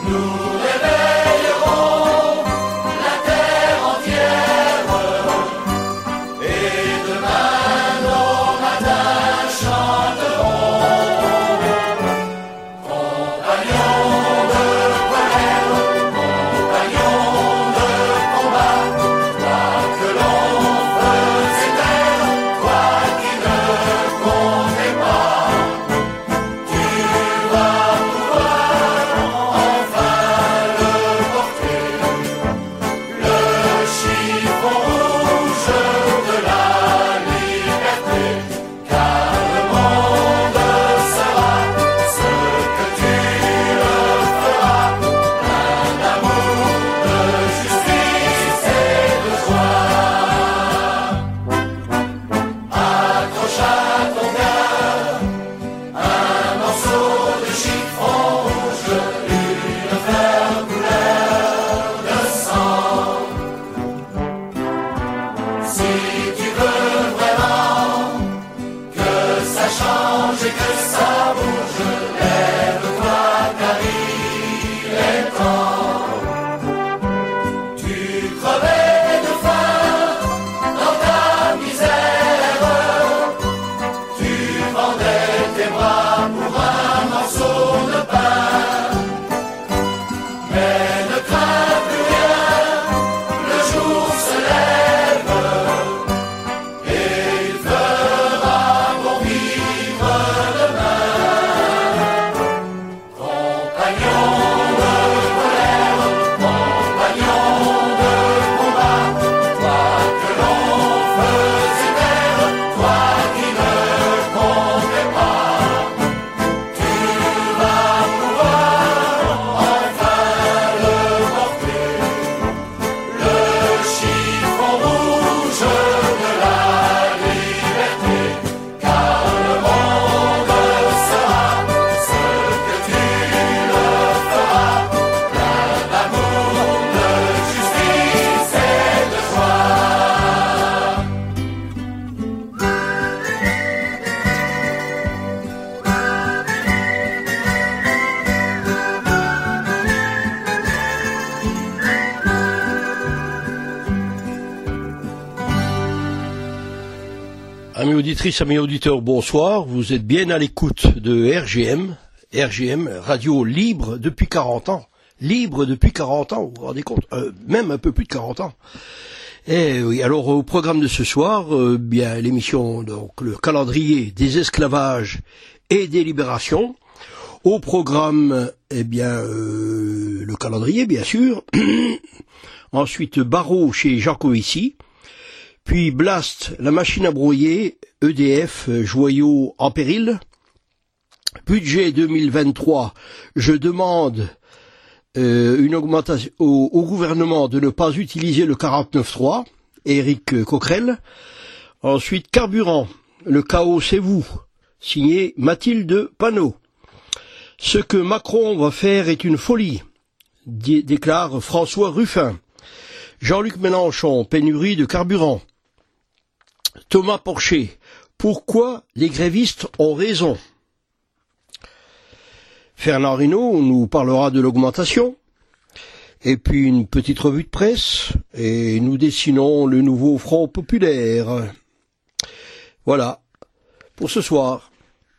Amis auditrices, amis auditeurs, bonsoir. Vous êtes bien à l'écoute de RGM, radio libre depuis 40 ans. Libre depuis 40 ans, vous vous rendez compte, même un peu plus de 40 ans. Et oui, alors au programme de ce soir, bien l'émission, donc le calendrier des esclavages et des libérations. Au programme, eh bien, le calendrier, bien sûr. Ensuite, Barreau chez Jancovici. Puis Blast, la machine à brouiller, EDF, joyaux en péril. Budget 2023, je demande une augmentation au gouvernement de ne pas utiliser le 49.3, Éric Coquerel. Ensuite, carburant, le chaos c'est vous, signé Mathilde Panot. Ce que Macron va faire est une folie, déclare François Ruffin. Jean-Luc Mélenchon, pénurie de carburant. Thomas Porcher, pourquoi les grévistes ont raison? Fernand Reynaud nous parlera de l'augmentation. Et puis une petite revue de presse. Et nous dessinons le nouveau Front populaire. Voilà, pour ce soir.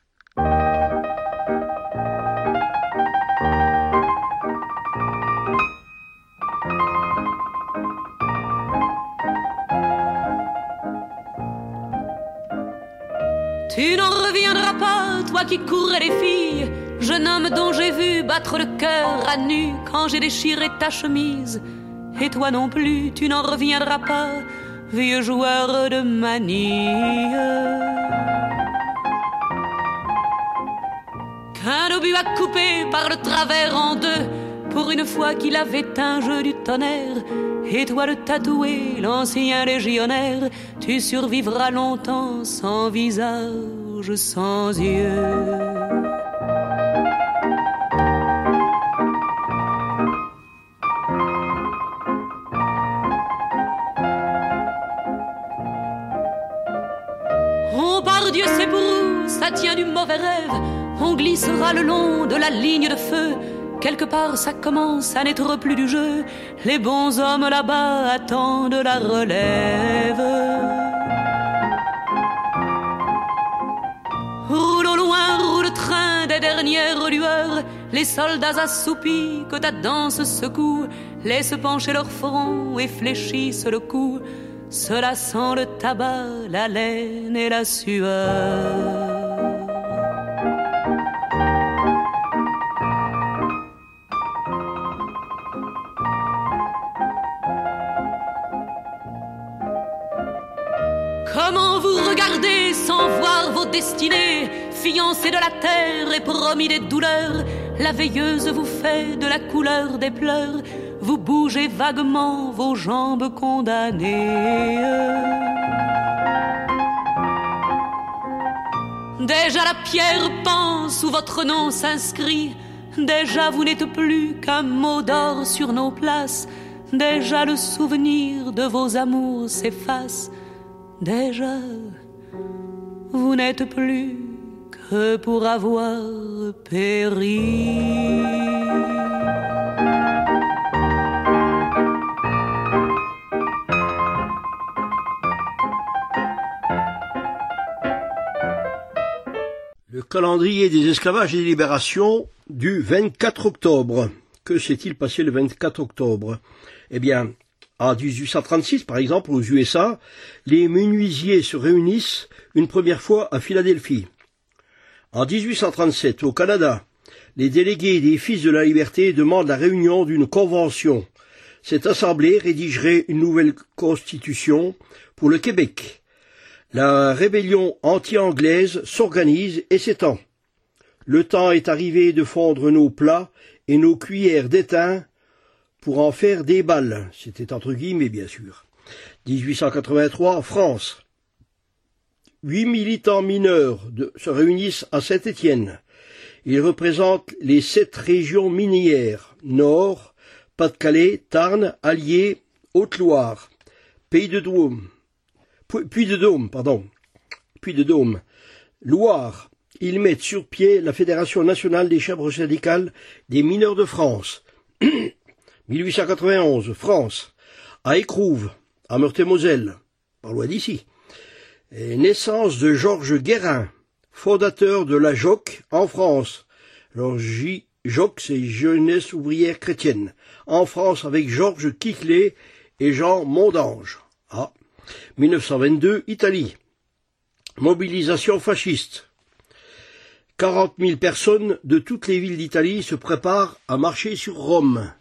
Tu n'en reviendras pas, toi qui courais les filles, jeune homme dont j'ai vu battre le cœur à nu quand j'ai déchiré ta chemise. Et toi non plus, tu n'en reviendras pas, vieux joueur de manille. Qu'un obus a coupé par le travers en deux, pour une fois qu'il avait un jeu du tonnerre. Et toi le tatoué, l'ancien légionnaire, tu survivras longtemps sans visage, sans yeux. Oh par Dieu c'est pour où, ça tient du mauvais rêve. On glissera le long de la ligne de feu, quelque part ça commence à n'être plus du jeu. Les bons hommes là-bas attendent la relève. Roule au loin, roule le train des dernières lueurs. Les soldats assoupis que ta danse secoue laissent pencher leur front et fléchissent le cou. Cela sent le tabac, la laine et la sueur. Comment vous regardez sans voir vos destinées, fiancés de la terre et promis des douleurs? La veilleuse vous fait de la couleur des pleurs. Vous bougez vaguement vos jambes condamnées. Déjà la pierre pense où votre nom s'inscrit. Déjà vous n'êtes plus qu'un mot d'or sur nos places. Déjà le souvenir de vos amours s'efface. Déjà vous n'êtes plus que pour avoir péri. Le calendrier des esclavages et des libérations du 24 octobre. Que s'est-il passé le 24 octobre? Eh bien, en 1836, par exemple, aux USA, les menuisiers se réunissent une première fois à Philadelphie. En 1837, au Canada, les délégués des Fils de la Liberté demandent la réunion d'une convention. Cette assemblée rédigerait une nouvelle constitution pour le Québec. La rébellion anti-anglaise s'organise et s'étend. Le temps est arrivé de fondre nos plats et nos cuillères d'étain pour en faire des balles. C'était entre guillemets, bien sûr. 1883, France. 8 militants mineurs se réunissent à Saint-Étienne. Ils représentent les 7 régions minières, Nord, Pas-de-Calais, Tarn, Allier, Haute-Loire, Puy-de-Dôme, Loire. Ils mettent sur pied la Fédération nationale des chambres syndicales des mineurs de France. 1891, France, à Écrouves, à Meurthe-et-Moselle, pas loin d'ici. Et naissance de Georges Guérin, fondateur de la JOC en France. Alors JOC, c'est Jeunesse ouvrière chrétienne. En France avec Georges Quiclet et Jean Mondange. 1922, Italie. Mobilisation fasciste. 40 000 personnes de toutes les villes d'Italie se préparent à marcher sur Rome.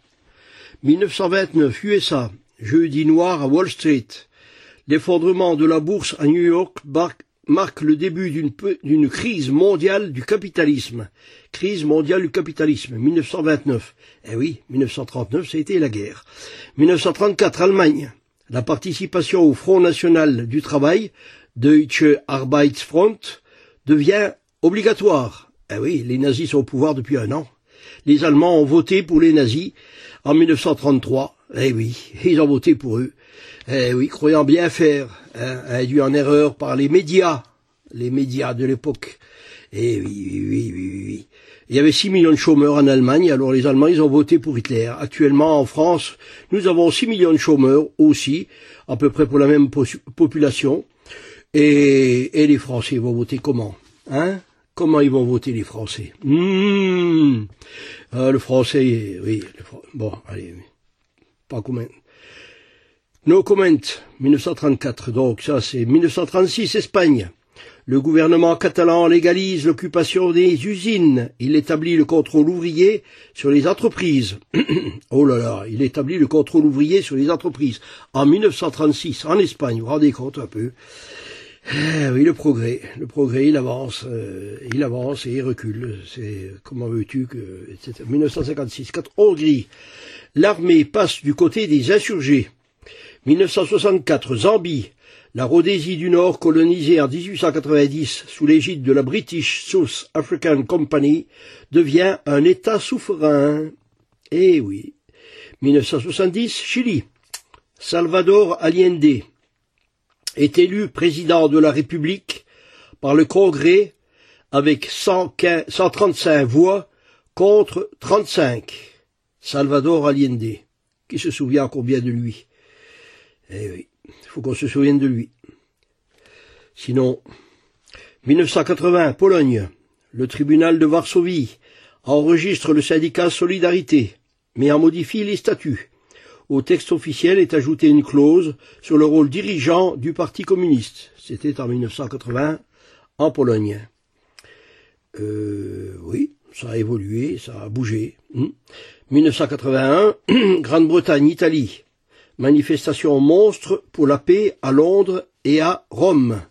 1929, USA, jeudi noir à Wall Street. L'effondrement de la bourse à New York marque le début d'une crise mondiale du capitalisme. Crise mondiale du capitalisme, 1929. Eh oui, 1939, ça a été la guerre. 1934, Allemagne. La participation au Front national du travail, Deutsche Arbeitsfront, devient obligatoire. Eh oui, les nazis sont au pouvoir depuis 1 an. Les Allemands ont voté pour les nazis en 1933. Eh oui, ils ont voté pour eux. Eh oui, croyant bien faire, induit en erreur par les médias de l'époque. Eh oui. Il y avait 6 millions de chômeurs en Allemagne, alors les Allemands, ils ont voté pour Hitler. Actuellement, en France, nous avons 6 millions de chômeurs aussi, à peu près pour la même population. Et les Français vont voter comment? Comment ils vont voter, les Français? Le Français, oui. Bon, allez, pas comment. No comment, 1934. Donc ça, c'est 1936, Espagne. Le gouvernement catalan légalise l'occupation des usines. Il établit le contrôle ouvrier sur les entreprises. Oh là là, il établit le contrôle ouvrier sur les entreprises. En 1936, en Espagne, vous vous rendez compte un peu? Oui, le progrès, il avance et il recule. C'est, comment veux-tu que, etc. 1956, Hongrie. L'armée passe du côté des insurgés. 1964, Zambie. La Rhodésie du Nord, colonisée en 1890 sous l'égide de la British South African Company, devient un État souverain. Eh oui. 1970, Chili. Salvador Allende est élu président de la République par le Congrès avec 135 voix contre 35. Salvador Allende. Qui se souvient encore bien de lui? Eh oui, il faut qu'on se souvienne de lui. Sinon, 1980, Pologne. Le tribunal de Varsovie enregistre le syndicat Solidarité, mais en modifie les statuts. Au texte officiel est ajoutée une clause sur le rôle dirigeant du Parti communiste. C'était en 1980 en Pologne. Oui, ça a évolué, ça a bougé. 1981, Grande-Bretagne, Italie. Manifestation monstre pour la paix à Londres et à Rome.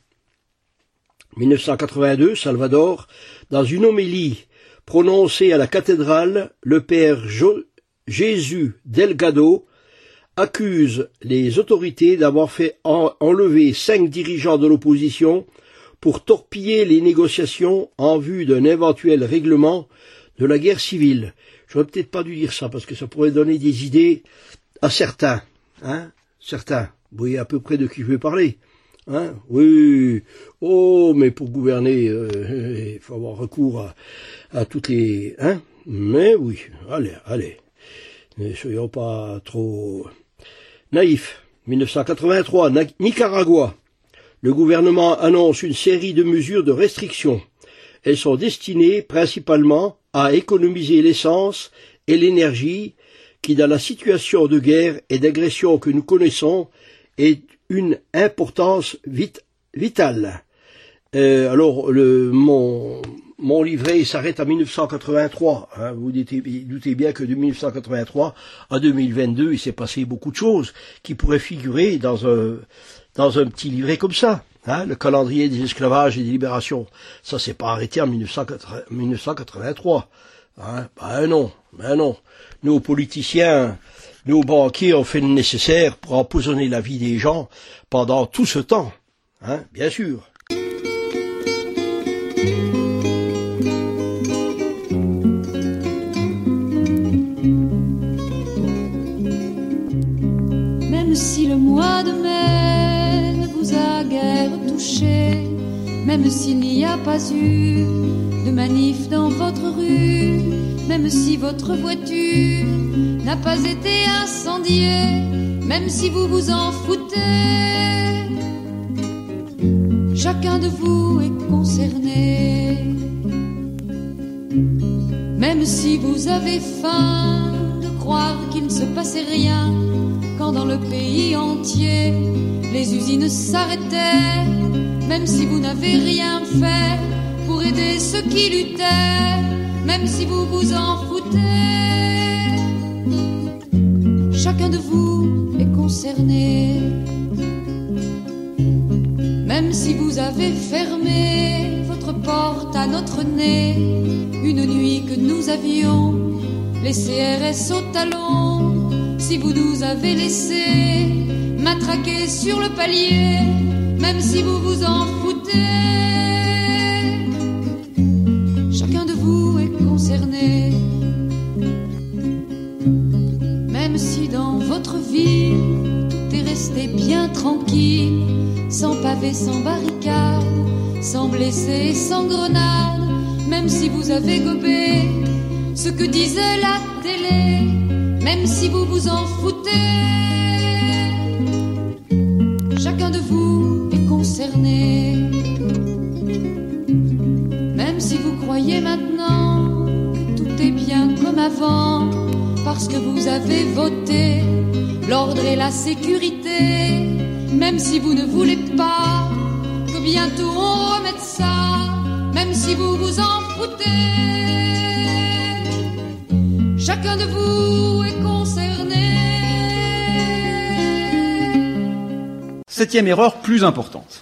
1982, Salvador, dans une homélie prononcée à la cathédrale, le père Jésus Delgado accuse les autorités d'avoir fait enlever 5 dirigeants de l'opposition pour torpiller les négociations en vue d'un éventuel règlement de la guerre civile. J'aurais peut-être pas dû dire ça, parce que ça pourrait donner des idées à certains. Certains. Vous voyez à peu près de qui je vais parler. Oui. Oh, mais pour gouverner, il faut avoir recours à toutes les... Mais oui, allez. Ne soyons pas trop naïfs. 1983, Nicaragua. Le gouvernement annonce une série de mesures de restriction. Elles sont destinées principalement à économiser l'essence et l'énergie qui, dans la situation de guerre et d'agression que nous connaissons, est une importance vitale. Alors, mon livret s'arrête à 1983. Vous doutez bien que de 1983 à 2022, il s'est passé beaucoup de choses qui pourraient figurer dans un petit livret comme ça. Le calendrier des esclavages et des libérations. Ça s'est pas arrêté en 1983. Non. Nos politiciens, nos banquiers ont fait le nécessaire pour empoisonner la vie des gens pendant tout ce temps. Bien sûr. Même si le mois de mai ne vous a guère touché, même s'il n'y a pas eu de manif dans votre rue, même si votre voiture n'a pas été incendiée, même si vous vous en foutez, chacun de vous est concerné. Même si vous avez faim de croire qu'il ne se passait rien, quand dans le pays entier les usines s'arrêtaient, même si vous n'avez rien fait pour aider ceux qui luttaient, même si vous vous en foutez, chacun de vous est concerné. Même si vous avez fermé votre porte à notre nez, une nuit que nous avions les CRS au talon, si vous nous avez laissé matraquer sur le palier, même si vous vous en foutez, chacun de vous est concerné. Même si dans votre vie tout est resté bien tranquille, sans pavés, sans barricades, sans blessés, sans grenades, même si vous avez gobé ce que disait la télé, même si vous vous en foutez, chacun de vous est concerné. Même si vous croyez maintenant que tout est bien comme avant, parce que vous avez voté l'ordre et la sécurité, même si vous ne voulez pas que bientôt on remette ça, même si vous vous en foutez, chacun de vous est concerné. 7e erreur plus importante,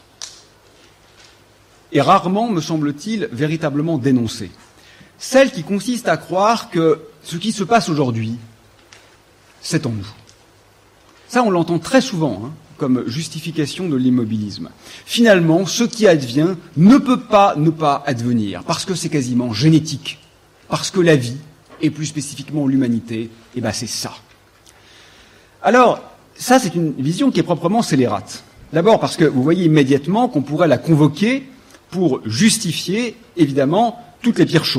et rarement, me semble-t-il, véritablement dénoncée. Celle qui consiste à croire que ce qui se passe aujourd'hui, c'est en nous. Ça, on l'entend très souvent, comme justification de l'immobilisme. Finalement, ce qui advient ne peut pas ne pas advenir, parce que c'est quasiment génétique, parce que la vie, et plus spécifiquement l'humanité, c'est ça. Alors, ça, c'est une vision qui est proprement scélérate. D'abord parce que vous voyez immédiatement qu'on pourrait la convoquer pour justifier, évidemment, toutes les pires choses.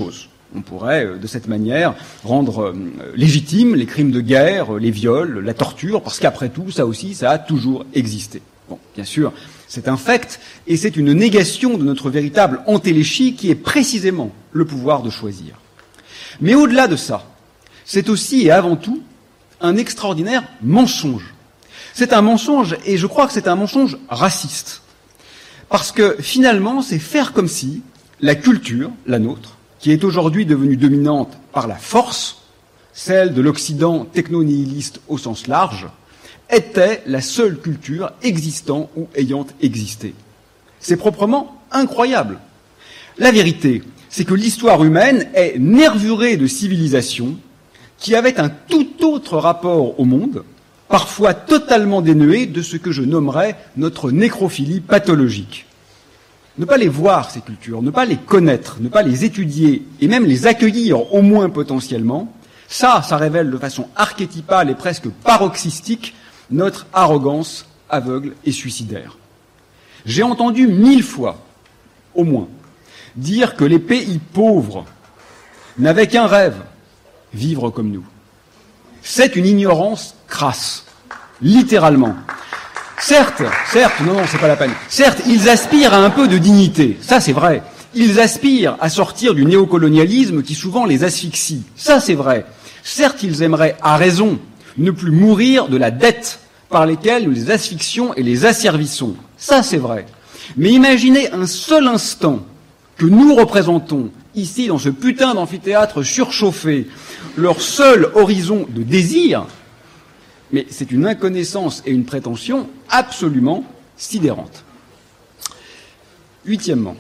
On pourrait, de cette manière, rendre légitimes les crimes de guerre, les viols, la torture, parce qu'après tout, ça aussi, ça a toujours existé. Bon, bien sûr, c'est un fait, et c'est une négation de notre véritable antéléchie qui est précisément le pouvoir de choisir. Mais au-delà de ça, c'est aussi et avant tout un extraordinaire mensonge. C'est un mensonge, et je crois que c'est un mensonge raciste. Parce que, finalement, c'est faire comme si la culture, la nôtre, qui est aujourd'hui devenue dominante par la force, celle de l'Occident techno-nihiliste au sens large, était la seule culture existant ou ayant existé. C'est proprement incroyable. La vérité, c'est que l'histoire humaine est nervurée de civilisations qui avaient un tout autre rapport au monde, parfois totalement dénué de ce que je nommerais notre nécrophilie pathologique. Ne pas les voir, ces cultures, ne pas les connaître, ne pas les étudier, et même les accueillir au moins potentiellement, ça révèle de façon archétypale et presque paroxystique notre arrogance aveugle et suicidaire. J'ai entendu 1000 fois, au moins, dire que les pays pauvres n'avaient qu'un rêve, vivre comme nous. C'est une ignorance crasse, littéralement. Certes, non, c'est pas la peine. Certes, ils aspirent à un peu de dignité, ça c'est vrai. Ils aspirent à sortir du néocolonialisme qui souvent les asphyxie, ça c'est vrai. Certes, ils aimeraient, à raison, ne plus mourir de la dette par lesquelles nous les asphyxions et les asservissons, ça c'est vrai. Mais imaginez un seul instant que nous représentons, ici dans ce putain d'amphithéâtre surchauffé, leur seul horizon de désir. Mais c'est une inconnaissance et une prétention absolument sidérantes. Huitièmement,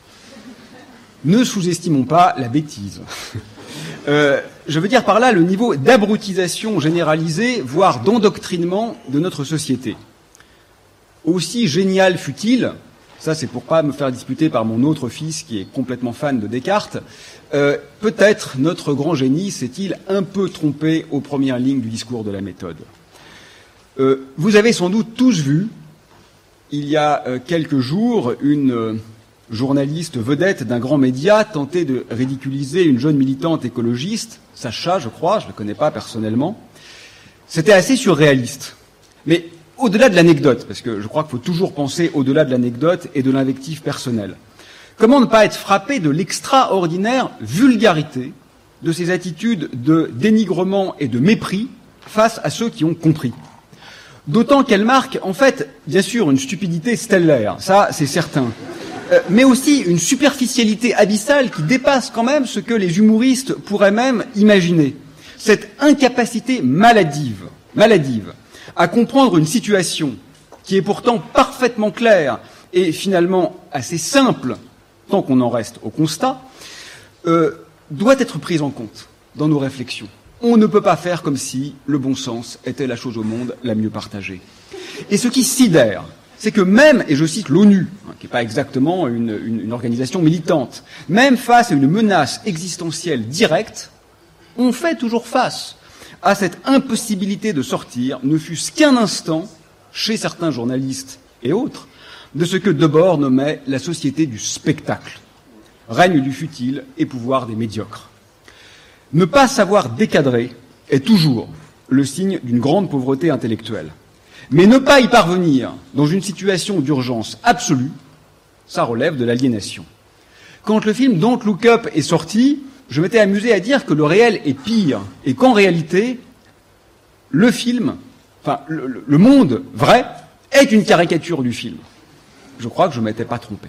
ne sous-estimons pas la bêtise. Je veux dire par là le niveau d'abrutisation généralisée, voire d'endoctrinement de notre société. Aussi génial fut-il, ça c'est pour pas me faire disputer par mon autre fils qui est complètement fan de Descartes, peut-être notre grand génie s'est-il un peu trompé aux premières lignes du discours de la méthode. Vous avez sans doute tous vu, il y a quelques jours, une journaliste vedette d'un grand média tenter de ridiculiser une jeune militante écologiste, Sacha, je crois, je ne la connais pas personnellement. C'était assez surréaliste. Mais au-delà de l'anecdote, parce que je crois qu'il faut toujours penser au-delà de l'anecdote et de l'invective personnelle, comment ne pas être frappé de l'extraordinaire vulgarité de ces attitudes de dénigrement et de mépris face à ceux qui ont compris. D'autant qu'elle marque, en fait, bien sûr, une stupidité stellaire, ça c'est certain, mais aussi une superficialité abyssale qui dépasse quand même ce que les humoristes pourraient même imaginer. Cette incapacité maladive à comprendre une situation qui est pourtant parfaitement claire et finalement assez simple, tant qu'on en reste au constat, doit être prise en compte dans nos réflexions. On ne peut pas faire comme si le bon sens était la chose au monde la mieux partagée. Et ce qui sidère, c'est que même, et je cite l'ONU, qui n'est pas exactement une organisation militante, même face à une menace existentielle directe, on fait toujours face à cette impossibilité de sortir, ne fût-ce qu'un instant, chez certains journalistes et autres, de ce que Debord nommait la société du spectacle, règne du futile et pouvoir des médiocres. Ne pas savoir décadrer est toujours le signe d'une grande pauvreté intellectuelle. Mais ne pas y parvenir dans une situation d'urgence absolue, ça relève de l'aliénation. Quand le film Don't Look Up est sorti, je m'étais amusé à dire que le réel est pire et qu'en réalité, le film, enfin le monde vrai, est une caricature du film. Je crois que je ne m'étais pas trompé.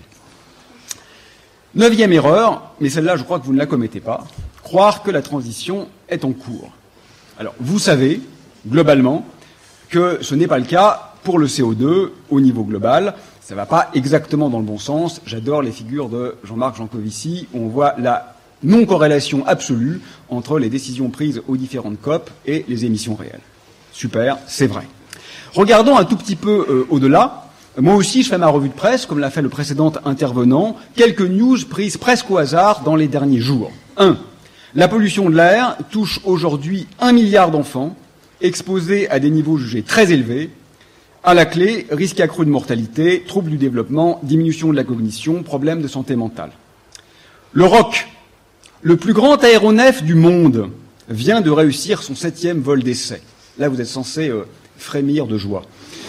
9e erreur, mais celle-là je crois que vous ne la commettez pas, croire que la transition est en cours. Alors vous savez, globalement, que ce n'est pas le cas pour le CO2 au niveau global. Ça ne va pas exactement dans le bon sens. J'adore les figures de Jean-Marc Jancovici où on voit la non-corrélation absolue entre les décisions prises aux différentes COP et les émissions réelles. Super, c'est vrai. Regardons un tout petit peu au-delà. Moi aussi, je fais ma revue de presse, comme l'a fait le précédent intervenant. Quelques news prises presque au hasard dans les derniers jours. 1. La pollution de l'air touche aujourd'hui 1 milliard d'enfants, exposés à des niveaux jugés très élevés. À la clé, risque accru de mortalité, troubles du développement, diminution de la cognition, problèmes de santé mentale. Le ROC, Le plus grand aéronef du monde vient de réussir son 7e vol d'essai. Là, vous êtes censé frémir de joie.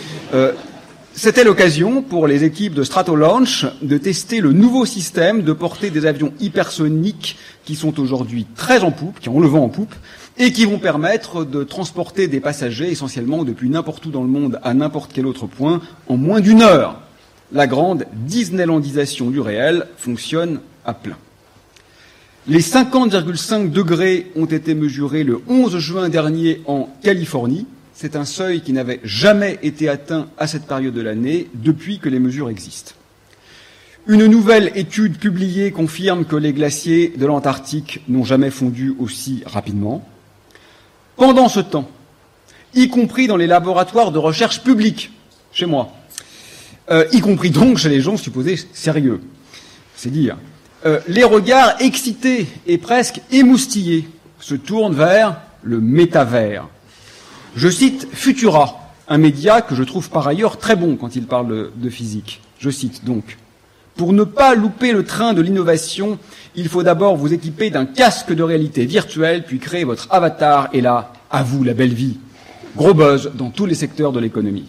C'était l'occasion pour les équipes de Stratolaunch de tester le nouveau système de porter des avions hypersoniques qui sont aujourd'hui très en poupe, qui ont le vent en poupe, et qui vont permettre de transporter des passagers essentiellement depuis n'importe où dans le monde à n'importe quel autre point en moins d'1 heure. La grande Disneylandisation du réel fonctionne à plein. Les 50,5 degrés ont été mesurés le 11 juin dernier en Californie. C'est un seuil qui n'avait jamais été atteint à cette période de l'année depuis que les mesures existent. Une nouvelle étude publiée confirme que les glaciers de l'Antarctique n'ont jamais fondu aussi rapidement. Pendant ce temps, y compris dans les laboratoires de recherche publics, chez moi, y compris donc chez les gens supposés sérieux, c'est dire, les regards excités et presque émoustillés se tournent vers le métavers. Je cite Futura, un média que je trouve par ailleurs très bon quand il parle de physique. Je cite donc « Pour ne pas louper le train de l'innovation, il faut d'abord vous équiper d'un casque de réalité virtuelle, puis créer votre avatar, et là, à vous la belle vie. » Gros buzz dans tous les secteurs de l'économie.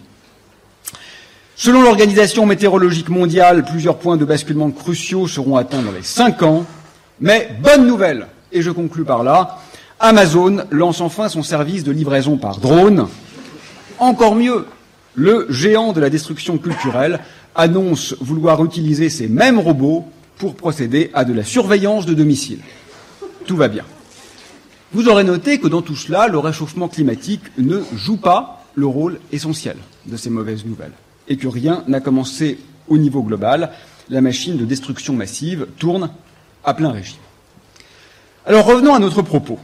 Selon l'Organisation météorologique mondiale, plusieurs points de basculement cruciaux seront atteints dans les 5 ans. Mais bonne nouvelle, et je conclus par là, Amazon lance enfin son service de livraison par drone. Encore mieux, le géant de la destruction culturelle annonce vouloir utiliser ces mêmes robots pour procéder à de la surveillance de domicile. Tout va bien. Vous aurez noté que dans tout cela, le réchauffement climatique ne joue pas le rôle essentiel de ces mauvaises nouvelles et que rien n'a commencé au niveau global. La machine de destruction massive tourne à plein régime. Alors revenons à notre propos.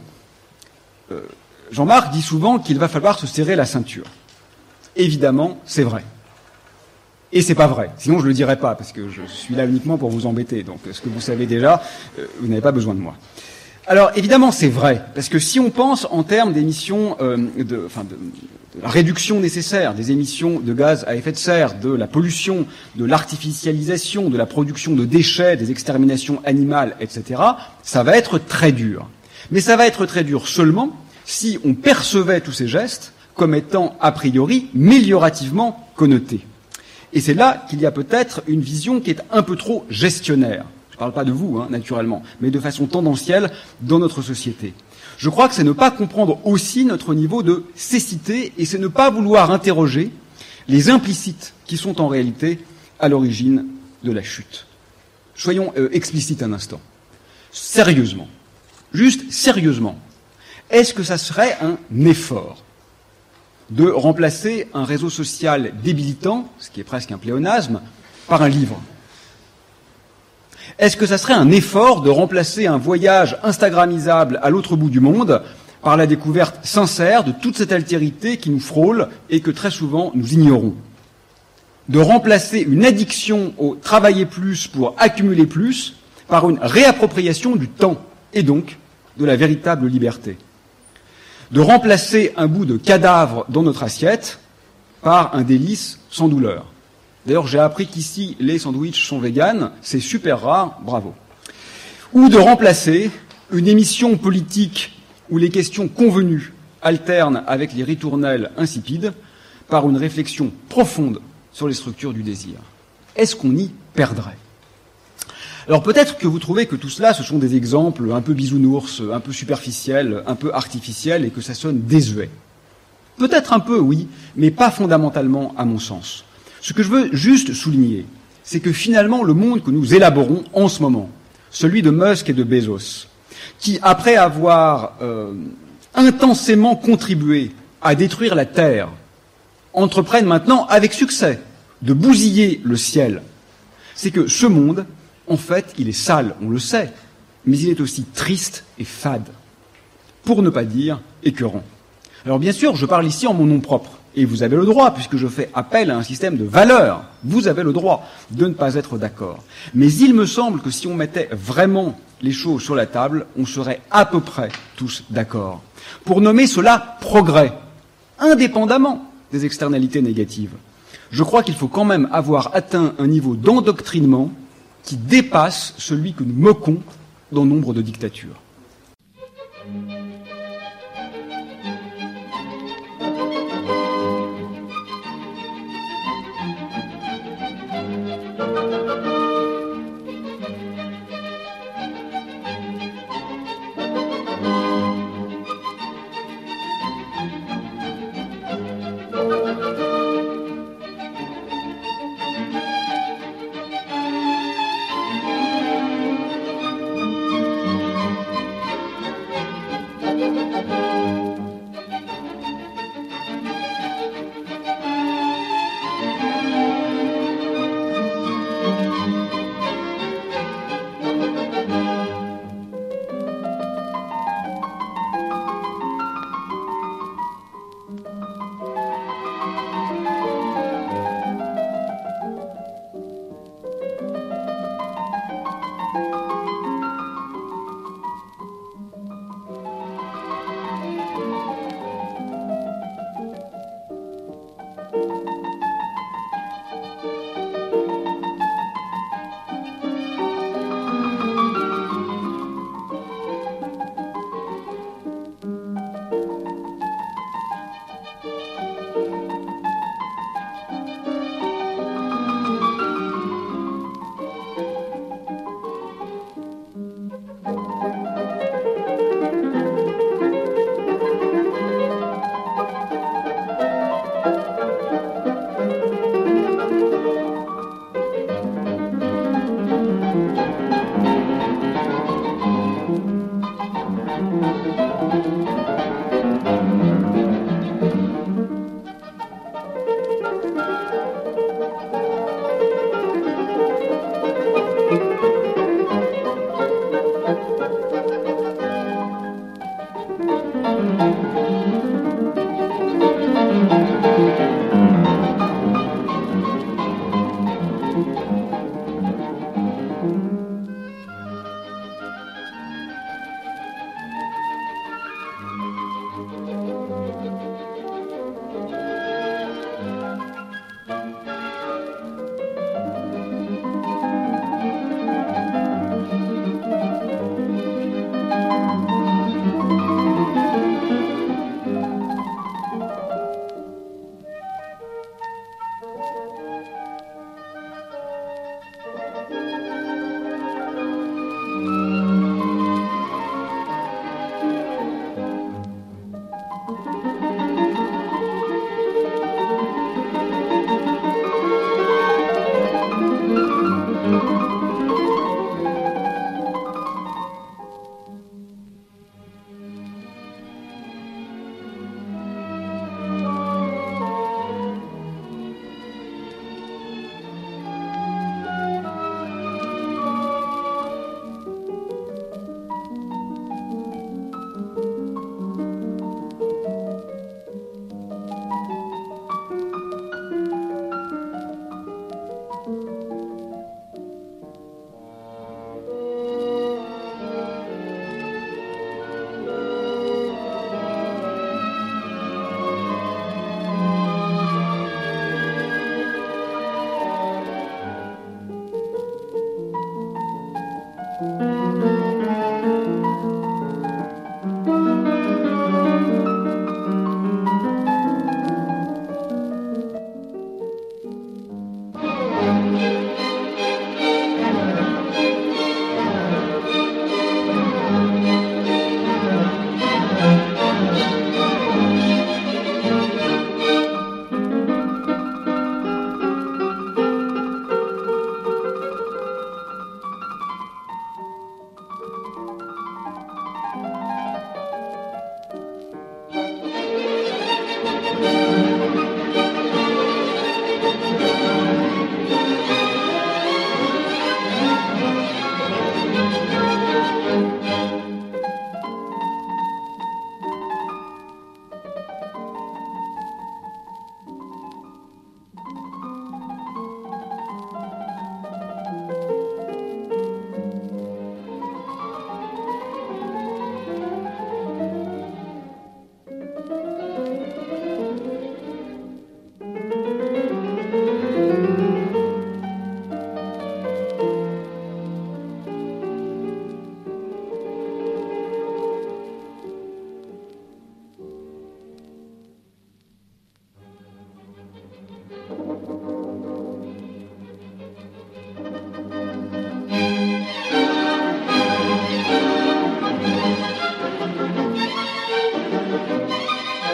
Jean-Marc dit souvent qu'il va falloir se serrer la ceinture. Évidemment, c'est vrai. Et c'est pas vrai. Sinon, je le dirais pas, parce que je suis là uniquement pour vous embêter. Donc, ce que vous savez déjà, vous n'avez pas besoin de moi. Alors, évidemment, c'est vrai, parce que si on pense en termes d'émissions, de la réduction nécessaire des émissions de gaz à effet de serre, de la pollution, de l'artificialisation, de la production de déchets, des exterminations animales, etc., ça va être très dur. Mais ça va être très dur seulement si on percevait tous ces gestes comme étant a priori méliorativement connotés. Et c'est là qu'il y a peut-être une vision qui est un peu trop gestionnaire. Je ne parle pas de vous, naturellement, mais de façon tendancielle dans notre société. Je crois que c'est ne pas comprendre aussi notre niveau de cécité et c'est ne pas vouloir interroger les implicites qui sont en réalité à l'origine de la chute. Soyons explicites un instant. Sérieusement. Juste sérieusement, est-ce que ça serait un effort de remplacer un réseau social débilitant, ce qui est presque un pléonasme, par un livre? Est-ce que ça serait un effort de remplacer un voyage instagramisable à l'autre bout du monde par la découverte sincère de toute cette altérité qui nous frôle et que très souvent nous ignorons? De remplacer une addiction au travailler plus pour accumuler plus par une réappropriation du temps et donc de la véritable liberté. De remplacer un bout de cadavre dans notre assiette par un délice sans douleur. D'ailleurs, j'ai appris qu'ici, les sandwichs sont véganes, c'est super rare, bravo. Ou de remplacer une émission politique où les questions convenues alternent avec les ritournelles insipides par une réflexion profonde sur les structures du désir. Est-ce qu'on y perdrait? Alors peut-être que vous trouvez que tout cela, ce sont des exemples un peu bisounours, un peu superficiels, un peu artificiels et que ça sonne désuet. Peut-être un peu, oui, mais pas fondamentalement à mon sens. Ce que je veux juste souligner, c'est que finalement le monde que nous élaborons en ce moment, celui de Musk et de Bezos, qui, après avoir intensément contribué à détruire la Terre, entreprennent maintenant avec succès de bousiller le ciel, c'est que ce monde, en fait, il est sale, on le sait, mais il est aussi triste et fade, pour ne pas dire écœurant. Alors bien sûr, je parle ici en mon nom propre, et vous avez le droit, puisque je fais appel à un système de valeurs, vous avez le droit de ne pas être d'accord. Mais il me semble que si on mettait vraiment les choses sur la table, on serait à peu près tous d'accord. Pour nommer cela progrès, indépendamment des externalités négatives. Je crois qu'il faut quand même avoir atteint un niveau d'endoctrinement qui dépasse celui que nous moquons dans nombre de dictatures.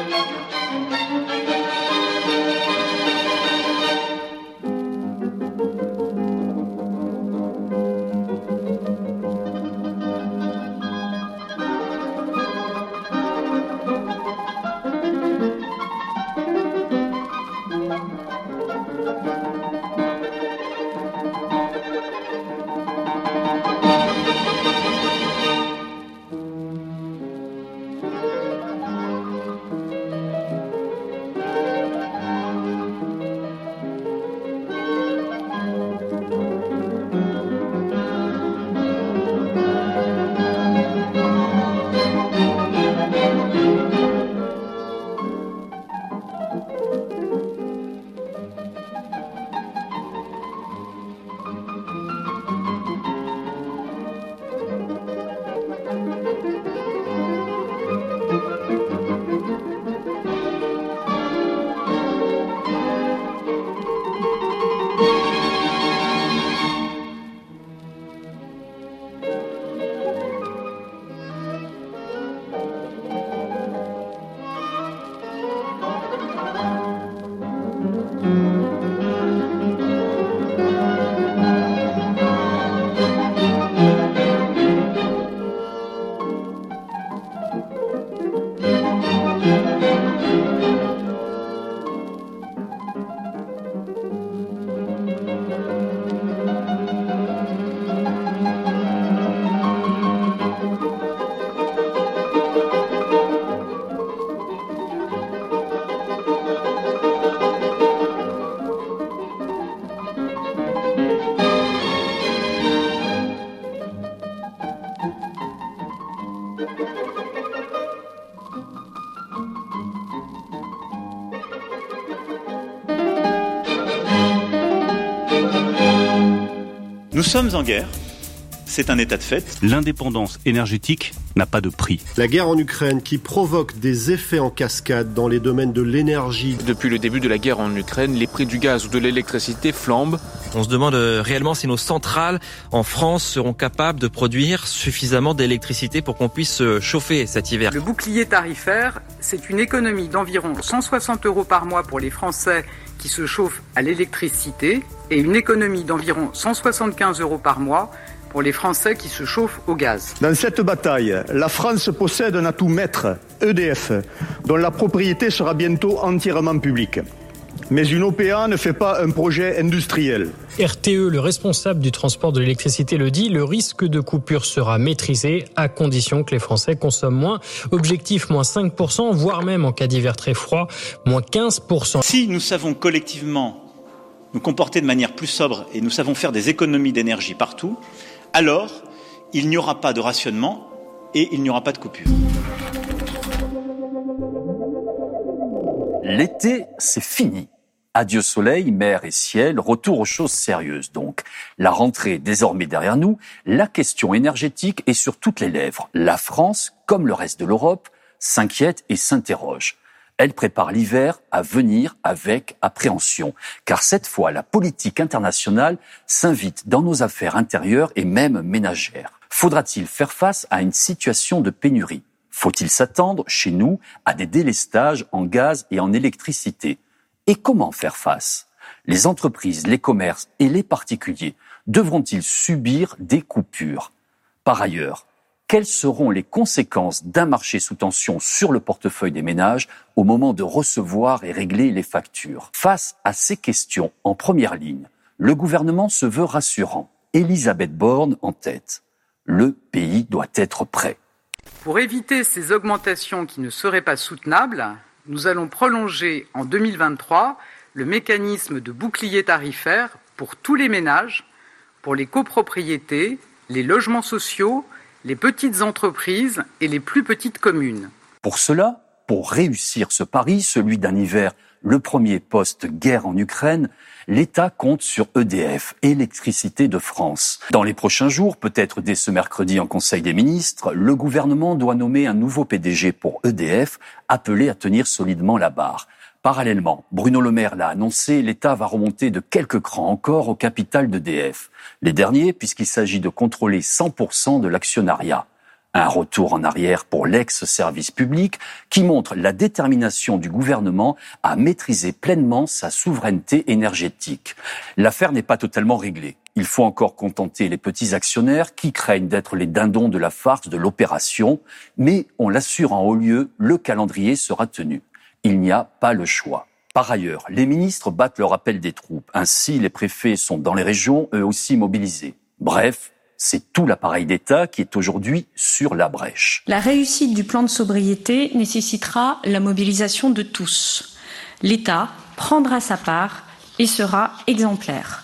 Nous sommes en guerre, c'est un état de fait. L'indépendance énergétique n'a pas de prix. La guerre en Ukraine qui provoque des effets en cascade dans les domaines de l'énergie. Depuis le début de la guerre en Ukraine, les prix du gaz ou de l'électricité flambent. On se demande réellement si nos centrales en France seront capables de produire suffisamment d'électricité pour qu'on puisse se chauffer cet hiver. Le bouclier tarifaire, c'est une économie d'environ 160 € par mois pour les Français qui se chauffent à l'électricité et une économie d'environ 175 € par mois pour les Français qui se chauffent au gaz. Dans cette bataille, la France possède un atout maître, EDF, dont la propriété sera bientôt entièrement publique. Mais une OPA ne fait pas un projet industriel. RTE, le responsable du transport de l'électricité, le dit, le risque de coupure sera maîtrisé à condition que les Français consomment moins. Objectif, moins 5%, voire même en cas d'hiver très froid, moins 15%. Si nous savons collectivement nous comporter de manière plus sobre et nous savons faire des économies d'énergie partout, alors il n'y aura pas de rationnement et il n'y aura pas de coupure. L'été, c'est fini. Adieu soleil, mer et ciel, retour aux choses sérieuses donc. La rentrée est désormais derrière nous, la question énergétique est sur toutes les lèvres. La France, comme le reste de l'Europe, s'inquiète et s'interroge. Elle prépare l'hiver à venir avec appréhension, car cette fois, la politique internationale s'invite dans nos affaires intérieures et même ménagères. Faudra-t-il faire face à une situation de pénurie ? Faut-il s'attendre, chez nous, à des délestages en gaz et en électricité ? Et comment faire face ? Les entreprises, les commerces et les particuliers devront-ils subir des coupures ? Par ailleurs, quelles seront les conséquences d'un marché sous tension sur le portefeuille des ménages au moment de recevoir et régler les factures ? Face à ces questions en première ligne, le gouvernement se veut rassurant. Elisabeth Borne en tête. Le pays doit être prêt. Pour éviter ces augmentations qui ne seraient pas soutenables, nous allons prolonger en 2023 le mécanisme de bouclier tarifaire pour tous les ménages, pour les copropriétés, les logements sociaux, les petites entreprises et les plus petites communes. Pour cela, pour réussir ce pari, celui d'un hiver le premier post-guerre en Ukraine, l'État compte sur EDF, Électricité de France. Dans les prochains jours, peut-être dès ce mercredi en Conseil des ministres, le gouvernement doit nommer un nouveau PDG pour EDF, appelé à tenir solidement la barre. Parallèlement, Bruno Le Maire l'a annoncé, l'État va remonter de quelques crans encore au capital d'EDF. Les derniers, puisqu'il s'agit de contrôler 100% de l'actionnariat. Un retour en arrière pour l'ex-service public qui montre la détermination du gouvernement à maîtriser pleinement sa souveraineté énergétique. L'affaire n'est pas totalement réglée. Il faut encore contenter les petits actionnaires qui craignent d'être les dindons de la farce de l'opération, mais on l'assure en haut lieu, le calendrier sera tenu. Il n'y a pas le choix. Par ailleurs, les ministres battent leur appel des troupes. Ainsi, les préfets sont dans les régions, eux aussi mobilisés. Bref, c'est tout l'appareil d'État qui est aujourd'hui sur la brèche. La réussite du plan de sobriété nécessitera la mobilisation de tous. L'État prendra sa part et sera exemplaire.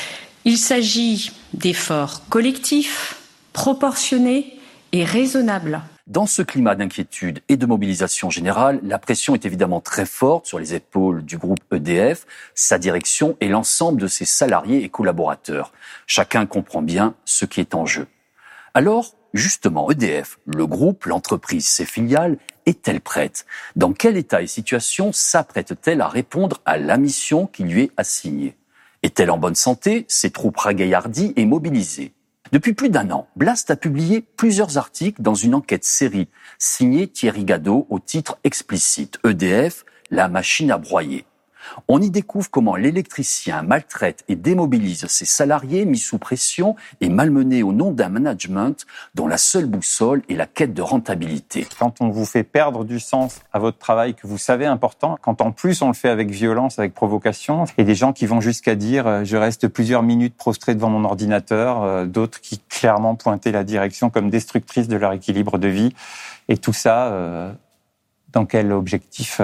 Il s'agit d'efforts collectifs, proportionnés et raisonnables. Dans ce climat d'inquiétude et de mobilisation générale, la pression est évidemment très forte sur les épaules du groupe EDF, sa direction et l'ensemble de ses salariés et collaborateurs. Chacun comprend bien ce qui est en jeu. Alors, justement, EDF, le groupe, l'entreprise, ses filiales, est-elle prête ? Dans quel état et situation s'apprête-t-elle à répondre à la mission qui lui est assignée ? Est-elle en bonne santé ? Ses troupes ragaillardies et mobilisées. Depuis plus d'un an, Blast a publié plusieurs articles dans une enquête série signée Thierry Gadot au titre explicite « EDF, la machine à broyer ». On y découvre comment l'électricien maltraite et démobilise ses salariés mis sous pression et malmenés au nom d'un management dont la seule boussole est la quête de rentabilité. Quand on vous fait perdre du sens à votre travail que vous savez important, quand en plus on le fait avec violence, avec provocation, et des gens qui vont jusqu'à dire « je reste plusieurs minutes prostré devant mon ordinateur », d'autres qui clairement pointaient la direction comme destructrice de leur équilibre de vie, et tout ça, dans quel objectif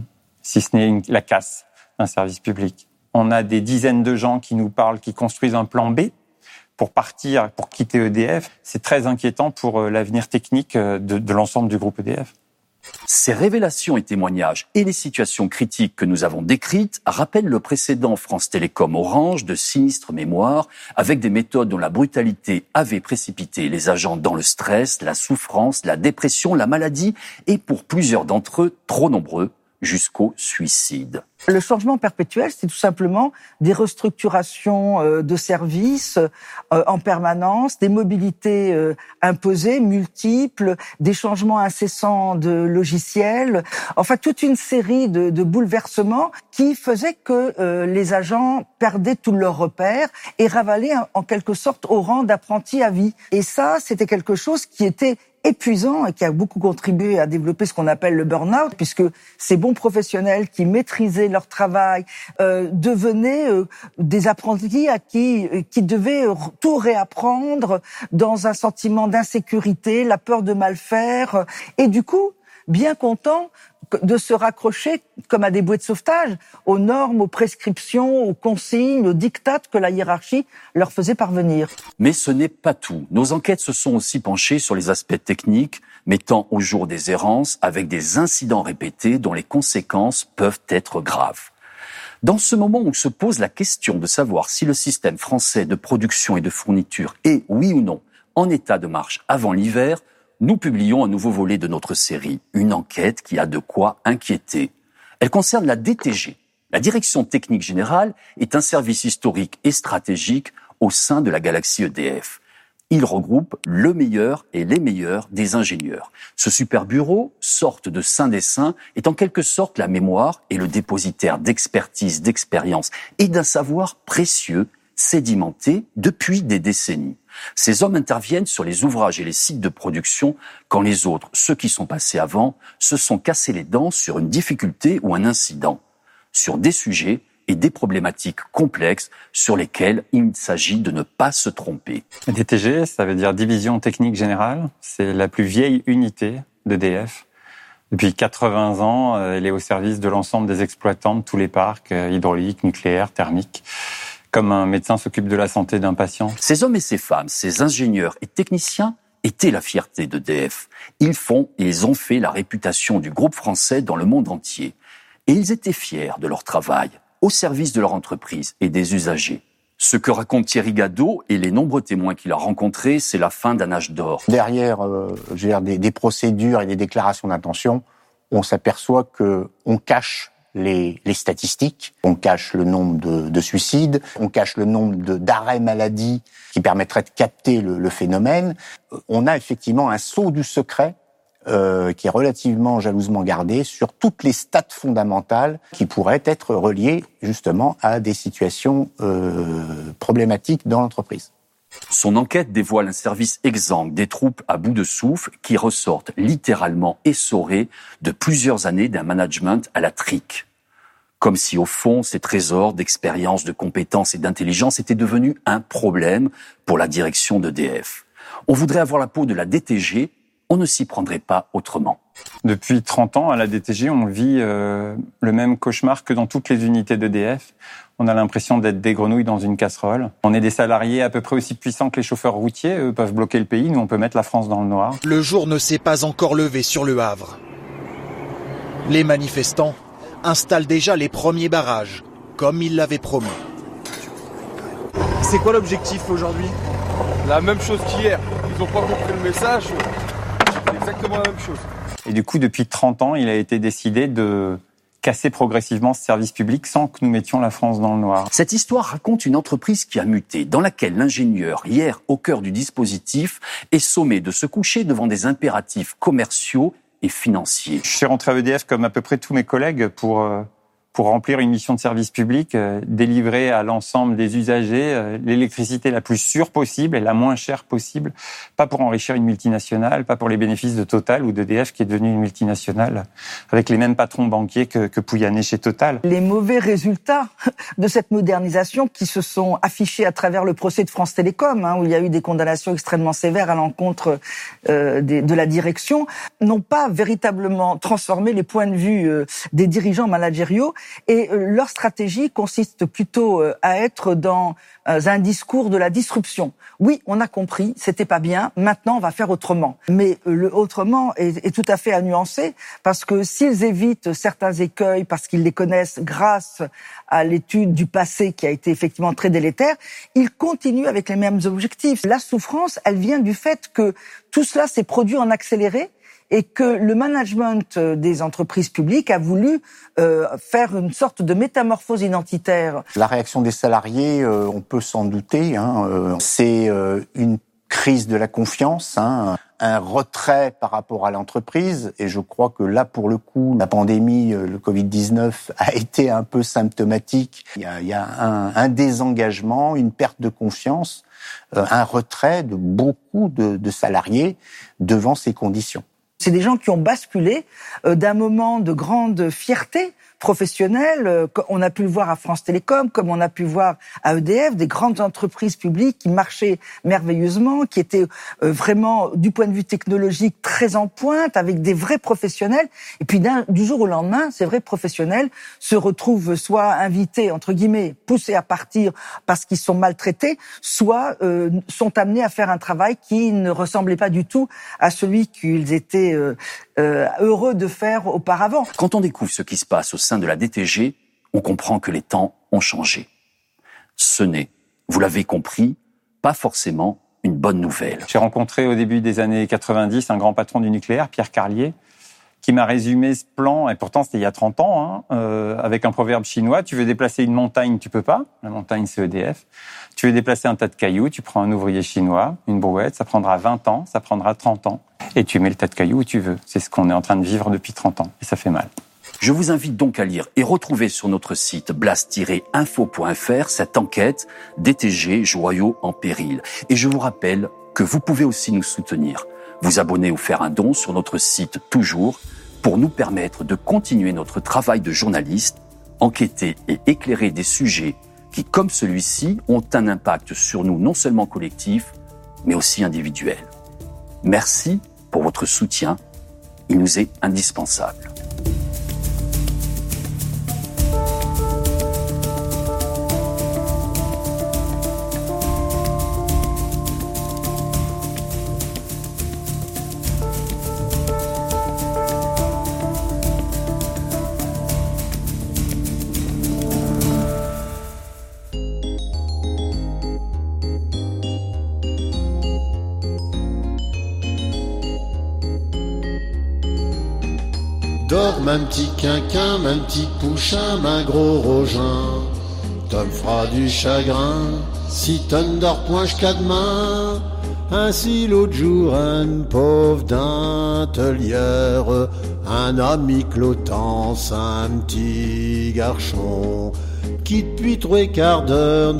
si ce n'est la casse d'un service public. On a des dizaines de gens qui nous parlent, qui construisent un plan B pour partir, pour quitter EDF. C'est très inquiétant pour l'avenir technique de l'ensemble du groupe EDF. Ces révélations et témoignages et les situations critiques que nous avons décrites rappellent le précédent France Télécom Orange de sinistre mémoire, avec des méthodes dont la brutalité avait précipité les agents dans le stress, la souffrance, la dépression, la maladie et pour plusieurs d'entre eux, trop nombreux, jusqu'au suicide. Le changement perpétuel, c'est tout simplement des restructurations de services en permanence, des mobilités imposées, multiples, des changements incessants de logiciels, enfin toute une série de bouleversements qui faisaient que les agents perdaient tous leurs repères et ravalaient en quelque sorte au rang d'apprentis à vie. Et ça, c'était quelque chose qui était épuisant et qui a beaucoup contribué à développer ce qu'on appelle le burn-out, puisque ces bons professionnels qui maîtrisaient leur travail devenaient des apprentis à qui devaient tout réapprendre dans un sentiment d'insécurité, la peur de mal faire, et du coup, bien contents de se raccrocher comme à des bouées de sauvetage aux normes, aux prescriptions, aux consignes, aux dictats que la hiérarchie leur faisait parvenir. Mais ce n'est pas tout. Nos enquêtes se sont aussi penchées sur les aspects techniques, mettant au jour des errances avec des incidents répétés dont les conséquences peuvent être graves. Dans ce moment où se pose la question de savoir si le système français de production et de fourniture est, oui ou non, en état de marche avant l'hiver, nous publions un nouveau volet de notre série, une enquête qui a de quoi inquiéter. Elle concerne la DTG. La Direction Technique Générale est un service historique et stratégique au sein de la galaxie EDF. Il regroupe le meilleur et les meilleurs des ingénieurs. Ce super bureau, sorte de saint des saints, est en quelque sorte la mémoire et le dépositaire d'expertise, d'expérience et d'un savoir précieux, sédimenté depuis des décennies. Ces hommes interviennent sur les ouvrages et les sites de production quand les autres, ceux qui sont passés avant, se sont cassés les dents sur une difficulté ou un incident, sur des sujets et des problématiques complexes sur lesquelles il s'agit de ne pas se tromper. DTG, ça veut dire Division Technique Générale. C'est la plus vieille unité d'EDF. Depuis 80 ans, elle est au service de l'ensemble des exploitants de tous les parcs hydrauliques, nucléaires, thermiques. Comme un médecin s'occupe de la santé d'un patient. Ces hommes et ces femmes, ces ingénieurs et techniciens étaient la fierté d'EDF. Ils font et ils ont fait la réputation du groupe français dans le monde entier. Et ils étaient fiers de leur travail, au service de leur entreprise et des usagers. Ce que raconte Thierry Gadot et les nombreux témoins qu'il a rencontrés, c'est la fin d'un âge d'or. Derrière des procédures et des déclarations d'intention, on s'aperçoit qu'on cache les statistiques, on cache le nombre de suicides, on cache le nombre d'arrêts maladie qui permettraient de capter le phénomène. On a effectivement un sceau du secret qui est relativement jalousement gardé sur toutes les stats fondamentales qui pourraient être reliées justement à des situations problématiques dans l'entreprise. Son enquête dévoile un service exsangue, des troupes à bout de souffle qui ressortent littéralement essorées de plusieurs années d'un management à la trique. Comme si au fond, ces trésors d'expérience, de compétences et d'intelligence étaient devenus un problème pour la direction d'EDF. On voudrait avoir la peau de la DTG, on ne s'y prendrait pas autrement. Depuis 30 ans, à la DTG, on vit le même cauchemar que dans toutes les unités d'EDF. On a l'impression d'être des grenouilles dans une casserole. On est des salariés à peu près aussi puissants que les chauffeurs routiers. Eux peuvent bloquer le pays, nous on peut mettre la France dans le noir. Le jour ne s'est pas encore levé sur Le Havre. Les manifestants installent déjà les premiers barrages, comme ils l'avaient promis. C'est quoi l'objectif aujourd'hui ? La même chose qu'hier. Ils n'ont pas compris le message. C'est exactement la même chose. Et du coup, depuis 30 ans, il a été décidé de casser progressivement ce service public sans que nous mettions la France dans le noir. Cette histoire raconte une entreprise qui a muté, dans laquelle l'ingénieur, hier au cœur du dispositif, est sommé de se coucher devant des impératifs commerciaux et financiers. Je suis rentré à EDF comme à peu près tous mes collègues pour remplir une mission de service public, délivrer à l'ensemble des usagers l'électricité la plus sûre possible et la moins chère possible, pas pour enrichir une multinationale, pas pour les bénéfices de Total ou d'EDF qui est devenue une multinationale, avec les mêmes patrons banquiers que Pouyanné chez Total. Les mauvais résultats de cette modernisation qui se sont affichés à travers le procès de France Télécom, où il y a eu des condamnations extrêmement sévères à l'encontre de la direction, n'ont pas véritablement transformé les points de vue des dirigeants managériaux. Et leur stratégie consiste plutôt à être dans un discours de la disruption. Oui, on a compris, c'était pas bien, maintenant on va faire autrement. Mais le autrement est tout à fait à nuancer, parce que s'ils évitent certains écueils, parce qu'ils les connaissent grâce à l'étude du passé qui a été effectivement très délétère, ils continuent avec les mêmes objectifs. La souffrance, elle vient du fait que tout cela s'est produit en accéléré, et que le management des entreprises publiques a voulu faire une sorte de métamorphose identitaire. La réaction des salariés, on peut s'en douter, c'est une crise de la confiance, un retrait par rapport à l'entreprise, et je crois que là, pour le coup, la pandémie, le Covid-19 a été un peu symptomatique. Il y a un désengagement, une perte de confiance, un retrait de beaucoup de salariés devant ces conditions. C'est des gens qui ont basculé d'un moment de grande fierté professionnelle, on a pu le voir à France Télécom, comme on a pu voir à EDF, des grandes entreprises publiques qui marchaient merveilleusement, qui étaient vraiment, du point de vue technologique, très en pointe, avec des vrais professionnels. Et puis du jour au lendemain, ces vrais professionnels se retrouvent soit invités, entre guillemets, poussés à partir parce qu'ils sont maltraités, soit sont amenés à faire un travail qui ne ressemblait pas du tout à celui qu'ils étaient heureux de faire auparavant. Quand on découvre ce qui se passe au sein de la DTG, on comprend que les temps ont changé. Ce n'est, vous l'avez compris, pas forcément une bonne nouvelle. J'ai rencontré au début des années 90 un grand patron du nucléaire, Pierre Carlier, qui m'a résumé ce plan, et pourtant c'était il y a 30 ans, avec un proverbe chinois, tu veux déplacer une montagne, tu peux pas, la montagne c'est EDF. Tu veux déplacer un tas de cailloux, tu prends un ouvrier chinois, une brouette, ça prendra 20 ans, ça prendra 30 ans, et tu mets le tas de cailloux où tu veux. C'est ce qu'on est en train de vivre depuis 30 ans, et ça fait mal. Je vous invite donc à lire et retrouver sur notre site blast-info.fr cette enquête DTG Joyaux en péril. Et je vous rappelle que vous pouvez aussi nous soutenir. Vous abonner ou faire un don sur notre site toujours pour nous permettre de continuer notre travail de journaliste, enquêter et éclairer des sujets qui, comme celui-ci, ont un impact sur nous non seulement collectif, mais aussi individuel. Merci pour votre soutien. Il nous est indispensable. Dors, ma petit quinquin, ma petit pouchin, ma gros rogin. T'en fera du chagrin, si t'en dors point jusqu'à demain. Ainsi l'autre jour, un pauvre d'intelière, un ami Clotance, un petit garçon, qui depuis 3/4 d'heure ne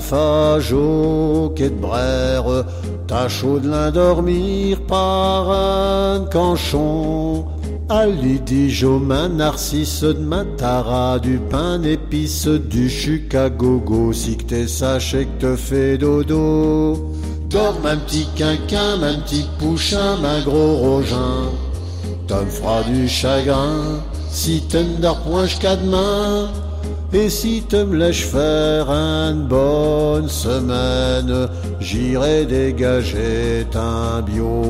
fajo qu'est de brère, t'as chaud de l'endormir par un canchon. À lui dit Jomain Narcisse, de ma tara, du pain d'épices, du chucagogo, si que t'es sachet que te fait dodo. Dors, ma petit quinquin, ma petit pouchin, ma gros rogin. T'en feras du chagrin, si t'en dors point jusqu'à demain. Et si te me lèches faire une bonne semaine, j'irai dégager un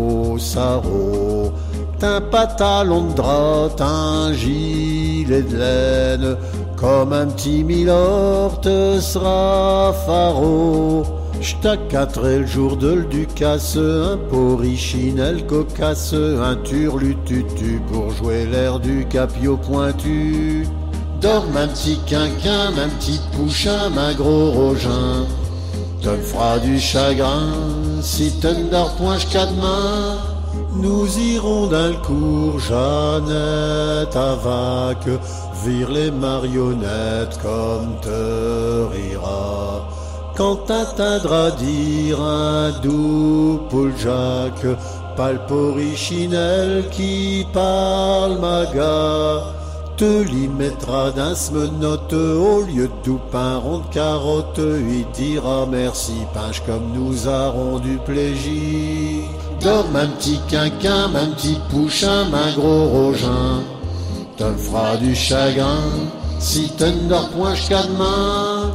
bio-saro, un pantalon de drap, un gilet de laine, comme un petit milord te sera faro. J't'accatterai le jour de l'Ducasse, un porrichinelle cocasse, un turlututu pour jouer l'air du capio pointu. Dors, ma petit quinquin, ma petite pouchin, ma gros rogin. T'en feras du chagrin, si t'en dors point jusqu'à demain. Nous irons d'un cours, Jeannette à vaque, vire les marionnettes comme te rira. Quand t'atteindras dire un doux Paul Jacques, pas le porrichinelle qui parle maga, te l'y mettra d'un smenote au lieu de tout pain rond de carotte, il dira merci pinche comme nous aurons du plaisir. Dors, ma petit quinquin, ma petit pouchin, ma gros rogin. T'en feras du chagrin, si t'en dors point jusqu'à demain.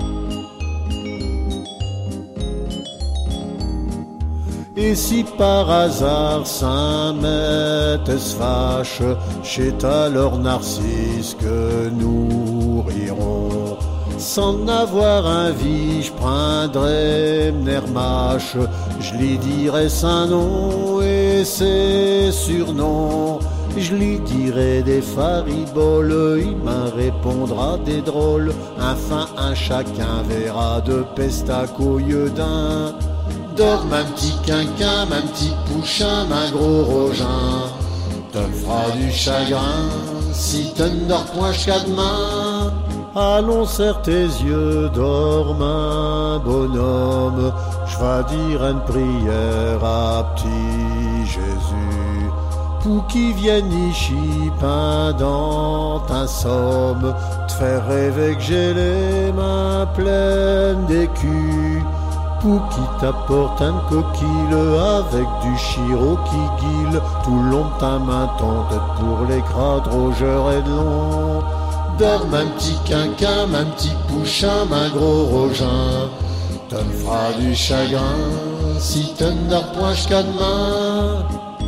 Et si par hasard Saint-Mette se fâche, c'est alors Narcisse que nous rirons. Sans avoir un vie, je prendrai Mnermache, je lui dirai son nom et ses surnoms. Je lui dirai des fariboles, il m'en répondra des drôles. Enfin un chacun verra de pestaco yeux d'un. Dors, ma petit quinquin, ma petit pouchin, ma gros rogin. T'en feras du chagrin, si t'en dors point jusqu'à demain. Allons, serre tes yeux, dors, ma bonhomme. J'vas dire une prière à petit Jésus, pour qu'il vienne ici pendant ta somme, te faire rêver que j'ai les mains pleines d'écus, pour qu'il t'apporte un coquille avec du chiro qui guille tout le long de ta main tente pour les crades rogeurs et de long. Dors, ma petit quinquin, ma petit pouchin, ma gros rogin. T'en feras du chagrin, si t'en dors point jusqu'à demain.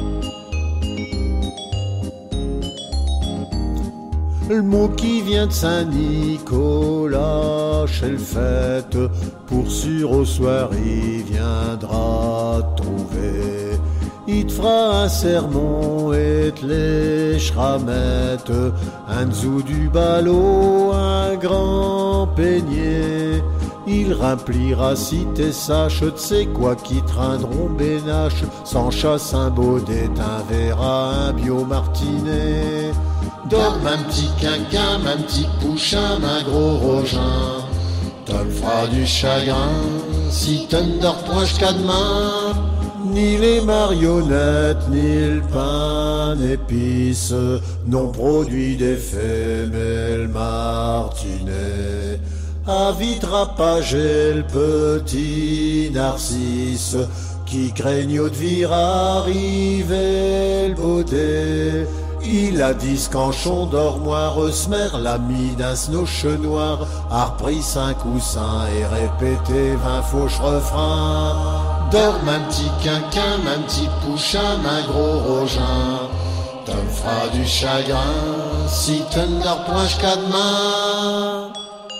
Le mot qui vient de Saint-Nicolas, chez le fête, pour sûr au soir il viendra trouver. Il te fera un sermon et te léchera mettre un zou du ballot, un grand peignet. Il remplira si t'es sache, tu sais quoi qui traîneront bénache, sans chasse un baudet, un verre à un bio martinet. Dors, ma petit quinquin, ma petit pouchin, ma gros rogin. T'en feras du chagrin, si t'en dors point jusqu'à demain. Ni les marionnettes, ni le pain d'épices n'ont produit d'effet, mais le martinet a vite rapagé le petit Narcisse, qui craignait de vir arriver le baudet. Il a dit ce canchon dormoir, Smer, l'ami d'un snoche noir, a repris 5 coussins et répété 20 fauches refrains. Dors, ma petit quinquin, ma petit pouchin, ma gros rogin. T'en feras du chagrin, si t'en dors point jusqu'à demain.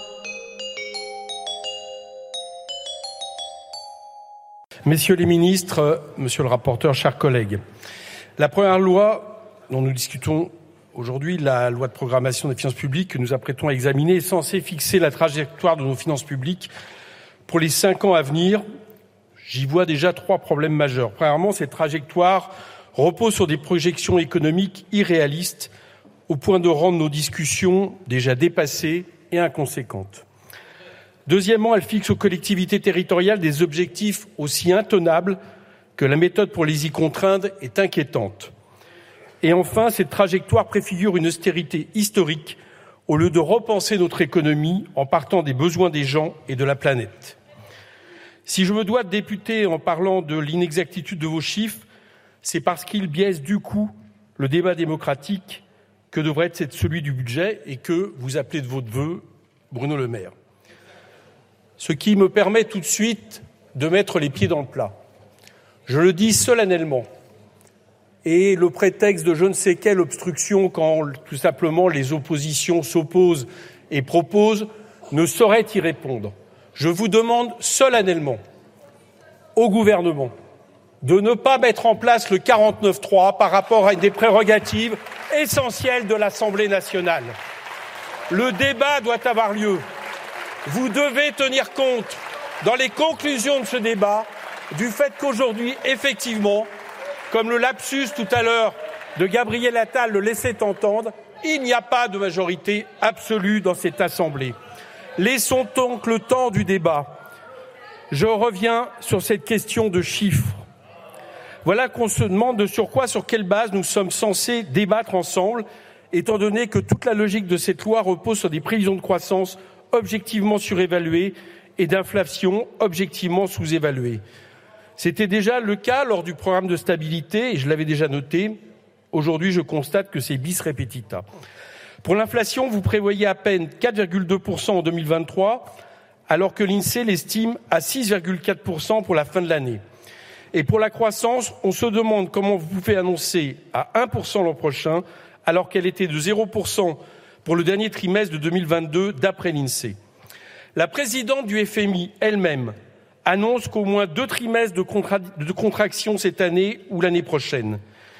Messieurs les ministres, monsieur le rapporteur, chers collègues, la première loi dont nous discutons Aujourd'hui, la loi de programmation des finances publiques que nous apprêtons à examiner est censée fixer la trajectoire de nos finances publiques pour les 5 ans à venir. J'y vois déjà 3 problèmes majeurs. Premièrement, cette trajectoire repose sur des projections économiques irréalistes au point de rendre nos discussions déjà dépassées et inconséquentes. Deuxièmement, elle fixe aux collectivités territoriales des objectifs aussi intenables que la méthode pour les y contraindre est inquiétante. Et enfin, cette trajectoire préfigure une austérité historique au lieu de repenser notre économie en partant des besoins des gens et de la planète. Si je me dois de débuter en parlant de l'inexactitude de vos chiffres, c'est parce qu'ils biaisent du coup le débat démocratique que devrait être celui du budget et que vous appelez de votre vœu Bruno Le Maire. Ce qui me permet tout de suite de mettre les pieds dans le plat. Je le dis solennellement. Et le prétexte de je ne sais quelle obstruction quand tout simplement les oppositions s'opposent et proposent ne saurait y répondre. Je vous demande solennellement au gouvernement de ne pas mettre en place le 49.3 par rapport à des prérogatives essentielles de l'Assemblée nationale. Le débat doit avoir lieu. Vous devez tenir compte, dans les conclusions de ce débat, du fait qu'aujourd'hui, effectivement, comme le lapsus tout à l'heure de Gabriel Attal le laissait entendre, il n'y a pas de majorité absolue dans cette Assemblée. Laissons donc le temps du débat. Je reviens sur cette question de chiffres. Voilà qu'on se demande de surcroît sur quelle base nous sommes censés débattre ensemble, étant donné que toute la logique de cette loi repose sur des prévisions de croissance objectivement surévaluées et d'inflation objectivement sous-évaluées. C'était déjà le cas lors du programme de stabilité, et je l'avais déjà noté. Aujourd'hui, je constate que c'est bis repetita. Pour l'inflation, vous prévoyez à peine 4,2% en 2023, alors que l'INSEE l'estime à 6,4% pour la fin de l'année. Et pour la croissance, on se demande comment vous pouvez annoncer à 1% l'an prochain, alors qu'elle était de 0% pour le dernier trimestre de 2022, d'après l'INSEE. La présidente du FMI elle-même annonce qu'au moins 2 trimestres de contraction cette année ou l'année prochaine.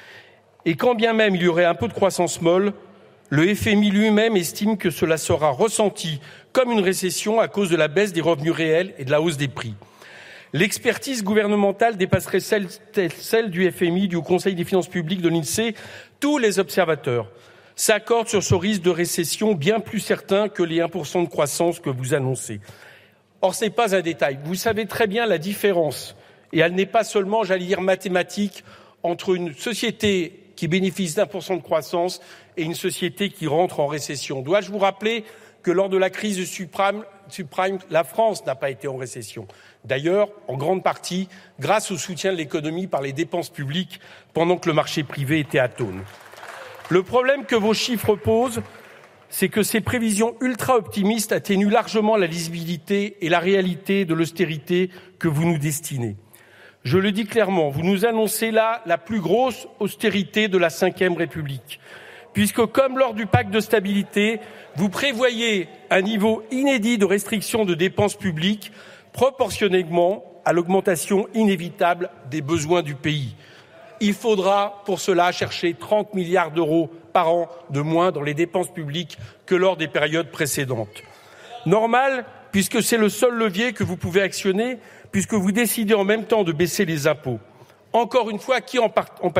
Et quand bien même il y aurait un peu de croissance molle, le FMI lui-même estime que cela sera ressenti comme une récession à cause de la baisse des revenus réels et de la hausse des prix. L'expertise gouvernementale dépasserait celle du FMI, du Conseil des finances publiques, de l'INSEE. Tous les observateurs s'accordent sur ce risque de récession bien plus certain que les 1% de croissance que vous annoncez. Or, ce n'est pas un détail. Vous savez très bien la différence, et elle n'est pas seulement, j'allais dire, mathématique, entre une société qui bénéficie d'1% de croissance et une société qui rentre en récession. Dois-je vous rappeler que lors de la crise du subprime, la France n'a pas été en récession. D'ailleurs, en grande partie, grâce au soutien de l'économie par les dépenses publiques, pendant que le marché privé était atone. Le problème que vos chiffres posent, c'est que ces prévisions ultra-optimistes atténuent largement la lisibilité et la réalité de l'austérité que vous nous destinez. Je le dis clairement, vous nous annoncez là la plus grosse austérité de la Ve République, puisque comme lors du pacte de stabilité, vous prévoyez un niveau inédit de restriction de dépenses publiques proportionnellement à l'augmentation inévitable des besoins du pays. Il faudra pour cela chercher 30 milliards d'euros par an de moins dans les dépenses publiques que lors des périodes précédentes. Normal, puisque c'est le seul levier que vous pouvez actionner, puisque vous décidez en même temps de baisser les impôts. Encore une fois, qui en pâtira ?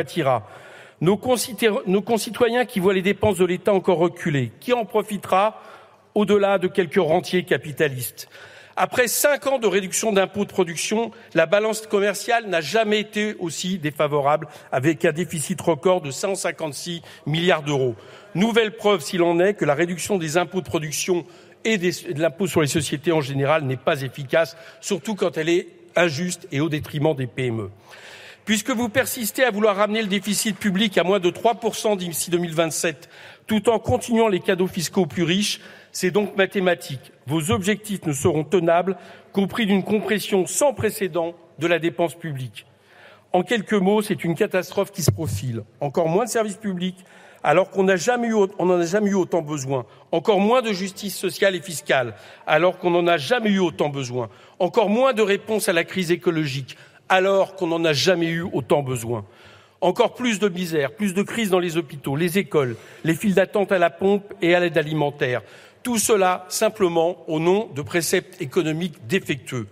Nos concitoyens qui voient les dépenses de l'État encore reculer. Qui en profitera au-delà de quelques rentiers capitalistes ? Après 5 ans de réduction d'impôts de production, la balance commerciale n'a jamais été aussi défavorable, avec un déficit record de 156 milliards d'euros. Nouvelle preuve, s'il en est, que la réduction des impôts de production et de l'impôt sur les sociétés en général n'est pas efficace, surtout quand elle est injuste et au détriment des PME. Puisque vous persistez à vouloir ramener le déficit public à moins de 3% d'ici 2027, tout en continuant les cadeaux fiscaux aux plus riches, c'est donc mathématique. Vos objectifs ne seront tenables qu'au prix d'une compression sans précédent de la dépense publique. En quelques mots, c'est une catastrophe qui se profile. Encore moins de services publics, alors qu'on n'en a jamais eu autant besoin. Encore moins de justice sociale et fiscale, alors qu'on n'en a jamais eu autant besoin. Encore moins de réponses à la crise écologique, alors qu'on n'en a jamais eu autant besoin. Encore plus de misère, plus de crises dans les hôpitaux, les écoles, les files d'attente à la pompe et à l'aide alimentaire. Tout cela simplement au nom de préceptes économiques défectueux.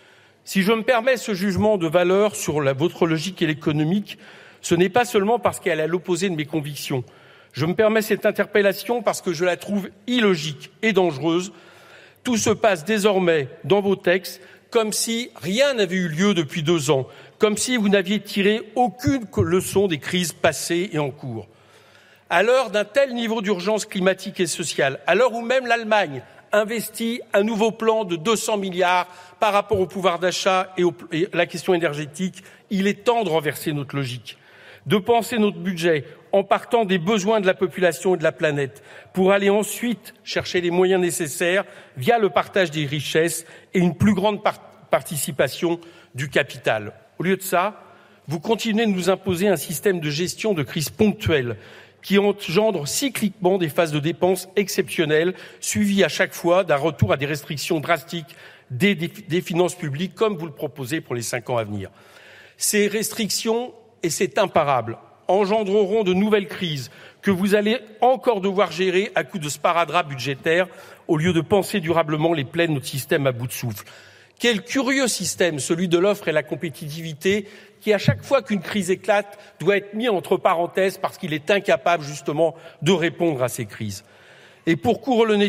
Si je me permets ce jugement de valeur sur votre logique économique, ce n'est pas seulement parce qu'elle est à l'opposé de mes convictions. Je me permets cette interpellation parce que je la trouve illogique et dangereuse. Tout se passe désormais dans vos textes comme si rien n'avait eu lieu depuis 2 ans, comme si vous n'aviez tiré aucune leçon des crises passées et en cours. À l'heure d'un tel niveau d'urgence climatique et sociale, à l'heure où même l'Allemagne investit un nouveau plan de 200 milliards par rapport au pouvoir d'achat et la question énergétique, il est temps de renverser notre logique, de penser notre budget en partant des besoins de la population et de la planète, pour aller ensuite chercher les moyens nécessaires via le partage des richesses et une plus grande participation du capital. Au lieu de ça, vous continuez de nous imposer un système de gestion de crise ponctuelle qui engendre cycliquement des phases de dépenses exceptionnelles, suivies à chaque fois d'un retour à des restrictions drastiques des finances publiques, comme vous le proposez pour les 5 ans à venir. Ces restrictions, et c'est imparable, engendreront de nouvelles crises que vous allez encore devoir gérer à coups de sparadrap budgétaire au lieu de penser durablement les plaies de notre système à bout de souffle. Quel curieux système, celui de l'offre et la compétitivité, qui, à chaque fois qu'une crise éclate, doit être mis entre parenthèses parce qu'il est incapable, justement, de répondre à ces crises. Et pour couronner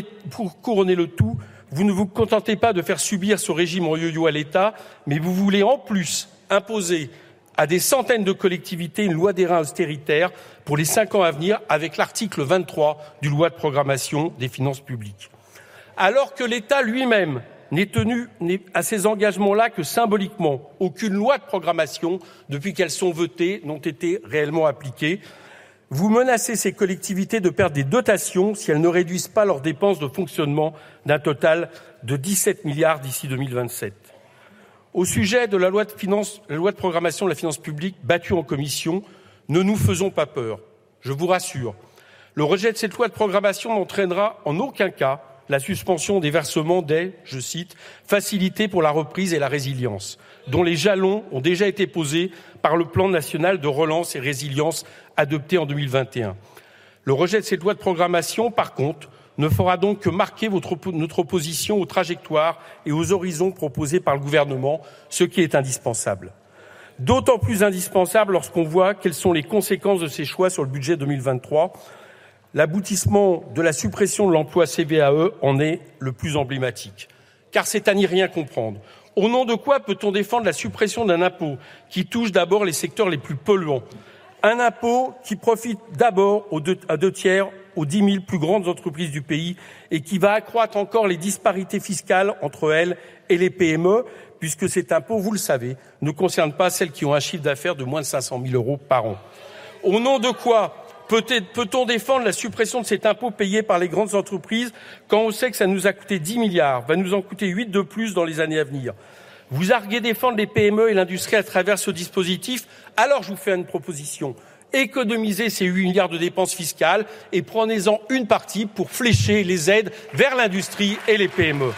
le tout, vous ne vous contentez pas de faire subir ce régime en yo-yo à l'État, mais vous voulez en plus imposer à des centaines de collectivités une loi des reins austéritaire pour les 5 ans à venir avec l'article 23 du loi de programmation des finances publiques. Alors que l'État lui-même n'est tenu à ces engagements-là que symboliquement. Aucune loi de programmation, depuis qu'elles sont votées, n'ont été réellement appliquées. Vous menacez ces collectivités de perdre des dotations si elles ne réduisent pas leurs dépenses de fonctionnement d'un total de 17 milliards d'ici 2027. Au sujet de la loi de programmation de la finance publique battue en commission, ne nous faisons pas peur. Je vous rassure. Le rejet de cette loi de programmation n'entraînera en aucun cas la suspension des versements des, je cite, facilités pour la reprise et la résilience, dont les jalons ont déjà été posés par le plan national de relance et résilience adopté en 2021. Le rejet de cette loi de programmation, par contre, ne fera donc que marquer notre opposition aux trajectoires et aux horizons proposés par le gouvernement, ce qui est indispensable. D'autant plus indispensable lorsqu'on voit quelles sont les conséquences de ces choix sur le budget 2023. L'aboutissement de la suppression de l'emploi CVAE en est le plus emblématique. Car c'est à n'y rien comprendre. Au nom de quoi peut-on défendre la suppression d'un impôt qui touche d'abord les secteurs les plus polluants? Un impôt qui profite d'abord à 2 tiers aux 10 000 plus grandes entreprises du pays et qui va accroître encore les disparités fiscales entre elles et les PME, puisque cet impôt, vous le savez, ne concerne pas celles qui ont un chiffre d'affaires de moins de 500 000 € par an. Au nom de quoi peut-on défendre la suppression de cet impôt payé par les grandes entreprises quand on sait que ça nous a coûté 10 milliards, va nous en coûter 8 de plus dans les années à venir? Vous arguez défendre les PME et l'industrie à travers ce dispositif, alors je vous fais une proposition. Économisez ces 8 milliards de dépenses fiscales et prenez-en une partie pour flécher les aides vers l'industrie et les PME.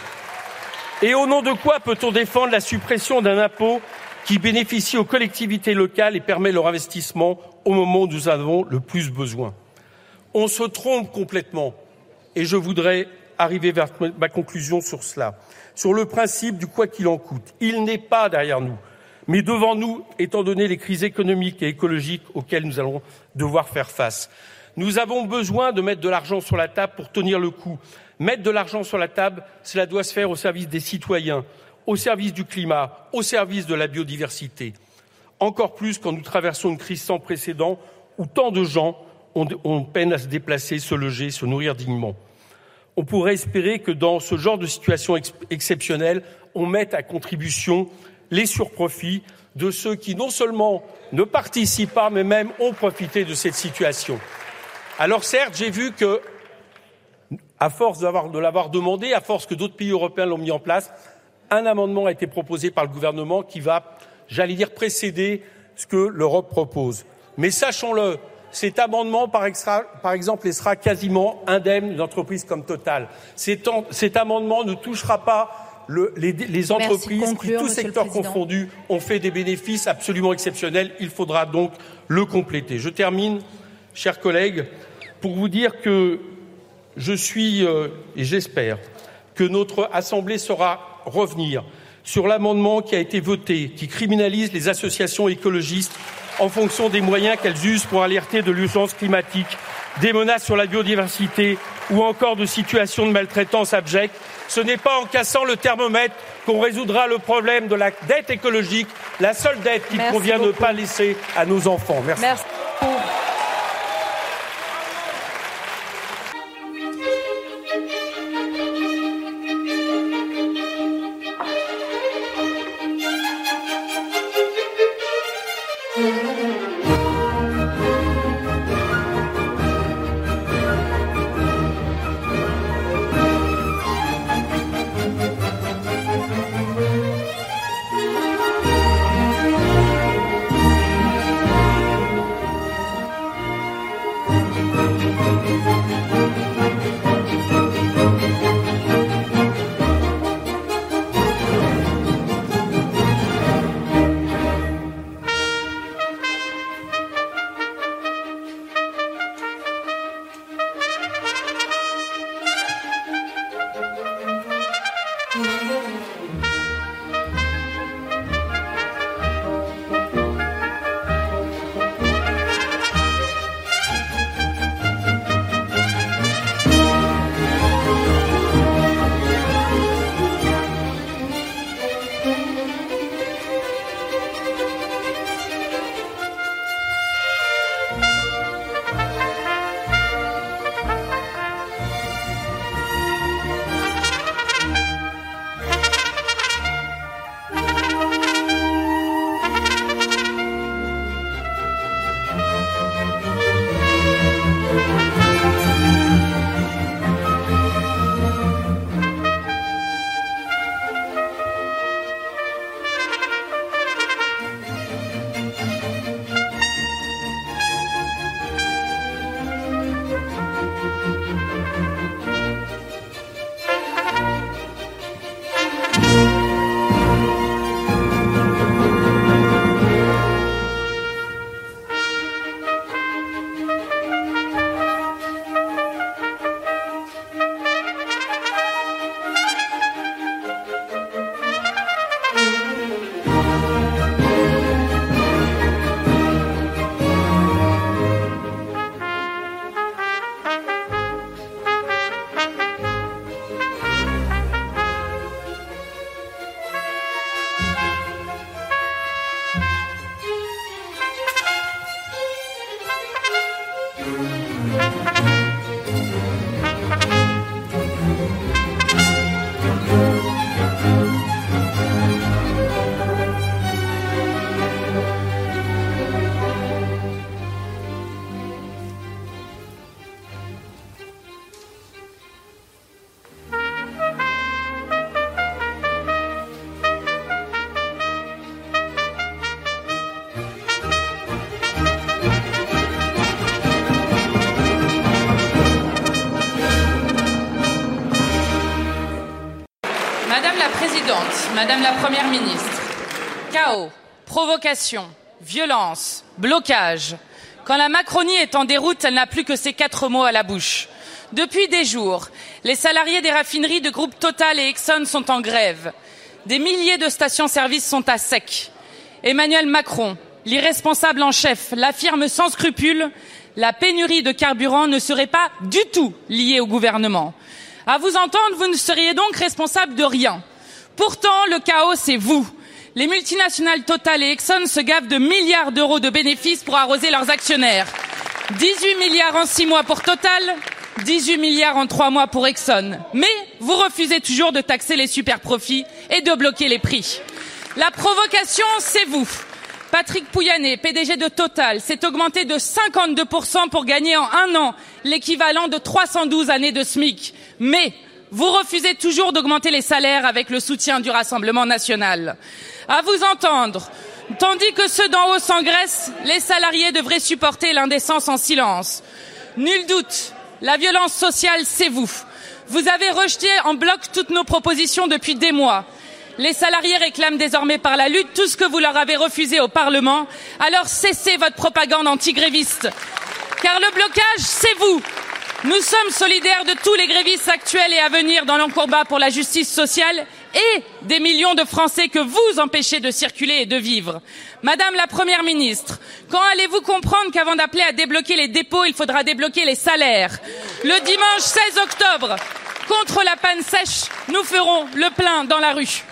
Et au nom de quoi peut-on défendre la suppression d'un impôt qui bénéficie aux collectivités locales et permet leur investissement au moment où nous avons le plus besoin? On se trompe complètement et je voudrais arriver vers ma conclusion sur cela. Sur le principe du quoi qu'il en coûte. Il n'est pas derrière nous, mais devant nous, étant donné les crises économiques et écologiques auxquelles nous allons devoir faire face. Nous avons besoin de mettre de l'argent sur la table pour tenir le coup. Mettre de l'argent sur la table, cela doit se faire au service des citoyens, au service du climat, au service de la biodiversité. Encore plus quand nous traversons une crise sans précédent où tant de gens ont peine à se déplacer, se loger, se nourrir dignement. On pourrait espérer que dans ce genre de situation exceptionnelle, on mette à contribution les surprofits de ceux qui non seulement ne participent pas, mais même ont profité de cette situation. Alors certes, j'ai vu que, à force de l'avoir demandé, à force que d'autres pays européens l'ont mis en place, un amendement a été proposé par le gouvernement qui va, j'allais dire, précéder ce que l'Europe propose. Mais sachons-le, cet amendement, par exemple, laissera quasiment indemne une entreprise comme Total. Cet amendement ne touchera pas les entreprises qui, tous secteurs confondus, ont fait des bénéfices absolument exceptionnels. Il faudra donc le compléter. Je termine, chers collègues, pour vous dire que je suis, et j'espère, que notre Assemblée saura revenir sur l'amendement qui a été voté, qui criminalise les associations écologistes en fonction des moyens qu'elles usent pour alerter de l'urgence climatique, des menaces sur la biodiversité ou encore de situations de maltraitance abjecte. Ce n'est pas en cassant le thermomètre qu'on résoudra le problème de la dette écologique, la seule dette qu'il convient de ne pas laisser à nos enfants. Merci. Merci. Madame la Première ministre, chaos, provocation, violence, blocage. Quand la Macronie est en déroute, elle n'a plus que ces 4 mots à la bouche. Depuis des jours, les salariés des raffineries de groupe Total et Exxon sont en grève. Des milliers de stations-service sont à sec. Emmanuel Macron, l'irresponsable en chef, l'affirme sans scrupule, la pénurie de carburant ne serait pas du tout liée au gouvernement. À vous entendre, vous ne seriez donc responsable de rien. Pourtant, le chaos, c'est vous. Les multinationales Total et Exxon se gavent de milliards d'euros de bénéfices pour arroser leurs actionnaires. 18 milliards en 6 mois pour Total, 18 milliards en 3 mois pour Exxon. Mais vous refusez toujours de taxer les superprofits et de bloquer les prix. La provocation, c'est vous. Patrick Pouyanné, PDG de Total, s'est augmenté de 52% pour gagner en 1 an l'équivalent de 312 années de SMIC. Mais vous refusez toujours d'augmenter les salaires avec le soutien du Rassemblement national. À vous entendre, tandis que ceux d'en haut s'engraissent, les salariés devraient supporter l'indécence en silence. Nul doute, la violence sociale, c'est vous. Vous avez rejeté en bloc toutes nos propositions depuis des mois. Les salariés réclament désormais par la lutte tout ce que vous leur avez refusé au Parlement. Alors cessez votre propagande anti-gréviste. Car le blocage, c'est vous. Nous sommes solidaires de tous les grévistes actuels et à venir dans leur combat pour la justice sociale et des millions de Français que vous empêchez de circuler et de vivre. Madame la Première ministre, quand allez-vous comprendre qu'avant d'appeler à débloquer les dépôts, il faudra débloquer les salaires? Le dimanche 16 octobre, contre la panne sèche, nous ferons le plein dans la rue.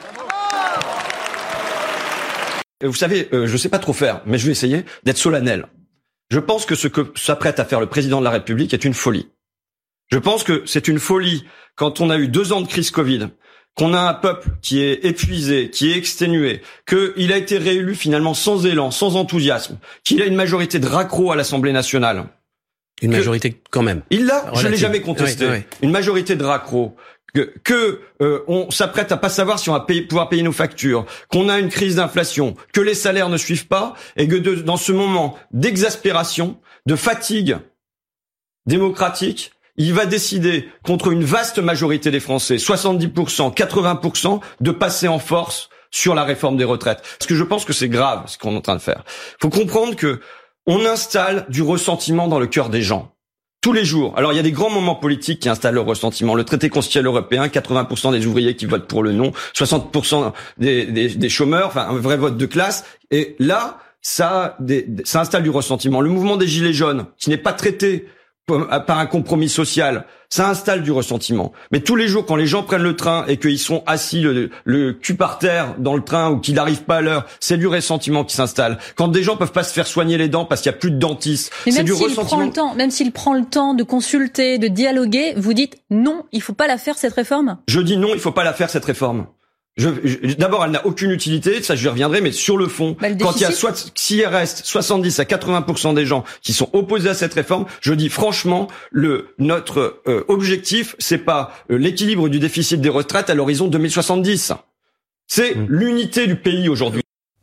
Vous savez, je ne sais pas trop faire, mais je vais essayer d'être solennel. Je pense que ce que s'apprête à faire le président de la République est une folie. Je pense que c'est une folie quand on a eu 2 ans de crise Covid, qu'on a un peuple qui est épuisé, qui est exténué, qu'il a été réélu finalement sans élan, sans enthousiasme, qu'il a une majorité de raccro à l'Assemblée nationale. Une majorité quand même. Il l'a, je l'ai jamais contesté. Oui. Une majorité de raccro. On s'apprête à pas savoir si on va pouvoir payer nos factures, qu'on a une crise d'inflation, que les salaires ne suivent pas, et que dans ce moment d'exaspération, de fatigue démocratique, il va décider contre une vaste majorité des Français, 70%, 80%, de passer en force sur la réforme des retraites. Parce que je pense que c'est grave ce qu'on est en train de faire. Il faut comprendre que on installe du ressentiment dans le cœur des gens. Tous les jours. Alors, il y a des grands moments politiques qui installent le ressentiment. Le traité constitutionnel européen, 80% des ouvriers qui votent pour le non, 60% des chômeurs, enfin, un vrai vote de classe. Et là, ça installe du ressentiment. Le mouvement des Gilets jaunes, qui n'est pas traité par un compromis social, ça installe du ressentiment. Mais tous les jours, quand les gens prennent le train et qu'ils sont assis le cul par terre dans le train ou qu'ils n'arrivent pas à l'heure, c'est du ressentiment qui s'installe. Quand des gens peuvent pas se faire soigner les dents parce qu'il y a plus de dentistes, c'est du ressentiment. Même s'il prend le temps de consulter, de dialoguer, vous dites non, il faut pas la faire cette réforme? Je dis non, il faut pas la faire cette réforme. D'abord, elle n'a aucune utilité, ça j'y reviendrai, mais sur le fond, quand il y a s'il reste 70 à 80% des gens qui sont opposés à cette réforme, je dis franchement, notre objectif, c'est pas l'équilibre du déficit des retraites à l'horizon 2070. C'est l'unité du pays aujourd'hui.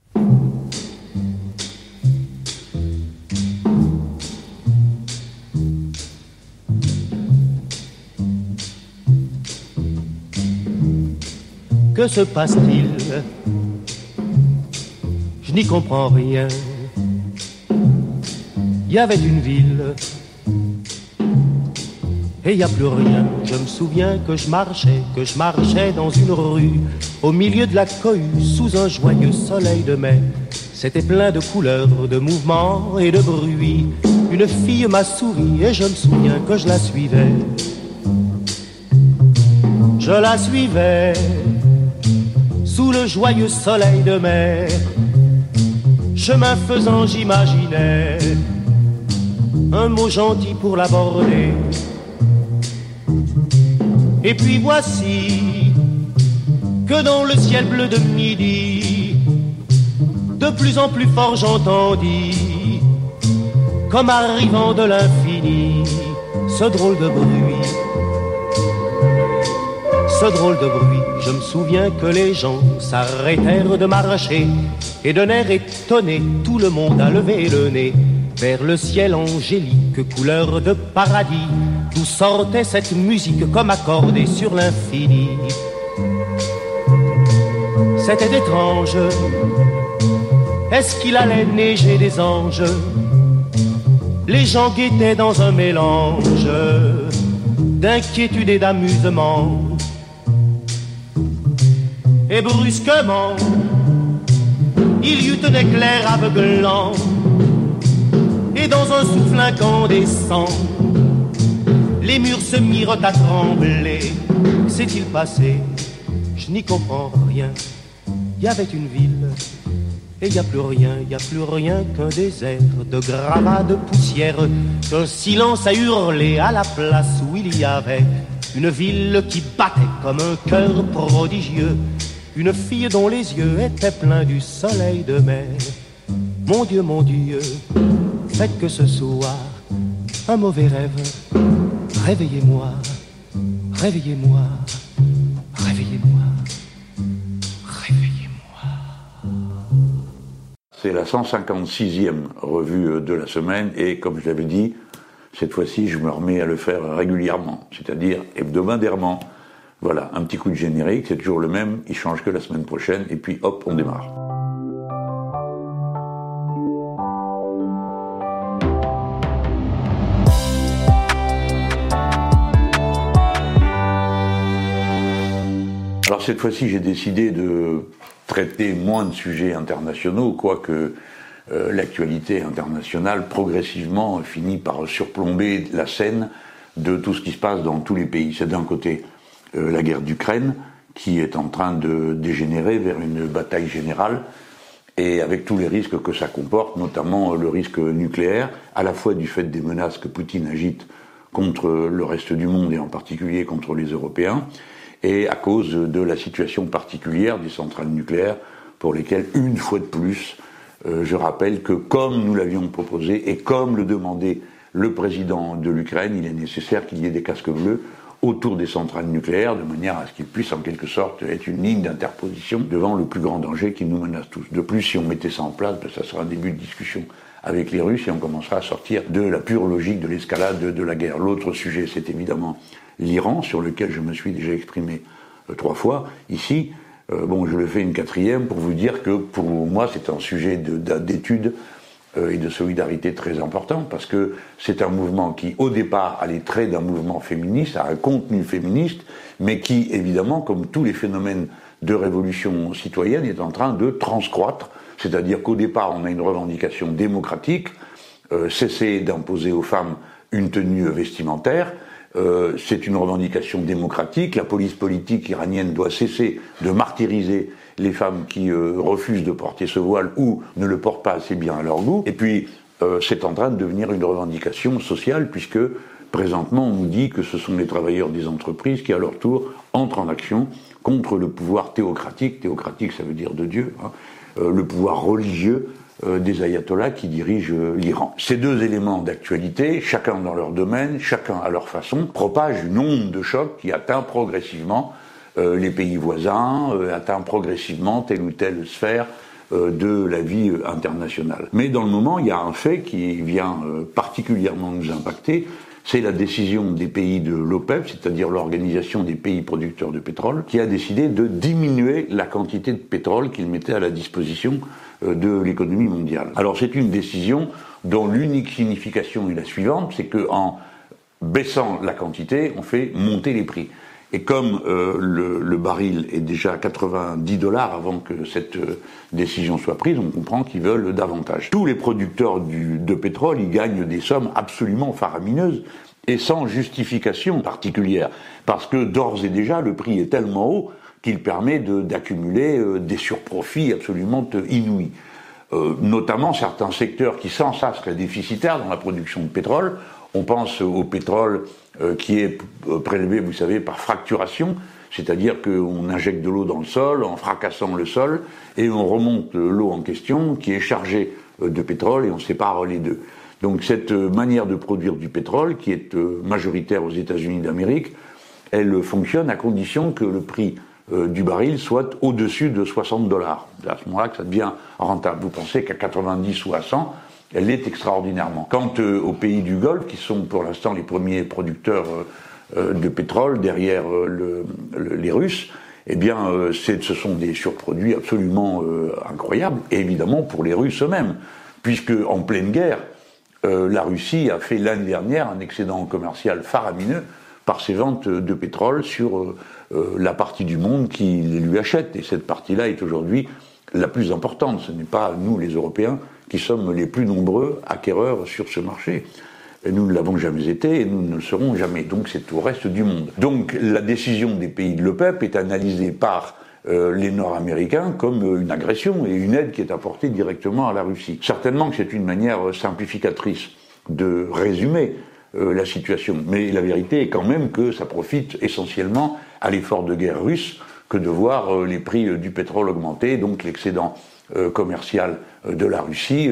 Que se passe-t-il? Je n'y comprends rien. Il y avait une ville et il n'y a plus rien. Je me souviens que je marchais dans une rue, au milieu de la cohue, sous un joyeux soleil de mai. C'était plein de couleurs, de mouvements et de bruits. Une fille m'a souri et je me souviens que je la suivais. Je la suivais sous le joyeux soleil de mer. Chemin faisant, j'imaginais un mot gentil pour l'aborder. Et puis voici que dans le ciel bleu de midi, de plus en plus fort j'entendis, comme arrivant de l'infini, ce drôle de bruit. Ce drôle de bruit, je me souviens que les gens s'arrêtèrent de marcher et d'un air étonné, tout le monde a levé le nez vers le ciel angélique, couleur de paradis, d'où sortait cette musique comme accordée sur l'infini. C'était étrange, est-ce qu'il allait neiger des anges? Les gens guettaient dans un mélange d'inquiétude et d'amusement. Et brusquement, il y eut un éclair aveuglant, et dans un souffle incandescent, les murs se mirent à trembler. Qu'est-il passé? Je n'y comprends rien. Il y avait une ville, et il n'y a plus rien qu'un désert de gravats, de poussière, qu'un silence a hurlé à la place où il y avait une ville qui battait comme un cœur prodigieux. Une fille dont les yeux étaient pleins du soleil de mer. Mon Dieu, faites que ce soir un mauvais rêve. Réveillez-moi, réveillez-moi, réveillez-moi, réveillez-moi. C'est la 156e revue de la semaine et comme je l'avais dit, Cette fois-ci, je me remets à le faire régulièrement, c'est-à-dire hebdomadairement. Voilà, un petit coup de générique, c'est toujours le même, il change que la semaine prochaine, et puis hop, on démarre. Alors cette fois-ci, j'ai décidé de traiter moins de sujets internationaux, quoique l'actualité internationale progressivement finit par surplomber la scène de tout ce qui se passe dans tous les pays. C'est d'un côté la guerre d'Ukraine qui est en train de dégénérer vers une bataille générale et avec tous les risques que ça comporte, notamment le risque nucléaire, à la fois du fait des menaces que Poutine agite contre le reste du monde et en particulier contre les Européens, et à cause de la situation particulière des centrales nucléaires pour lesquelles, une fois de plus, je rappelle que comme nous l'avions proposé et comme le demandait le président de l'Ukraine, il est nécessaire qu'il y ait des casques bleus autour des centrales nucléaires, de manière à ce qu'ils puissent en quelque sorte être une ligne d'interposition devant le plus grand danger qui nous menace tous. De plus, si on mettait ça en place, ça sera un début de discussion avec les Russes et on commencera à sortir de la pure logique de l'escalade de la guerre. L'autre sujet, c'est évidemment l'Iran, sur lequel je me suis déjà exprimé 3 fois ici. Je le fais une 4e pour vous dire que pour moi, c'est un sujet d'étude et de solidarité très important, parce que c'est un mouvement qui, au départ, a les traits d'un mouvement féministe, a un contenu féministe, mais qui, évidemment, comme tous les phénomènes de révolution citoyenne, est en train de transcroître. C'est-à-dire qu'au départ, on a une revendication démocratique, cesser d'imposer aux femmes une tenue vestimentaire. C'est une revendication démocratique. La police politique iranienne doit cesser de martyriser les femmes qui refusent de porter ce voile ou ne le portent pas assez bien à leur goût. Et puis, c'est en train de devenir une revendication sociale, puisque présentement, on nous dit que ce sont les travailleurs des entreprises qui, à leur tour, entrent en action contre le pouvoir théocratique. Théocratique, ça veut dire de Dieu, le pouvoir religieux des ayatollahs qui dirigent l'Iran. Ces 2 éléments d'actualité, chacun dans leur domaine, chacun à leur façon, propagent une onde de choc qui atteint progressivement les pays voisins, atteint progressivement telle ou telle sphère de la vie internationale. Mais dans le moment, il y a un fait qui vient particulièrement nous impacter, c'est la décision des pays de l'OPEP, c'est-à-dire l'organisation des pays producteurs de pétrole, qui a décidé de diminuer la quantité de pétrole qu'ils mettaient à la disposition de l'économie mondiale. Alors c'est une décision dont l'unique signification est la suivante, c'est qu'en baissant la quantité, on fait monter les prix. Et comme le baril est déjà à $90 avant que cette décision soit prise, on comprend qu'ils veulent davantage. Tous les producteurs de pétrole, ils gagnent des sommes absolument faramineuses et sans justification particulière. Parce que d'ores et déjà, le prix est tellement haut qu'il permet d'accumuler des surprofits absolument inouïs. Notamment certains secteurs qui sans ça seraient déficitaires dans la production de pétrole. On pense au pétrole qui est prélevé, vous savez, par fracturation, c'est-à-dire qu'on injecte de l'eau dans le sol en fracassant le sol et on remonte l'eau en question qui est chargée de pétrole et on sépare les deux. Donc cette manière de produire du pétrole, qui est majoritaire aux États-Unis d'Amérique, elle fonctionne à condition que le prix du baril soit au-dessus de $60. C'est à ce moment-là que ça devient rentable. Vous pensez qu'à 90 ou à 100, elle est extraordinairement. Quant aux pays du Golfe, qui sont pour l'instant les premiers producteurs de pétrole derrière les Russes, eh bien, ce sont des surproduits absolument incroyables, et évidemment pour les Russes eux-mêmes, puisque en pleine guerre, la Russie a fait l'année dernière un excédent commercial faramineux par ses ventes de pétrole sur la partie du monde qui les lui achète, et cette partie-là est aujourd'hui la plus importante. Ce n'est pas nous, les Européens, qui sommes les plus nombreux acquéreurs sur ce marché. Et nous ne l'avons jamais été et nous ne le serons jamais. Donc c'est au reste du monde. Donc la décision des pays de l'OPEP est analysée par les Nord-Américains comme une agression et une aide qui est apportée directement à la Russie. Certainement que c'est une manière simplificatrice de résumer la situation. Mais la vérité est quand même que ça profite essentiellement à l'effort de guerre russe que de voir les prix du pétrole augmenter, donc l'excédent commercial de la Russie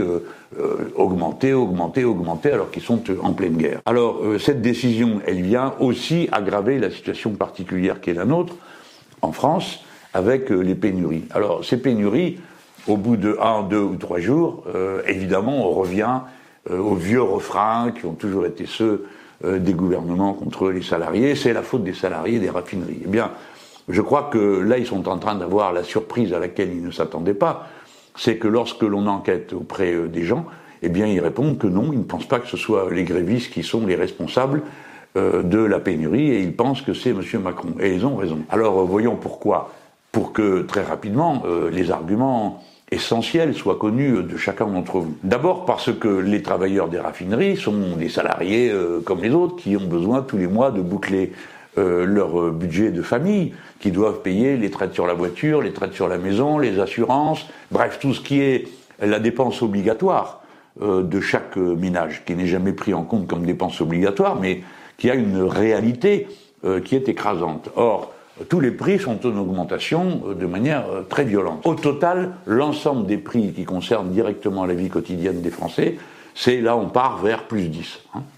augmenter, alors qu'ils sont en pleine guerre. Alors, cette décision, elle vient aussi aggraver la situation particulière qui est la nôtre, en France, avec les pénuries. Alors, ces pénuries, au bout de 1, 2 ou 3 jours, évidemment, on revient aux vieux refrains qui ont toujours été ceux des gouvernements contre les salariés. C'est la faute des salariés des raffineries. Eh bien, je crois que là, ils sont en train d'avoir la surprise à laquelle ils ne s'attendaient pas. C'est que lorsque l'on enquête auprès des gens, eh bien, ils répondent que non, ils ne pensent pas que ce soit les grévistes qui sont les responsables de la pénurie, et ils pensent que c'est M. Macron. Et ils ont raison. Alors, voyons pourquoi. Pour que, très rapidement, les arguments essentiels soient connus de chacun d'entre vous. D'abord parce que les travailleurs des raffineries sont des salariés comme les autres, qui ont besoin tous les mois de boucler leur budget de famille, qui doivent payer les traites sur la voiture, les traites sur la maison, les assurances, bref, tout ce qui est la dépense obligatoire de chaque ménage, qui n'est jamais pris en compte comme dépense obligatoire, mais qui a une réalité qui est écrasante. Or, tous les prix sont en augmentation de manière très violente. Au total, l'ensemble des prix qui concernent directement la vie quotidienne des Français, c'est là on part vers plus 10.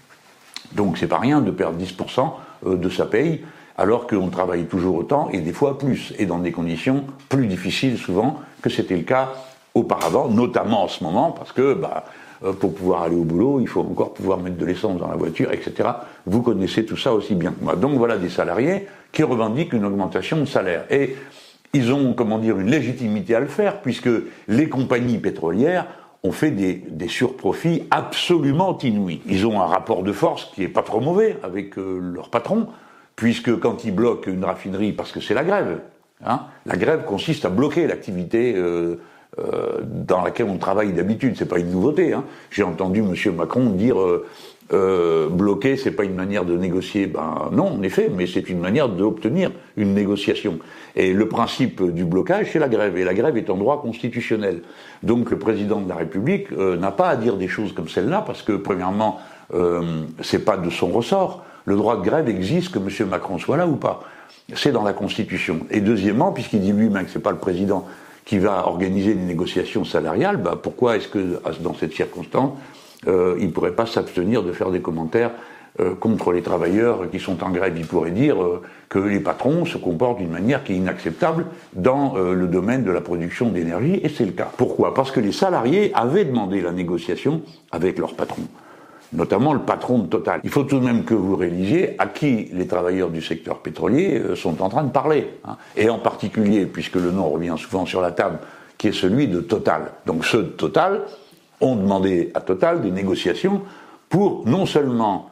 Donc c'est pas rien de perdre 10% de sa paye, alors qu'on travaille toujours autant, et des fois plus, et dans des conditions plus difficiles souvent que c'était le cas auparavant, notamment en ce moment, parce que pour pouvoir aller au boulot, il faut encore pouvoir mettre de l'essence dans la voiture, etc. Vous connaissez tout ça aussi bien que moi. Donc voilà des salariés qui revendiquent une augmentation de salaire. Et ils ont, une légitimité à le faire, puisque les compagnies pétrolières ont fait des surprofits absolument inouïs. Ils ont un rapport de force qui est pas trop mauvais avec leur patron, puisque quand ils bloquent une raffinerie, parce que c'est la grève, la grève consiste à bloquer l'activité dans laquelle on travaille d'habitude, c'est pas une nouveauté. J'ai entendu M. Macron dire bloquer, c'est pas une manière de négocier. Non, en effet, mais c'est une manière d'obtenir une négociation. Et le principe du blocage, c'est la grève, et la grève est en droit constitutionnel. Donc le président de la République n'a pas à dire des choses comme celle-là, parce que premièrement, c'est pas de son ressort. Le droit de grève existe, que M. Macron soit là ou pas. C'est dans la Constitution. Et deuxièmement, puisqu'il dit lui-même que c'est pas le président qui va organiser les négociations salariales, pourquoi est-ce que, dans cette circonstance, il ne pourrait pas s'abstenir de faire des commentaires contre les travailleurs qui sont en grève? Il pourrait dire que les patrons se comportent d'une manière qui est inacceptable dans le domaine de la production d'énergie, et c'est le cas. Pourquoi? Parce que les salariés avaient demandé la négociation avec leur patron, notamment le patron de Total. Il faut tout de même que vous réalisiez à qui les travailleurs du secteur pétrolier sont en train de parler. Et en particulier, puisque le nom revient souvent sur la table, qui est celui de Total. Donc ceux de Total ont demandé à Total des négociations pour non seulement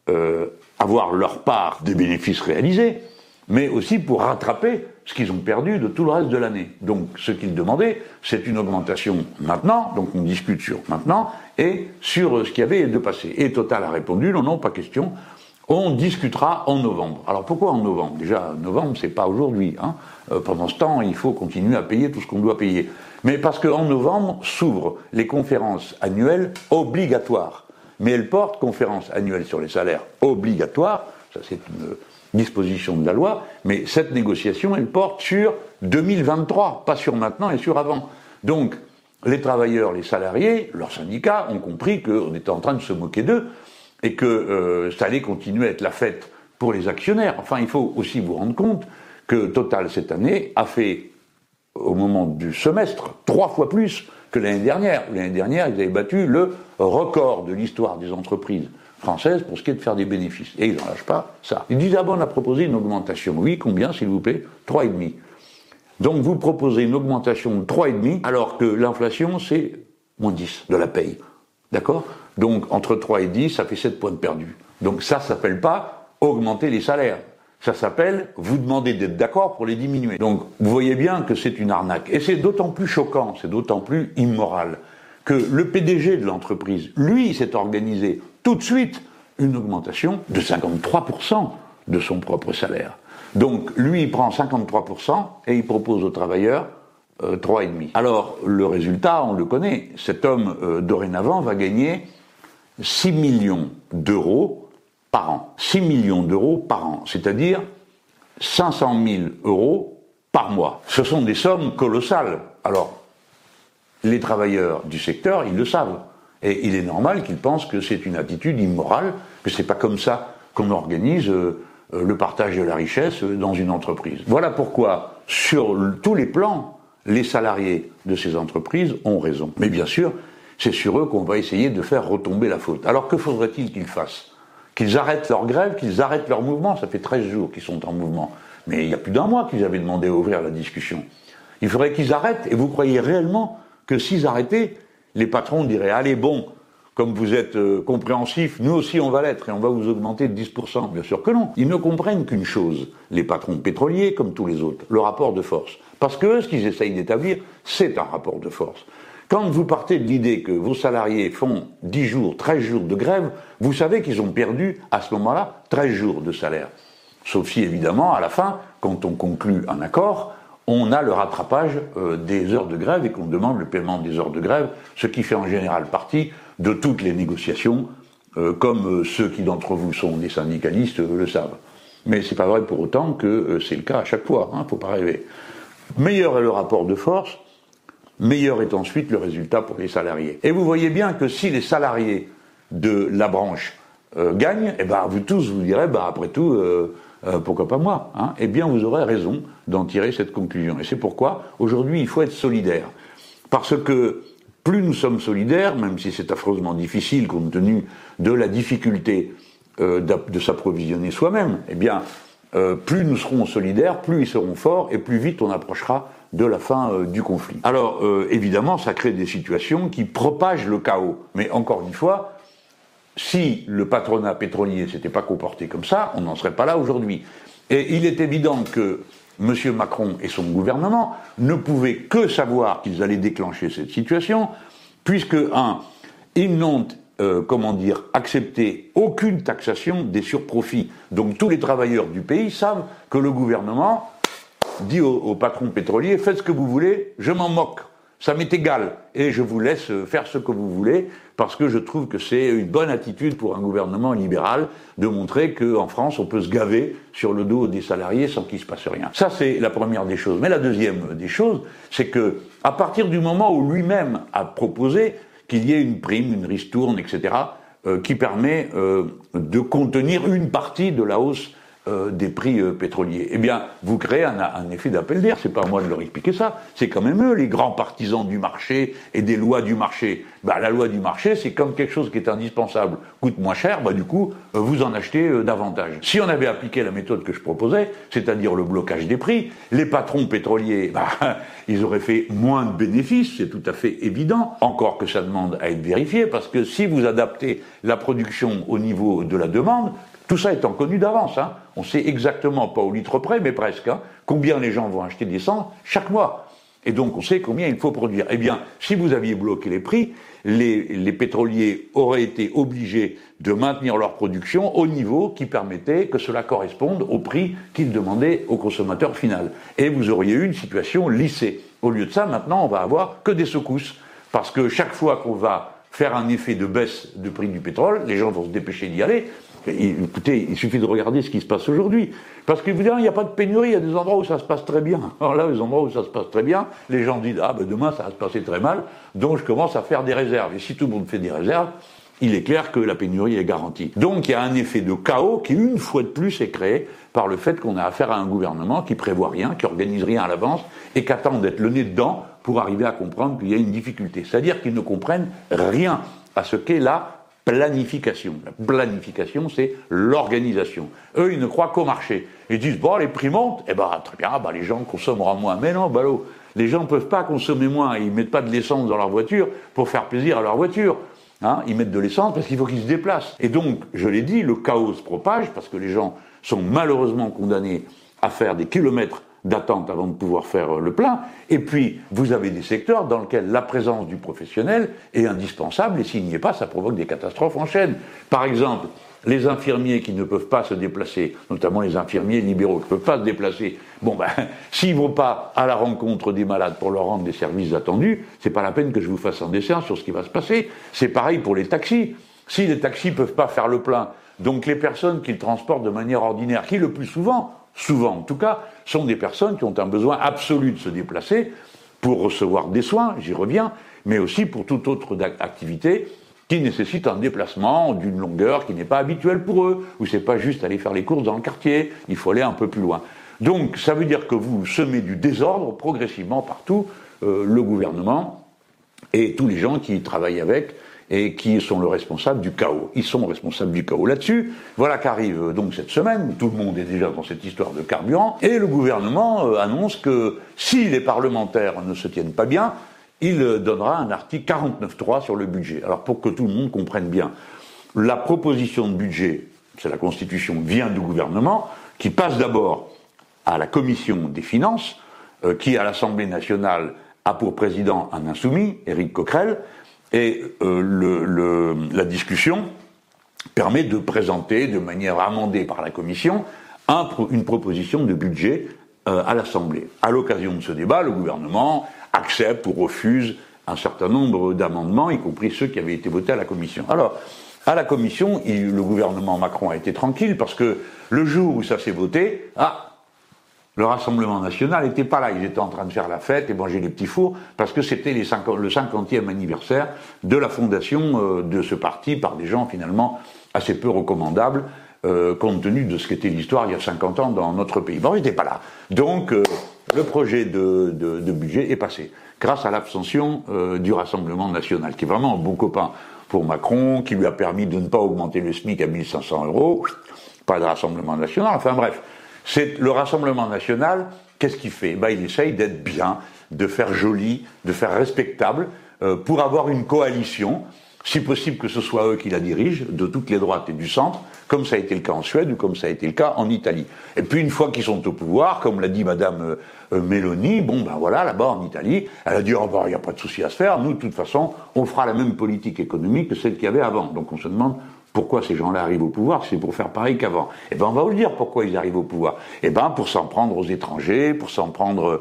avoir leur part des bénéfices réalisés, mais aussi pour rattraper ce qu'ils ont perdu de tout le reste de l'année. Donc ce qu'ils demandaient, c'est une augmentation maintenant, donc on discute sur maintenant, et sur ce qui avait de passé. Et Total a répondu, non, pas question, on discutera en novembre. Alors pourquoi en novembre? Déjà, novembre, c'est pas aujourd'hui. Pendant ce temps, il faut continuer à payer tout ce qu'on doit payer. Mais parce qu'en novembre s'ouvrent les conférences annuelles obligatoires. Mais elles portent conférences annuelles sur les salaires obligatoires, ça c'est une disposition de la loi, mais cette négociation, elle porte sur 2023, pas sur maintenant et sur avant. Donc, les travailleurs, les salariés, leurs syndicats ont compris qu'on était en train de se moquer d'eux et que ça allait continuer à être la fête pour les actionnaires. Enfin, il faut aussi vous rendre compte que Total, cette année, a fait, au moment du semestre, 3 fois plus que l'année dernière. L'année dernière, ils avaient battu le record de l'histoire des entreprises françaises pour ce qui est de faire des bénéfices. Et ils n'en lâchent pas ça. Ils disent, on a proposé une augmentation. Oui, combien, s'il vous plaît? 3,5. Donc vous proposez une augmentation de 3,5, alors que l'inflation, c'est moins 10 de la paye. D'accord? Donc entre 3 et 10, ça fait 7 points de perdu. Donc ça s'appelle pas augmenter les salaires. Ça s'appelle vous demander d'être d'accord pour les diminuer. Donc vous voyez bien que c'est une arnaque. Et c'est d'autant plus choquant, c'est d'autant plus immoral, que le PDG de l'entreprise, lui, s'est organisé tout de suite une augmentation de 53% de son propre salaire. Donc lui, il prend 53% et il propose aux travailleurs 3,5. Alors le résultat, on le connaît. Cet homme, dorénavant, va gagner 6 millions d'euros par an. 6 millions d'euros par an, c'est-à-dire 500 000 euros par mois. Ce sont des sommes colossales. Alors, les travailleurs du secteur, ils le savent. Et il est normal qu'ils pensent que c'est une attitude immorale, que c'est pas comme ça qu'on organise le partage de la richesse dans une entreprise. Voilà pourquoi, sur tous les plans, les salariés de ces entreprises ont raison. Mais bien sûr, c'est sur eux qu'on va essayer de faire retomber la faute. Alors que faudrait-il qu'ils fassent ? Qu'ils arrêtent leur grève, qu'ils arrêtent leur mouvement. Ça fait 13 jours qu'ils sont en mouvement. Mais il y a plus d'un mois qu'ils avaient demandé à ouvrir la discussion. Il faudrait qu'ils arrêtent. Et vous croyez réellement que s'ils arrêtaient, les patrons diraient « Allez, bon, comme vous êtes compréhensifs, nous aussi on va l'être et on va vous augmenter de 10%. » Bien sûr que non. Ils ne comprennent qu'une chose, les patrons pétroliers comme tous les autres, le rapport de force. Parce que ce qu'ils essayent d'établir, c'est un rapport de force. Quand vous partez de l'idée que vos salariés font 10 jours, 13 jours de grève, vous savez qu'ils ont perdu, à ce moment-là, 13 jours de salaire. Sauf si, évidemment, à la fin, quand on conclut un accord, on a le rattrapage des heures de grève et qu'on demande le paiement des heures de grève, ce qui fait en général partie de toutes les négociations, comme ceux qui d'entre vous sont des syndicalistes le savent. Mais c'est pas vrai pour autant que c'est le cas à chaque fois, faut pas rêver. Meilleur est le rapport de force, meilleur est ensuite le résultat pour les salariés. Et vous voyez bien que si les salariés de la branche gagnent, vous tous vous direz, après tout, pourquoi pas moi, Eh bien, vous aurez raison d'en tirer cette conclusion. Et c'est pourquoi, aujourd'hui, il faut être solidaire. Parce que plus nous sommes solidaires, même si c'est affreusement difficile compte tenu de la difficulté de s'approvisionner soi-même, plus nous serons solidaires, plus ils seront forts et plus vite on approchera de la fin du conflit. Alors, évidemment, ça crée des situations qui propagent le chaos. Mais encore une fois, si le patronat pétrolier s'était pas comporté comme ça, on n'en serait pas là aujourd'hui. Et il est évident que M. Macron et son gouvernement ne pouvaient que savoir qu'ils allaient déclencher cette situation, puisque, ils n'ont accepté aucune taxation des surprofits. Donc tous les travailleurs du pays savent que le gouvernement dit au patron pétrolier, faites ce que vous voulez, je m'en moque. Ça m'est égal, et je vous laisse faire ce que vous voulez, parce que je trouve que c'est une bonne attitude pour un gouvernement libéral de montrer qu'en France, on peut se gaver sur le dos des salariés sans qu'il se passe rien. Ça, c'est la première des choses. Mais la deuxième des choses, c'est que, à partir du moment où lui-même a proposé qu'il y ait une prime, une ristourne, etc., qui permet de contenir une partie de la hausse des prix pétroliers. Vous créez un effet d'appel d'air. C'est pas à moi de leur expliquer ça. C'est quand même eux, les grands partisans du marché et des lois du marché. La loi du marché, c'est comme quelque chose qui est indispensable, coûte moins cher, du coup, vous en achetez davantage. Si on avait appliqué la méthode que je proposais, c'est-à-dire le blocage des prix, les patrons pétroliers, ils auraient fait moins de bénéfices, c'est tout à fait évident, encore que ça demande à être vérifié, parce que si vous adaptez la production au niveau de la demande, tout ça étant connu d'avance, on sait exactement, pas au litre près, mais presque, combien les gens vont acheter d'essence chaque mois. Et donc on sait combien il faut produire. Si vous aviez bloqué les prix, les pétroliers auraient été obligés de maintenir leur production au niveau qui permettait que cela corresponde au prix qu'ils demandaient au consommateur final. Et vous auriez eu une situation lissée. Au lieu de ça, maintenant, on va avoir que des secousses. Parce que chaque fois qu'on va faire un effet de baisse de prix du pétrole, les gens vont se dépêcher d'y aller. Écoutez, il suffit de regarder ce qui se passe aujourd'hui. Parce que, évidemment, il n'y a pas de pénurie, il y a des endroits où ça se passe très bien. Alors là, les endroits où ça se passe très bien, les gens disent, demain ça va se passer très mal, donc je commence à faire des réserves. Et si tout le monde fait des réserves, il est clair que la pénurie est garantie. Donc il y a un effet de chaos qui, une fois de plus, est créé par le fait qu'on a affaire à un gouvernement qui prévoit rien, qui organise rien à l'avance, et qui attend d'être le nez dedans pour arriver à comprendre qu'il y a une difficulté. C'est-à-dire qu'ils ne comprennent rien à ce qu'est la planification. La planification, c'est l'organisation. Eux, ils ne croient qu'au marché. Ils disent, les prix montent, très bien, les gens consommeront moins. Mais non, les gens ne peuvent pas consommer moins. Ils ne mettent pas de l'essence dans leur voiture pour faire plaisir à leur voiture. Ils mettent de l'essence parce qu'il faut qu'ils se déplacent. Et donc, je l'ai dit, le chaos se propage parce que les gens sont malheureusement condamnés à faire des kilomètres d'attente avant de pouvoir faire le plein. Et puis, vous avez des secteurs dans lesquels la présence du professionnel est indispensable, et s'il n'y est pas, ça provoque des catastrophes en chaîne. Par exemple, les infirmiers qui ne peuvent pas se déplacer, notamment les infirmiers libéraux qui ne peuvent pas se déplacer, s'ils vont pas à la rencontre des malades pour leur rendre des services attendus, c'est pas la peine que je vous fasse un dessin sur ce qui va se passer. C'est pareil pour les taxis. Si les taxis peuvent pas faire le plein, donc les personnes qu'ils transportent de manière ordinaire, qui le plus souvent en tout cas, sont des personnes qui ont un besoin absolu de se déplacer pour recevoir des soins, j'y reviens, mais aussi pour toute autre activité qui nécessite un déplacement d'une longueur qui n'est pas habituelle pour eux, où c'est pas juste aller faire les courses dans le quartier, il faut aller un peu plus loin. Donc ça veut dire que vous semez du désordre progressivement partout, le gouvernement et tous les gens qui y travaillent avec et qui sont le responsable du chaos. Ils sont responsables du chaos. Là-dessus, voilà qu'arrive donc cette semaine, tout le monde est déjà dans cette histoire de carburant, et le gouvernement annonce que si les parlementaires ne se tiennent pas bien, il donnera un article 49.3 sur le budget. Alors pour que tout le monde comprenne bien, la proposition de budget, c'est la Constitution, vient du gouvernement, qui passe d'abord à la Commission des finances, qui à l'Assemblée nationale a pour président un insoumis, Éric Coquerel, et la discussion permet de présenter de manière amendée par la Commission une proposition de budget à l'Assemblée. À l'occasion de ce débat, le gouvernement accepte ou refuse un certain nombre d'amendements, y compris ceux qui avaient été votés à la Commission. Alors, à la Commission, le gouvernement Macron a été tranquille parce que le jour où ça s'est voté, le Rassemblement national n'était pas là. Ils étaient en train de faire la fête et manger les petits fours parce que c'était le 50e anniversaire de la fondation de ce parti par des gens finalement assez peu recommandables compte tenu de ce qu'était l'histoire il y a 50 ans dans notre pays. Bon, ils n'étaient pas là. Donc, le projet de budget est passé grâce à l'abstention du Rassemblement national, qui est vraiment un bon copain pour Macron, qui lui a permis de ne pas augmenter le SMIC à 1 500 €. Pas de Rassemblement national. Enfin bref. C'est le Rassemblement national, qu'est-ce qu'il fait ? Il essaye d'être bien, de faire joli, de faire respectable, pour avoir une coalition, si possible que ce soit eux qui la dirigent, de toutes les droites et du centre, comme ça a été le cas en Suède ou comme ça a été le cas en Italie. Et puis une fois qu'ils sont au pouvoir, comme l'a dit Madame Meloni, là-bas en Italie, elle a dit il n'y a pas de souci à se faire, nous de toute façon, on fera la même politique économique que celle qu'il y avait avant. Donc on se demande pourquoi ces gens-là arrivent au pouvoir, c'est pour faire pareil qu'avant. On va vous le dire pourquoi ils arrivent au pouvoir. Pour s'en prendre aux étrangers, pour s'en prendre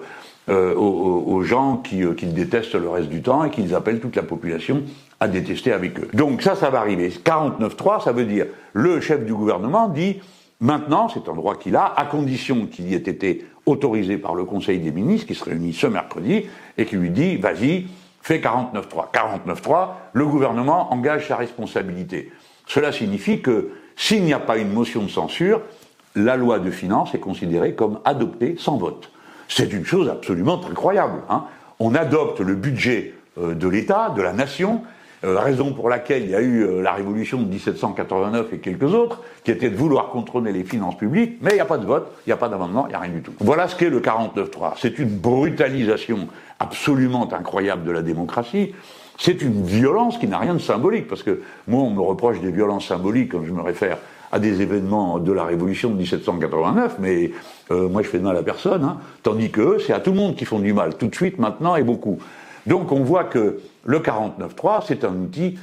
aux gens qu'ils détestent le reste du temps et qu'ils appellent toute la population à détester avec eux. Donc ça va arriver. 49.3, ça veut dire le chef du gouvernement dit maintenant, c'est un droit qu'il a, à condition qu'il y ait été autorisé par le Conseil des ministres qui se réunit ce mercredi et qui lui dit vas-y, fais 49.3. 49.3, le gouvernement engage sa responsabilité. Cela signifie que s'il n'y a pas une motion de censure, la loi de finances est considérée comme adoptée sans vote. C'est une chose absolument incroyable. On adopte le budget de l'État, de la nation, raison pour laquelle il y a eu la révolution de 1789 et quelques autres, qui était de vouloir contrôler les finances publiques, mais il n'y a pas de vote, il n'y a pas d'amendement, il n'y a rien du tout. Voilà ce qu'est le 49.3. C'est une brutalisation absolument incroyable de la démocratie. C'est une violence qui n'a rien de symbolique, parce que moi, on me reproche des violences symboliques quand je me réfère à des événements de la Révolution de 1789, mais moi, je fais de mal à personne, tandis que eux, c'est à tout le monde qui font du mal, tout de suite, maintenant et beaucoup. Donc, on voit que le 49.3, c'est un outil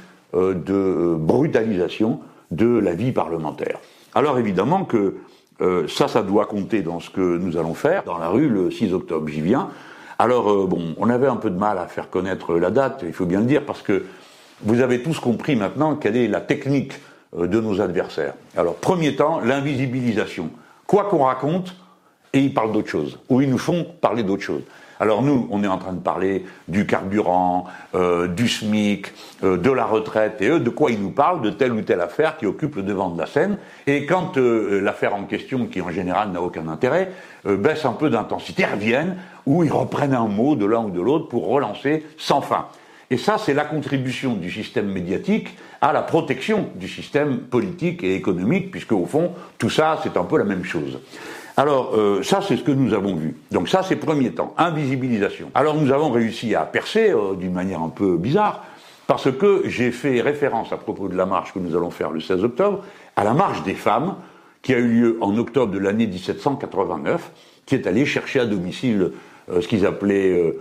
de brutalisation de la vie parlementaire. Alors, évidemment que ça doit compter dans ce que nous allons faire dans la rue le 6 octobre. J'y viens. Alors, on avait un peu de mal à faire connaître la date, il faut bien le dire, parce que vous avez tous compris maintenant quelle est la technique de nos adversaires. Alors, premier temps, l'invisibilisation. Quoi qu'on raconte, et ils parlent d'autre chose, ou ils nous font parler d'autre chose. Alors nous, on est en train de parler du carburant, du SMIC, de la retraite, et eux, de quoi ils nous parlent ? De telle ou telle affaire qui occupe le devant de la scène. Et quand l'affaire en question, qui en général n'a aucun intérêt, baisse un peu d'intensité, reviennent, ou ils reprennent un mot de l'un ou de l'autre pour relancer sans fin. Et ça, c'est la contribution du système médiatique à la protection du système politique et économique, puisque au fond, tout ça, c'est un peu la même chose. Alors, ça, c'est ce que nous avons vu. Donc ça, c'est premier temps, invisibilisation. Alors, nous avons réussi à percer d'une manière un peu bizarre, parce que j'ai fait référence à propos de la marche que nous allons faire le 16 octobre, à la marche des femmes, qui a eu lieu en octobre de l'année 1789, qui est allée chercher à domicile ce qu'ils appelaient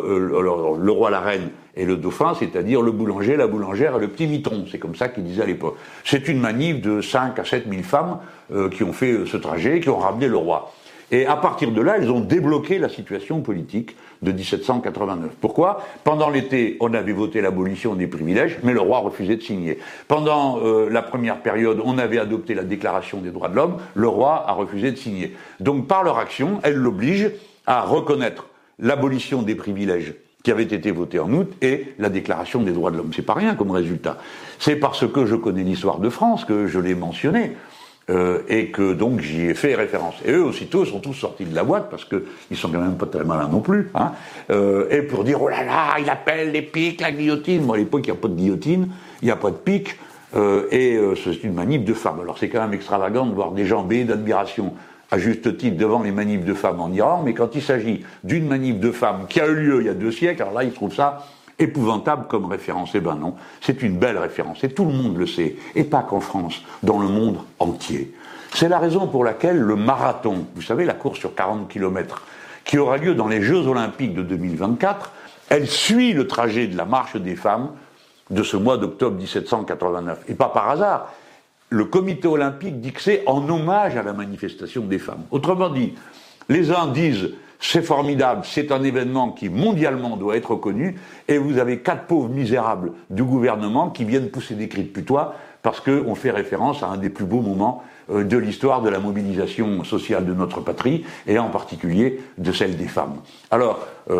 le roi, la reine et le dauphin, c'est-à-dire le boulanger, la boulangère et le petit mitron. C'est comme ça qu'ils disaient à l'époque. C'est une manif de 5 à 7 000 femmes qui ont fait ce trajet, qui ont ramené le roi. Et à partir de là, elles ont débloqué la situation politique de 1789. Pourquoi ? Pendant l'été, on avait voté l'abolition des privilèges, mais le roi refusait de signer. Pendant la première période, on avait adopté la Déclaration des droits de l'homme, le roi a refusé de signer. Donc par leur action, elles l'obligent à reconnaître l'abolition des privilèges qui avait été votée en août et la Déclaration des droits de l'homme. C'est pas rien comme résultat. C'est parce que je connais l'histoire de France que je l'ai mentionné. et que donc j'y ai fait référence. Et eux, aussitôt, sont tous sortis de la boîte, parce que ils sont quand même pas très malins non plus, hein, et pour dire, oh là là, il appelle les pics, la guillotine. Moi, à l'époque, il n'y a pas de guillotine, il n'y a pas de pic, c'est une manip de femmes. Alors c'est quand même extravagant de voir des gens béés d'admiration, à juste titre, devant les manifs de femmes en Iran, mais quand il s'agit d'une manif de femmes qui a eu lieu il y a 2 siècles, alors là, ils trouvent ça épouvantable comme référence. Eh ben non, c'est une belle référence, et tout le monde le sait, et pas qu'en France, dans le monde entier. C'est la raison pour laquelle le marathon, vous savez, la course sur 40 km, qui aura lieu dans les Jeux Olympiques de 2024, elle suit le trajet de la marche des femmes de ce mois d'octobre 1789. Et pas par hasard, le comité olympique dit que c'est en hommage à la manifestation des femmes. Autrement dit, les uns disent c'est formidable, c'est un événement qui mondialement doit être reconnu, et vous avez 4 pauvres misérables du gouvernement qui viennent pousser des cris de putois parce qu'on fait référence à un des plus beaux moments de l'histoire de la mobilisation sociale de notre patrie, et en particulier de celle des femmes. Alors,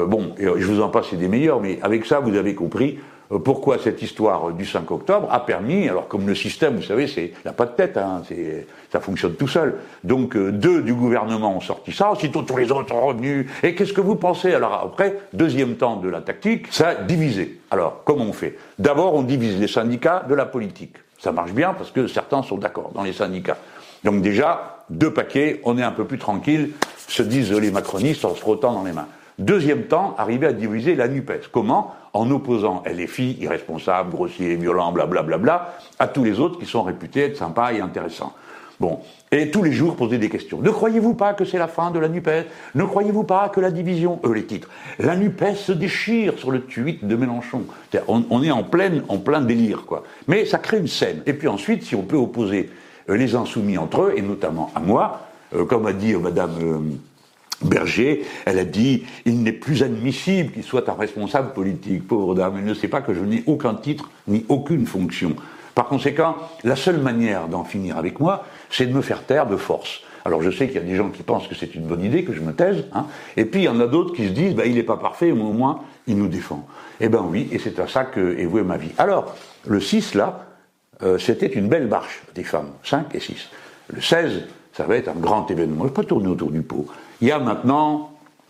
je vous en passe, c'est des meilleurs, mais avec ça, vous avez compris pourquoi cette histoire du 5 octobre a permis, alors comme le système, vous savez, c'est la pas de tête, hein, ça fonctionne tout seul. Donc 2 du gouvernement ont sorti ça, aussitôt tous les autres sont revenus. Et qu'est-ce que vous pensez? Alors après, deuxième temps de la tactique, ça a divisé. Alors, comment on fait? D'abord, on divise les syndicats de la politique. Ça marche bien parce que certains sont d'accord dans les syndicats. Donc déjà, 2 paquets, on est un peu plus tranquille, se disent les macronistes en se frottant dans les mains. Deuxième temps, arriver à diviser la NUPES. Comment? En opposant LFI, irresponsables, grossiers, violents, blablabla, à tous les autres qui sont réputés être sympas et intéressants. Bon. Et tous les jours poser des questions. Ne croyez-vous pas que c'est la fin de la NUPES? Ne croyez-vous pas que la division... les titres. La NUPES se déchire sur le tweet de Mélenchon. On est en plein délire, quoi. Mais ça crée une scène. Et puis ensuite, si on peut opposer les insoumis entre eux, et notamment à moi, comme a dit Madame... Berger, elle a dit « Il n'est plus admissible qu'il soit un responsable politique. » Pauvre dame, elle ne sait pas que je n'ai aucun titre ni aucune fonction. Par conséquent, la seule manière d'en finir avec moi, c'est de me faire taire de force. Alors je sais qu'il y a des gens qui pensent que c'est une bonne idée, que je me taise, hein, et puis il y en a d'autres qui se disent « Il n'est pas parfait, mais au moins, il nous défend. » Eh ben oui, et c'est à ça qu'est vouée ma vie. Alors, le 6, là, c'était une belle marche des femmes, 5 et 6. Le 16, ça va être un grand événement. Je ne vais pas tourner autour du pot. Il y a maintenant,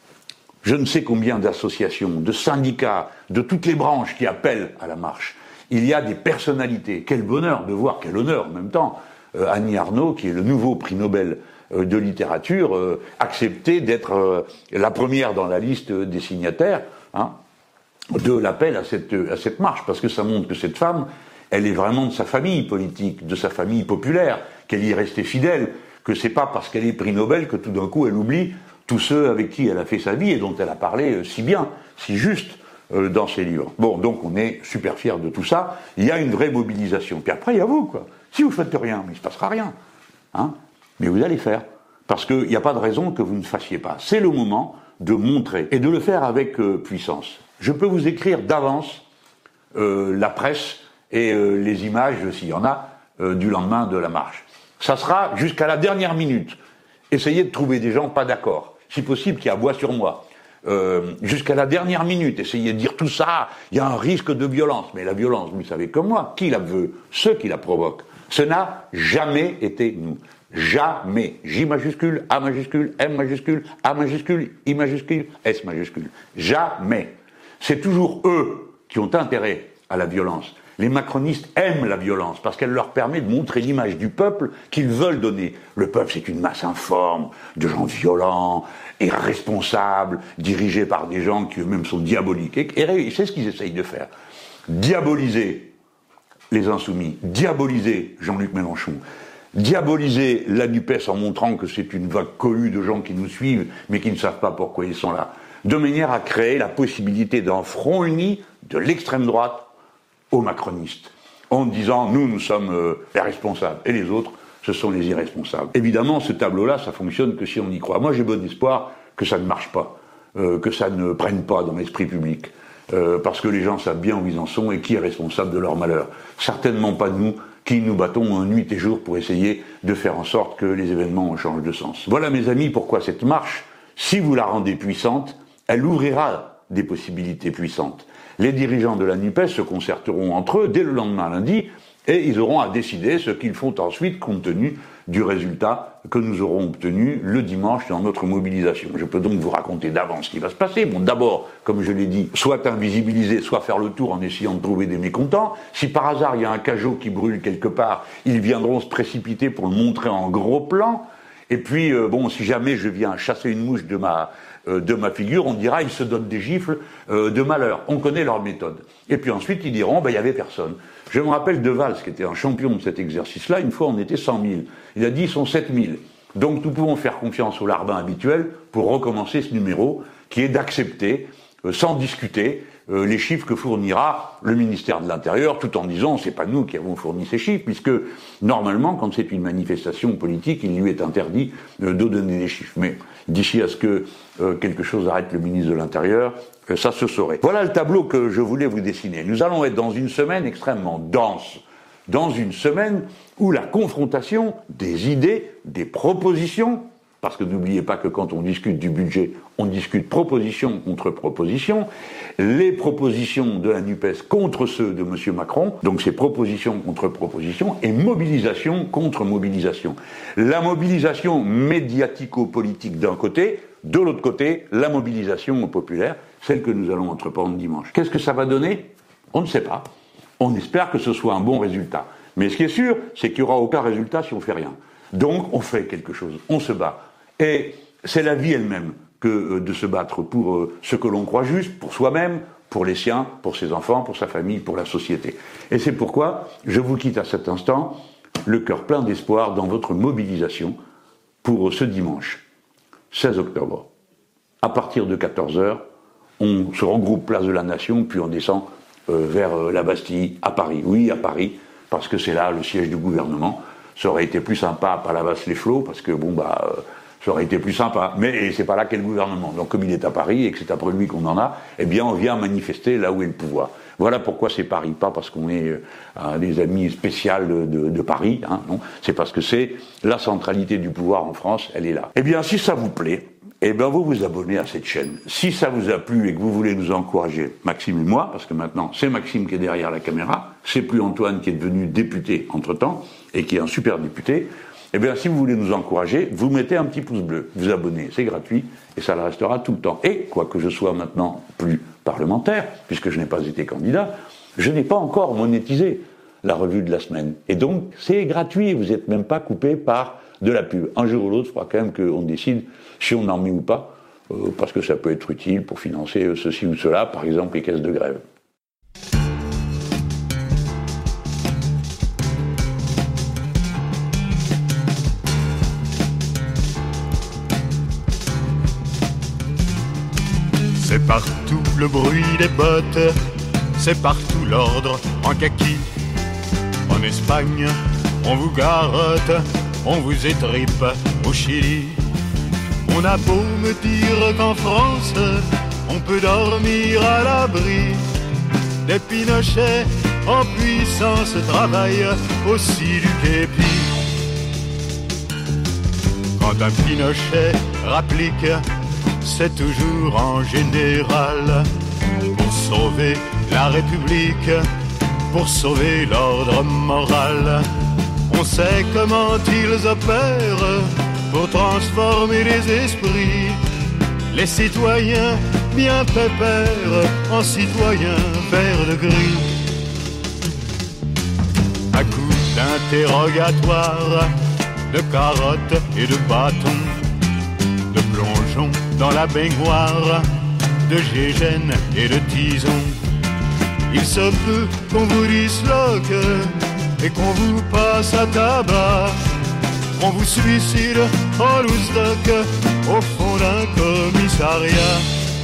je ne sais combien d'associations, de syndicats, de toutes les branches qui appellent à la marche. Il y a des personnalités. Quel bonheur de voir, quel honneur en même temps, Annie Ernaux, qui est le nouveau prix Nobel de littérature, accepter d'être la première dans la liste des signataires, hein, de l'appel à cette marche, parce que ça montre que cette femme, elle est vraiment de sa famille politique, de sa famille populaire, qu'elle y est restée fidèle, que c'est pas parce qu'elle est prix Nobel que tout d'un coup elle oublie tous ceux avec qui elle a fait sa vie et dont elle a parlé si bien, si juste dans ses livres. Bon, donc on est super fiers de tout ça. Il y a une vraie mobilisation. Puis après, il y a vous, quoi. Si vous faites rien, mais il se passera rien. Hein, mais vous allez faire. Parce qu'il n'y a pas de raison que vous ne fassiez pas. C'est le moment de montrer et de le faire avec puissance. Je peux vous écrire d'avance la presse et les images, s'il y en a, du lendemain de la marche. Ça sera jusqu'à la dernière minute. Essayez de trouver des gens pas d'accord. Si possible, qui aboient sur moi. Jusqu'à la dernière minute, essayez de dire tout ça, il y a un risque de violence. Mais la violence, vous savez comme moi, qui la veut? Ceux qui la provoquent. Ce n'a jamais été nous. Jamais. J majuscule, A majuscule, M majuscule, A majuscule, I majuscule, S majuscule. Jamais. C'est toujours eux qui ont intérêt à la violence. Les macronistes aiment la violence parce qu'elle leur permet de montrer l'image du peuple qu'ils veulent donner. Le peuple, c'est une masse informe, de gens violents, irresponsables, dirigés par des gens qui eux-mêmes sont diaboliques. Et c'est ce qu'ils essayent de faire. Diaboliser les insoumis, diaboliser Jean-Luc Mélenchon, diaboliser la NUPES en montrant que c'est une vague cohue de gens qui nous suivent mais qui ne savent pas pourquoi ils sont là, de manière à créer la possibilité d'un front uni de l'extrême droite aux macronistes, en disant nous sommes les responsables et les autres ce sont les irresponsables. Évidemment ce tableau-là ça fonctionne que si on y croit. Moi j'ai bon espoir que ça ne marche pas, que ça ne prenne pas dans l'esprit public, parce que les gens savent bien où ils en sont et qui est responsable de leur malheur. Certainement pas nous qui nous battons nuit et jour pour essayer de faire en sorte que les événements changent de sens. Voilà mes amis pourquoi cette marche, si vous la rendez puissante, elle ouvrira des possibilités puissantes. Les dirigeants de la NUPES se concerteront entre eux dès le lendemain lundi Et ils auront à décider ce qu'ils font ensuite compte tenu du résultat que nous aurons obtenu le dimanche dans notre mobilisation. Je peux donc vous raconter d'avance ce qui va se passer. Bon, d'abord, comme je l'ai dit, soit invisibiliser, soit faire le tour en essayant de trouver des mécontents. Si par hasard il y a un Cajot qui brûle quelque part, ils viendront se précipiter pour le montrer en gros plan. Et puis, si jamais je viens chasser une mouche de ma figure, on dira, ils se donnent des gifles de malheur. On connaît leur méthode. Et puis ensuite, ils diront, il y avait personne. Je me rappelle de Valls, qui était un champion de cet exercice-là, une fois on était 100 000. Il a dit, ils sont 7 000. Donc nous pouvons faire confiance au larbin habituel pour recommencer ce numéro, qui est d'accepter, sans discuter, les chiffres que fournira le ministère de l'Intérieur, tout en disant, c'est pas nous qui avons fourni ces chiffres, puisque normalement, quand c'est une manifestation politique, il lui est interdit de donner des chiffres. Mais d'ici à ce que quelque chose arrête le ministre de l'Intérieur, ça se saurait. Voilà le tableau que je voulais vous dessiner. Nous allons être dans une semaine extrêmement dense, dans une semaine où la confrontation des idées, des propositions, parce que n'oubliez pas que quand on discute du budget, on discute proposition contre proposition, les propositions de la NUPES contre ceux de M. Macron, donc c'est proposition contre proposition, et mobilisation contre mobilisation. La mobilisation médiatico-politique d'un côté, de l'autre côté, la mobilisation populaire, celle que nous allons entreprendre dimanche. Qu'est-ce que ça va donner ? On ne sait pas. On espère que ce soit un bon résultat. Mais ce qui est sûr, c'est qu'il n'y aura aucun résultat si on ne fait rien. Donc on fait quelque chose, on se bat. Et c'est la vie elle-même que de se battre pour ce que l'on croit juste, pour soi-même, pour les siens, pour ses enfants, pour sa famille, pour la société. Et c'est pourquoi je vous quitte à cet instant, le cœur plein d'espoir dans votre mobilisation pour ce dimanche, 16 octobre. À partir de 14h, on se regroupe place de la Nation, puis on descend vers la Bastille, à Paris. Oui, à Paris, parce que c'est là le siège du gouvernement. Ça aurait été plus sympa à Palavas-les-Flots, parce que ça aurait été plus sympa. Mais c'est pas là qu'est le gouvernement. Donc comme il est à Paris et que c'est après lui qu'on en a, eh bien on vient manifester là où est le pouvoir. Voilà pourquoi c'est Paris, pas parce qu'on est des amis spéciaux de Paris, non. C'est parce que c'est la centralité du pouvoir en France, elle est là. Eh bien si ça vous plaît, vous vous abonnez à cette chaîne. Si ça vous a plu et que vous voulez nous encourager, Maxime et moi, parce que maintenant c'est Maxime qui est derrière la caméra, c'est plus Antoine qui est devenu député entre-temps, et qui est un super député, si vous voulez nous encourager, vous mettez un petit pouce bleu, vous abonnez, c'est gratuit, et ça le restera tout le temps. Et, quoique je sois maintenant plus parlementaire, puisque je n'ai pas été candidat, je n'ai pas encore monétisé la revue de la semaine. Et donc, c'est gratuit, vous n'êtes même pas coupé par de la pub. Un jour ou l'autre, il faudra quand même qu'on décide si on en met ou pas, parce que ça peut être utile pour financer ceci ou cela, par exemple les caisses de grève. C'est partout le bruit des bottes, c'est partout l'ordre en kaki. En Espagne, on vous garotte, on vous étripe au Chili. On a beau me dire qu'en France, on peut dormir à l'abri. Des Pinochets en puissance travaillent aussi du képi. Quand un Pinochet rapplique, c'est toujours en général pour sauver la République, pour sauver l'ordre moral. On sait comment ils opèrent pour transformer les esprits, les citoyens bien pépères en citoyens verts de gris. À coups d'interrogatoire, de carottes et de bâtons, de plongeons dans la baignoire, de gégène et de tison. Il se peut qu'on vous disloque et qu'on vous passe à tabac, qu'on vous suicide en loose-doc au fond d'un commissariat.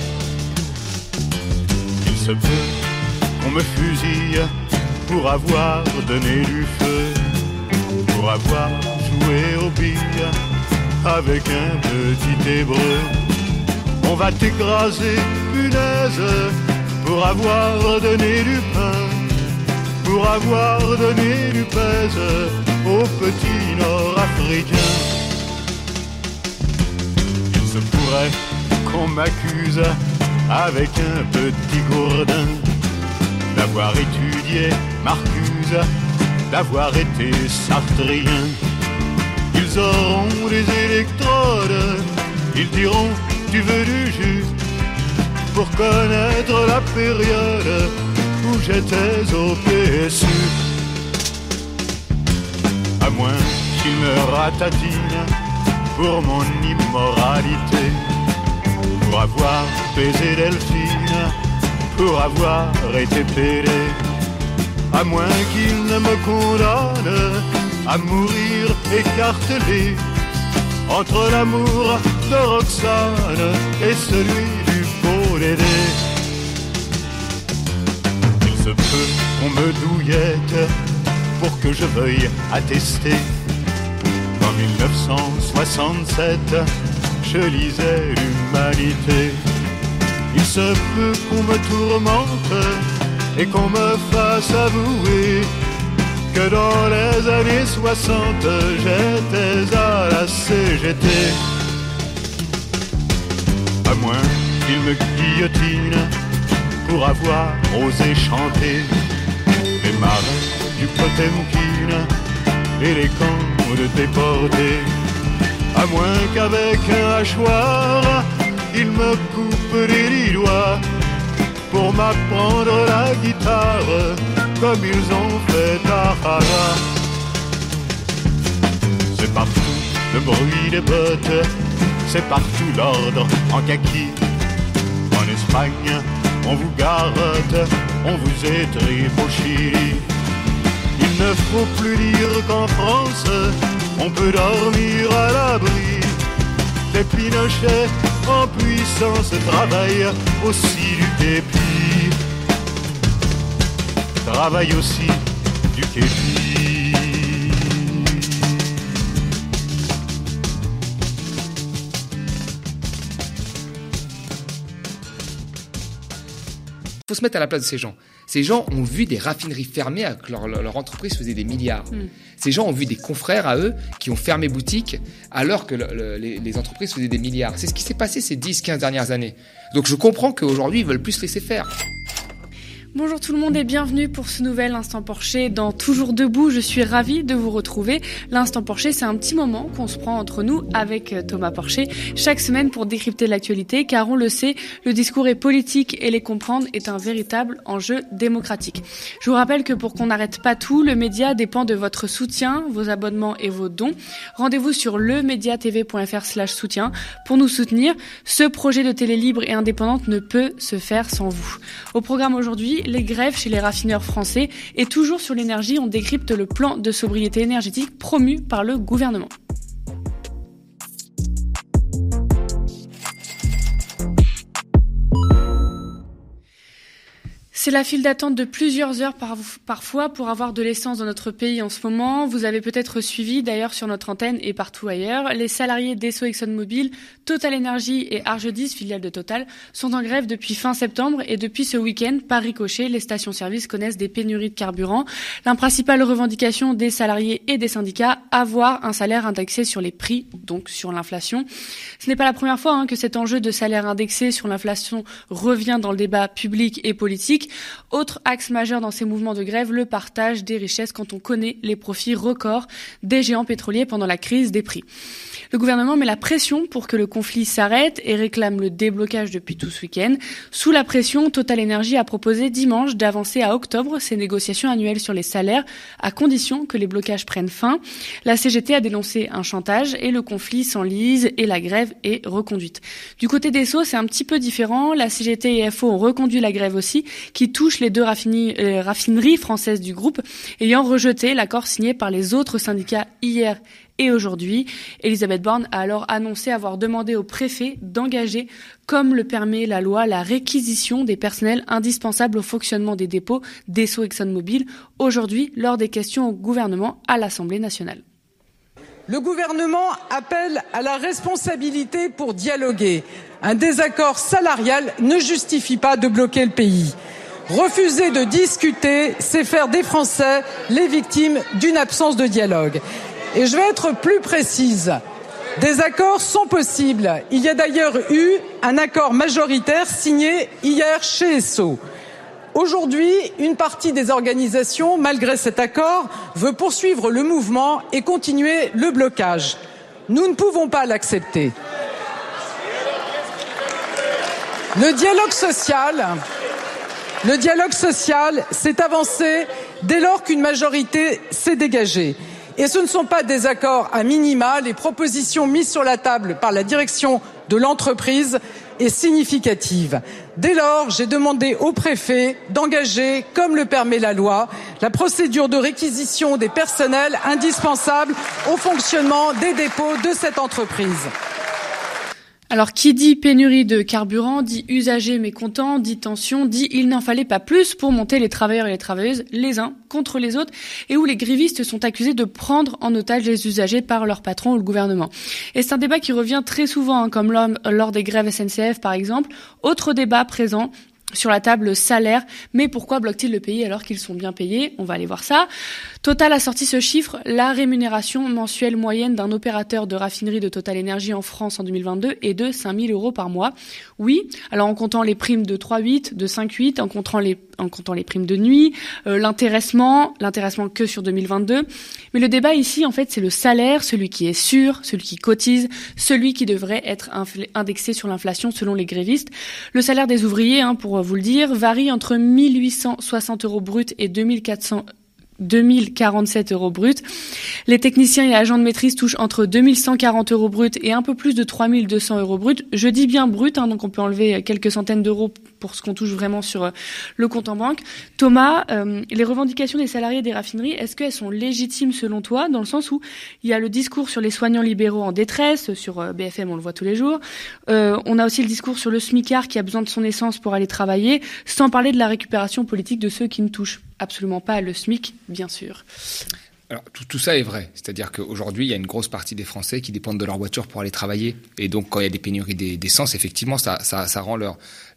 Il se peut qu'on me fusille pour avoir donné du feu, pour avoir joué aux billes avec un petit hébreu. On va t'écraser, punaise, pour avoir donné du pain, pour avoir donné du pèse aux petits nord-africains. Il se pourrait qu'on m'accuse avec un petit gourdin d'avoir étudié Marcuse d'avoir été sartriens. Ils auront des électrodes, ils diront tu veux du jus, pour connaître la période où j'étais au PSU. À moins qu'ils me ratatinent pour mon immoralité, pour avoir baisé Delphine, pour avoir été pédé. À moins qu'ils ne me condamnent à mourir écartelé entre l'amour de Roxane et celui du beau Dédé. Il se peut qu'on me douillette pour que je veuille attester qu'en 1967 je lisais l'Humanité. Il se peut qu'on me tourmente et qu'on me fasse avouer que dans les années 60 j'étais à la CGT. À moins qu'il me guillotine pour avoir osé chanter les marais du Potemkin et les camps de déportés. À moins qu'avec un hachoir il me coupe les doigts pour m'apprendre la guitare comme ils ont fait à Hara. C'est partout le bruit des bottes, c'est partout l'ordre en kaki. En Espagne, on vous garotte, on vous étripe au Chili. Il ne faut plus dire qu'en France, on peut dormir à l'abri des Pinochets en puissance, travaille aussi du képi, travaille aussi du képi. Il faut se mettre à la place de ces gens. Ces gens ont vu des raffineries fermer alors que leur entreprise faisait des milliards. Ces gens ont vu des confrères à eux qui ont fermé boutique alors que les entreprises faisaient des milliards. C'est ce qui s'est passé ces 10-15 dernières années. Donc je comprends qu'aujourd'hui, ils veulent plus laisser faire. Bonjour tout le monde et bienvenue pour ce nouvel Instant Porcher dans Toujours Debout. Je suis ravie de vous retrouver. L'Instant Porcher, c'est un petit moment qu'on se prend entre nous avec Thomas Porcher chaque semaine pour décrypter l'actualité, car on le sait, le discours est politique et les comprendre est un véritable enjeu démocratique. Je vous rappelle que pour qu'on n'arrête pas tout, le média dépend de votre soutien, vos abonnements et vos dons. Rendez-vous sur lemediatv.fr/soutien pour nous soutenir. Ce projet de télé libre et indépendante ne peut se faire sans vous. Au programme aujourd'hui, les grèves chez les raffineurs français et toujours sur l'énergie, on décrypte le plan de sobriété énergétique promu par le gouvernement. C'est la file d'attente de plusieurs heures parfois pour avoir de l'essence dans notre pays en ce moment. Vous avez peut-être suivi d'ailleurs sur notre antenne et partout ailleurs. Les salariés d'Esso ExxonMobil, Total Energy et Argedis, filiale de Total, sont en grève depuis fin septembre et depuis ce week-end, par ricochet, les stations-service connaissent des pénuries de carburant. La principale revendication des salariés et des syndicats, avoir un salaire indexé sur les prix, donc sur l'inflation. Ce n'est pas la première fois que cet enjeu de salaire indexé sur l'inflation revient dans le débat public et politique. Autre axe majeur dans ces mouvements de grève, le partage des richesses quand on connaît les profits records des géants pétroliers pendant la crise des prix. Le gouvernement met la pression pour que le conflit s'arrête et réclame le déblocage depuis tout ce week-end. Sous la pression, Total Energy a proposé dimanche d'avancer à octobre ses négociations annuelles sur les salaires, à condition que les blocages prennent fin. La CGT a dénoncé un chantage et le conflit s'enlise et la grève est reconduite. Du côté d'Esso, c'est un petit peu différent. La CGT et FO ont reconduit la grève aussi, qui touche les deux raffineries françaises du groupe, ayant rejeté l'accord signé par les autres syndicats hier et aujourd'hui. Elisabeth Borne a alors annoncé avoir demandé au préfet d'engager, comme le permet la loi, la réquisition des personnels indispensables au fonctionnement des dépôts d'Esso ExxonMobil, aujourd'hui lors des questions au gouvernement à l'Assemblée nationale. Le gouvernement appelle à la responsabilité pour dialoguer. Un désaccord salarial ne justifie pas de bloquer le pays. Refuser de discuter, c'est faire des Français les victimes d'une absence de dialogue. Et je vais être plus précise. Des accords sont possibles. Il y a d'ailleurs eu un accord majoritaire signé hier chez Esso. Aujourd'hui, une partie des organisations, malgré cet accord, veut poursuivre le mouvement et continuer le blocage. Nous ne pouvons pas l'accepter. Le dialogue social s'est avancé dès lors qu'une majorité s'est dégagée. Et ce ne sont pas des accords à minima. Les propositions mises sur la table par la direction de l'entreprise est significative. Dès lors, j'ai demandé au préfet d'engager, comme le permet la loi, la procédure de réquisition des personnels indispensables au fonctionnement des dépôts de cette entreprise. Alors, qui dit pénurie de carburant, dit usagers mécontents, dit tension, dit il n'en fallait pas plus pour monter les travailleurs et les travailleuses les uns contre les autres, et où les grévistes sont accusés de prendre en otage les usagers par leur patron ou le gouvernement. Et c'est un débat qui revient très souvent, comme lors des grèves SNCF par exemple. Autre débat présent sur la table, salaire. Mais pourquoi bloquent-ils le pays alors qu'ils sont bien payés? On va aller voir ça. Total a sorti ce chiffre. La rémunération mensuelle moyenne d'un opérateur de raffinerie de Total Énergie en France en 2022 est de 5 000 € par mois. Oui, alors en comptant les primes de 3,8, de 5,8, en comptant les primes de nuit, l'intéressement que sur 2022. Mais le débat ici, en fait, c'est le salaire, celui qui est sûr, celui qui cotise, celui qui devrait être indexé sur l'inflation selon les grévistes. Le salaire des ouvriers, pour vous le dire, varie entre 1 860 € brut et 2047 € brut. Les techniciens et agents de maîtrise touchent entre 2140 € brut et un peu plus de 3200 € brut. Je dis bien brut, donc on peut enlever quelques centaines d'euros pour ce qu'on touche vraiment sur le compte en banque. Thomas, les revendications des salariés des raffineries, est-ce qu'elles sont légitimes selon toi, dans le sens où il y a le discours sur les soignants libéraux en détresse, sur BFM on le voit tous les jours, on a aussi le discours sur le smicard qui a besoin de son essence pour aller travailler, sans parler de la récupération politique de ceux qui ne touchent absolument pas le SMIC, bien sûr. Alors, tout ça est vrai. C'est-à-dire qu'aujourd'hui, il y a une grosse partie des Français qui dépendent de leur voiture pour aller travailler. Et donc, quand il y a des pénuries d'essence, effectivement, ça rend leur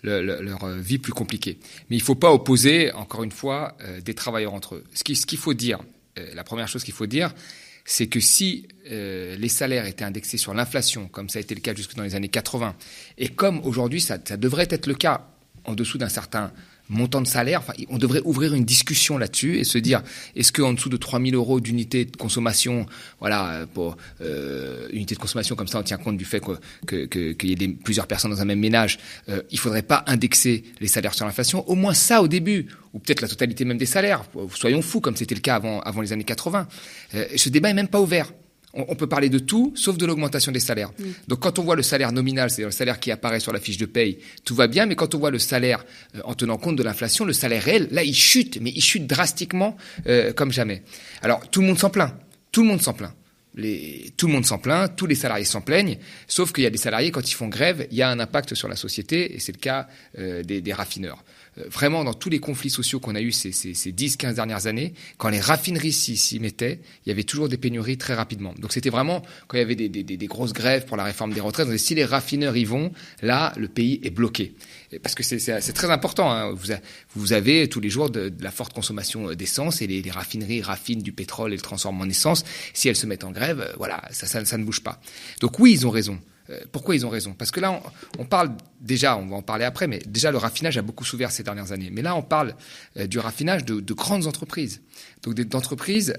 vie plus compliquée. Mais il ne faut pas opposer, encore une fois, des travailleurs entre eux. Ce qu'il faut dire, la première chose qu'il faut dire, c'est que si les salaires étaient indexés sur l'inflation, comme ça a été le cas jusque dans les années 80, et comme aujourd'hui, ça devrait être le cas en dessous d'un certain montant de salaire, on devrait ouvrir une discussion là-dessus et se dire, est-ce qu'en dessous de 3 000 € d'unité de consommation, pour unité de consommation, comme ça on tient compte du fait qu'il y ait plusieurs personnes dans un même ménage, il faudrait pas indexer les salaires sur l'inflation, au moins ça au début, ou peut-être la totalité même des salaires, soyons fous comme c'était le cas avant les années 80. Ce débat est même pas ouvert. On peut parler de tout, sauf de l'augmentation des salaires. Donc, quand on voit le salaire nominal, c'est-à-dire le salaire qui apparaît sur la fiche de paye, tout va bien. Mais quand on voit le salaire en tenant compte de l'inflation, le salaire réel, là, il chute. Mais il chute drastiquement comme jamais. Alors, tout le monde s'en plaint. Tout le monde s'en plaint. Tout le monde s'en plaint, tous les salariés s'en plaignent, sauf qu'il y a des salariés, quand ils font grève, il y a un impact sur la société, et c'est le cas des raffineurs. Vraiment, dans tous les conflits sociaux qu'on a eus ces 10-15 dernières années, quand les raffineries s'y mettaient, il y avait toujours des pénuries très rapidement. Donc c'était vraiment, quand il y avait des grosses grèves pour la réforme des retraites, on disait, si les raffineurs y vont, là, le pays est bloqué. Parce que c'est très important. Vous avez tous les jours de la forte consommation d'essence, et les raffineries raffinent du pétrole et le transforment en essence. Si elles se mettent en grève, ça ne bouge pas. Donc oui, ils ont raison. Pourquoi ils ont raison? Parce que là, on parle déjà, on va en parler après, mais déjà le raffinage a beaucoup souffert ces dernières années. Mais là, on parle du raffinage de grandes entreprises, donc d'entreprises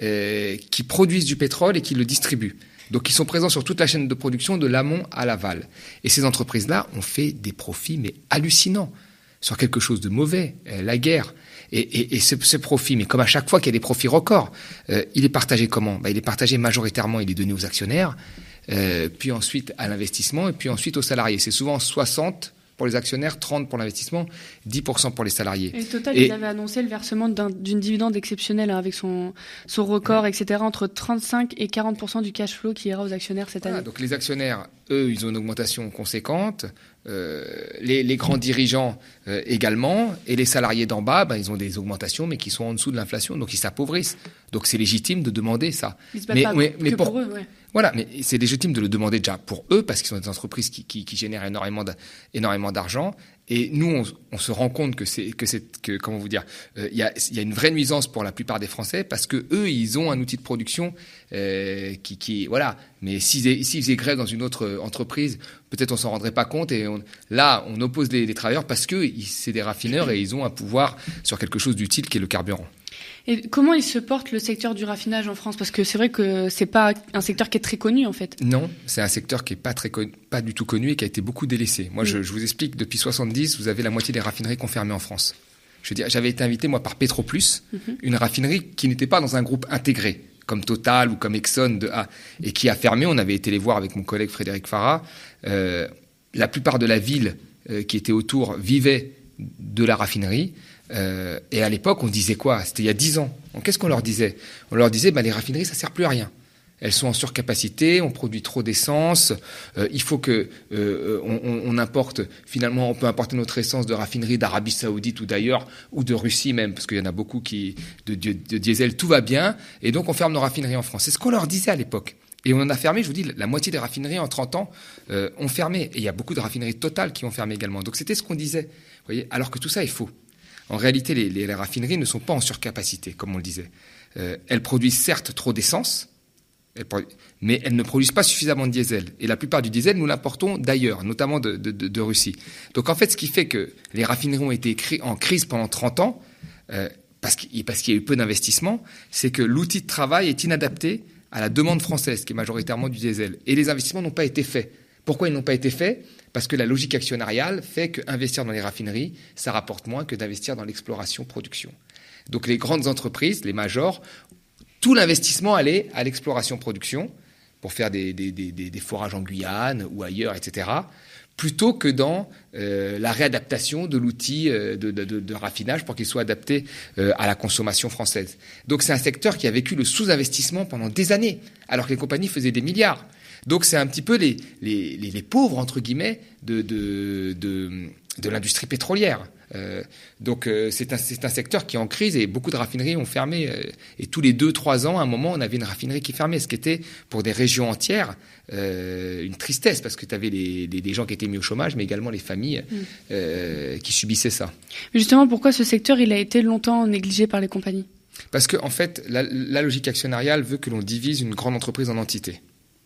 qui produisent du pétrole et qui le distribuent. Donc, ils sont présents sur toute la chaîne de production, de l'amont à l'aval. Et ces entreprises-là ont fait des profits, mais hallucinants, sur quelque chose de mauvais, la guerre. Et ce profit, mais comme à chaque fois qu'il y a des profits records, il est partagé comment? Il est partagé majoritairement, il est donné aux actionnaires, puis ensuite à l'investissement, et puis ensuite aux salariés. C'est souvent 60 pour les actionnaires, 30 pour l'investissement, 10% pour les salariés. Et Total, ils avaient annoncé le versement d'une dividende exceptionnelle avec son record, etc., entre 35 et 40% du cash flow qui ira aux actionnaires cette année. Donc les actionnaires, eux, ils ont une augmentation conséquente. Les grands dirigeants également, et les salariés d'en bas, ils ont des augmentations, mais qui sont en dessous de l'inflation, donc ils s'appauvrissent. Donc c'est légitime de demander ça. Ils se battent mais pour eux, ouais. Voilà, mais c'est légitime de le demander déjà pour eux, parce qu'ils sont des entreprises qui génèrent énormément d'argent, Et nous, on se rend compte comment vous dire, il y a une vraie nuisance pour la plupart des Français parce que eux, ils ont un outil de production qui voilà. Mais s'ils faisaient grève dans une autre entreprise, peut-être on s'en rendrait pas compte. Et on oppose les travailleurs parce que c'est des raffineurs et ils ont un pouvoir sur quelque chose d'utile qui est le carburant. Et comment il se porte le secteur du raffinage en France ? Parce que c'est vrai que c'est pas un secteur qui est très connu en fait. Non, c'est un secteur qui est pas du tout connu et qui a été beaucoup délaissé. Moi, je vous explique, depuis 70, vous avez la moitié des raffineries qui ont fermé en France. Je veux dire, j'avais été invité moi par Petroplus, une raffinerie qui n'était pas dans un groupe intégré comme Total ou comme Exxon et qui a fermé. On avait été les voir avec mon collègue Frédéric Farah. La plupart de la ville qui était autour vivait de la raffinerie. Et à l'époque, on disait quoi ? C'était il y a 10 ans. Donc, qu'est-ce qu'on leur disait ? On leur disait, les raffineries, ça sert plus à rien. Elles sont en surcapacité, on produit trop d'essence. Il faut que on importe. Finalement, on peut importer notre essence de raffinerie d'Arabie Saoudite ou d'ailleurs, ou de Russie même, parce qu'il y en a beaucoup de diesel. Tout va bien, et donc on ferme nos raffineries en France. C'est ce qu'on leur disait à l'époque. Et on en a fermé, je vous dis, la moitié des raffineries en 30 ans ont fermé. Et il y a beaucoup de raffineries Total qui ont fermé également. Donc c'était ce qu'on disait. Vous voyez, alors que tout ça est faux. En réalité, les raffineries ne sont pas en surcapacité, comme on le disait. Elles produisent certes trop d'essence, mais elles ne produisent pas suffisamment de diesel. Et la plupart du diesel, nous l'importons d'ailleurs, notamment de Russie. Donc en fait, ce qui fait que les raffineries ont été en crise pendant 30 ans, parce qu'il y a eu peu d'investissement, c'est que l'outil de travail est inadapté à la demande française, qui est majoritairement du diesel. Et les investissements n'ont pas été faits. Pourquoi ils n'ont pas été faits ? Parce que la logique actionnariale fait qu'investir dans les raffineries, ça rapporte moins que d'investir dans l'exploration-production. Donc les grandes entreprises, les majors, tout l'investissement allait à l'exploration-production pour faire des forages en Guyane ou ailleurs, etc., plutôt que dans la réadaptation de l'outil de raffinage pour qu'il soit adapté à la consommation française. Donc c'est un secteur qui a vécu le sous-investissement pendant des années, alors que les compagnies faisaient des milliards. Donc c'est un petit peu les pauvres, entre guillemets, de l'industrie pétrolière. Donc c'est un secteur qui est en crise et beaucoup de raffineries ont fermé. Et tous les 2-3 ans, à un moment, on avait une raffinerie qui fermait, ce qui était pour des régions entières une tristesse, parce que tu avais des gens qui étaient mis au chômage, mais également les familles qui subissaient ça. Mais justement, pourquoi ce secteur il a été longtemps négligé par les compagnies ? Parce que en fait, la logique actionnariale veut que l'on divise une grande entreprise en entités.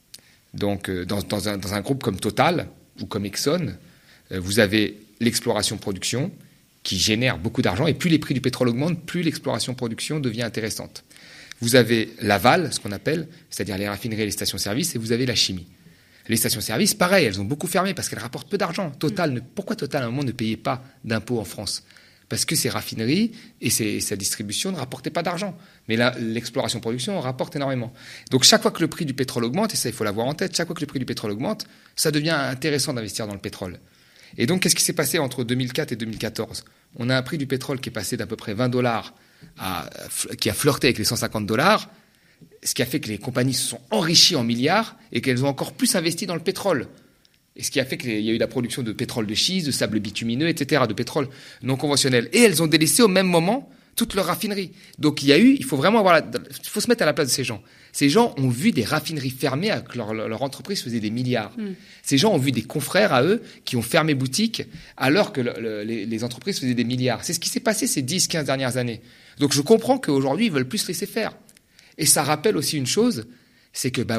Donc, dans un groupe comme Total ou comme Exxon, vous avez l'exploration-production qui génère beaucoup d'argent. Et plus les prix du pétrole augmentent, plus l'exploration-production devient intéressante. Vous avez l'aval, ce qu'on appelle, c'est-à-dire les raffineries et les stations-service, et vous avez la chimie. Les stations-service, pareil, elles ont beaucoup fermé parce qu'elles rapportent peu d'argent. Pourquoi Total, à un moment, ne payait pas d'impôts en France ? Parce que ses raffineries et sa distribution ne rapportaient pas d'argent. Mais l'exploration-production rapporte énormément. Donc chaque fois que le prix du pétrole augmente, et ça il faut l'avoir en tête, chaque fois que le prix du pétrole augmente, ça devient intéressant d'investir dans le pétrole. Et donc qu'est-ce qui s'est passé entre 2004 et 2014 ? On a un prix du pétrole qui est passé d'à peu près $20 qui a flirté avec les $150, ce qui a fait que les compagnies se sont enrichies en milliards et qu'elles ont encore plus investi dans le pétrole. Et ce qui a fait qu'il y a eu la production de pétrole de schiste, de sable bitumineux, etc., de pétrole non conventionnel. Et elles ont délaissé au même moment toutes leurs raffineries. Donc il faut vraiment il faut se mettre à la place de ces gens. Ces gens ont vu des raffineries fermer alors que leur entreprise faisait des milliards. Ces gens ont vu des confrères à eux qui ont fermé boutique alors que les entreprises faisaient des milliards. C'est ce qui s'est passé ces 10-15 dernières années. Donc je comprends qu'aujourd'hui, ils veulent plus se laisser faire. Et ça rappelle aussi une chose, c'est que,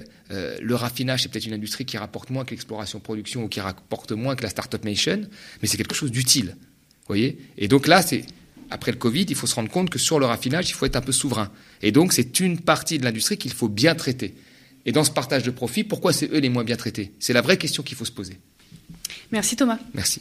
le raffinage, c'est peut-être une industrie qui rapporte moins que l'exploration-production ou qui rapporte moins que la Startup Nation, mais c'est quelque chose d'utile. Vous voyez ? Et donc là, après le Covid, il faut se rendre compte que sur le raffinage, il faut être un peu souverain. Et donc, c'est une partie de l'industrie qu'il faut bien traiter. Et dans ce partage de profit, pourquoi c'est eux les moins bien traités ? C'est la vraie question qu'il faut se poser. Merci Thomas. Merci.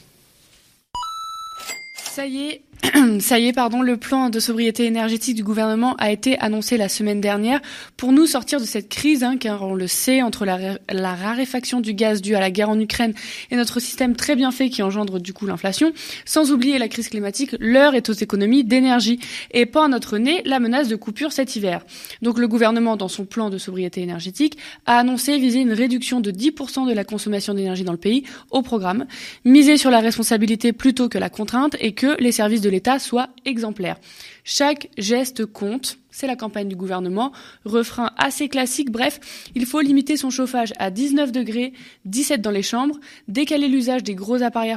Ça y est, le plan de sobriété énergétique du gouvernement a été annoncé la semaine dernière pour nous sortir de cette crise, car on le sait, entre la raréfaction du gaz due à la guerre en Ukraine et notre système très bien fait qui engendre du coup l'inflation, sans oublier la crise climatique, l'heure est aux économies d'énergie et pas à notre nez la menace de coupure cet hiver. Donc le gouvernement, dans son plan de sobriété énergétique, a annoncé viser une réduction de 10% de la consommation d'énergie dans le pays au programme, miser sur la responsabilité plutôt que la contrainte et que les services de l'État soient exemplaires. Chaque geste compte, C'est la campagne du gouvernement. Refrain assez classique. Bref, il faut limiter son chauffage à 19 degrés, 17 dans les chambres, décaler l'usage des gros appareils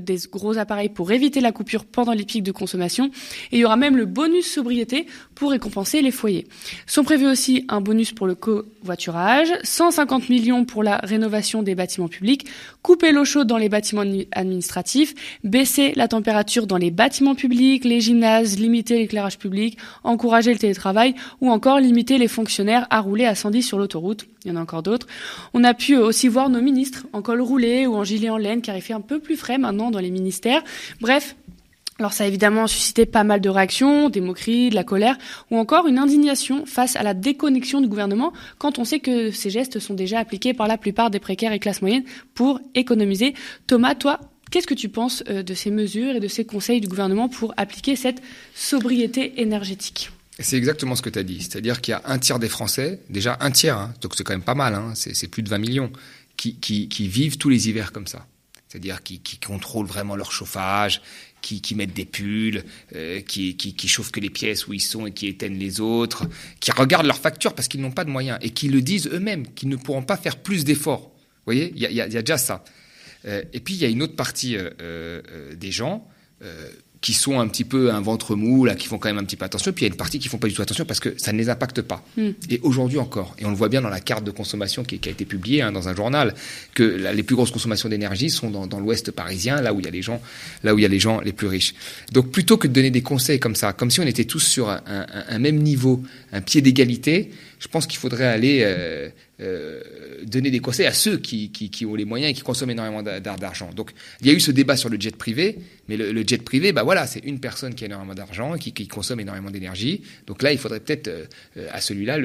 pour éviter la coupure pendant les pics de consommation. Et il y aura même le bonus sobriété pour récompenser les foyers. Sont prévus aussi un bonus pour le covoiturage, 150 millions pour la rénovation des bâtiments publics, couper l'eau chaude dans les bâtiments administratifs, baisser la température dans les bâtiments publics, les gymnases, limiter l'éclairage public, encourager le télétravail ou encore limiter les fonctionnaires à rouler à 110 sur l'autoroute. Il y en a encore d'autres. On a pu aussi voir nos ministres en col roulé ou en gilet en laine car il fait un peu plus frais maintenant dans les ministères. Bref, alors ça a évidemment suscité pas mal de réactions, des moqueries, de la colère ou encore une indignation face à la déconnexion du gouvernement quand on sait que ces gestes sont déjà appliqués par la plupart des précaires et classes moyennes pour économiser. Thomas, toi, qu'est-ce que tu penses de ces mesures et de ces conseils du gouvernement pour appliquer cette sobriété énergétique ? C'est exactement ce que tu as dit. C'est-à-dire qu'il y a un tiers des Français, déjà un tiers, donc c'est quand même pas mal, c'est plus de 20 millions, qui vivent tous les hivers comme ça. C'est-à-dire qui contrôlent vraiment leur chauffage, qui mettent des pulls, qui chauffent que les pièces où ils sont et qui éteignent les autres, qui regardent leurs factures parce qu'ils n'ont pas de moyens et qui le disent eux-mêmes, qu'ils ne pourront pas faire plus d'efforts. Vous voyez, il y a déjà ça. Et puis il y a une autre partie des gens qui sont un petit peu un ventre mou, là, qui font quand même un petit peu attention, puis il y a une partie qui font pas du tout attention parce que ça ne les impacte pas. Et aujourd'hui encore, et on le voit bien dans la carte de consommation qui a été publiée dans un journal, que les plus grosses consommations d'énergie sont dans l'ouest parisien, là où il y a les gens les plus riches. Donc plutôt que de donner des conseils comme ça, comme si on était tous sur un même niveau, un pied d'égalité, je pense qu'il faudrait aller donner des conseils à ceux qui ont les moyens et qui consomment énormément d'argent. Donc, il y a eu ce débat sur le jet privé, mais le jet privé, voilà, c'est une personne qui a énormément d'argent, qui consomme énormément d'énergie. Donc là, il faudrait peut-être à celui-là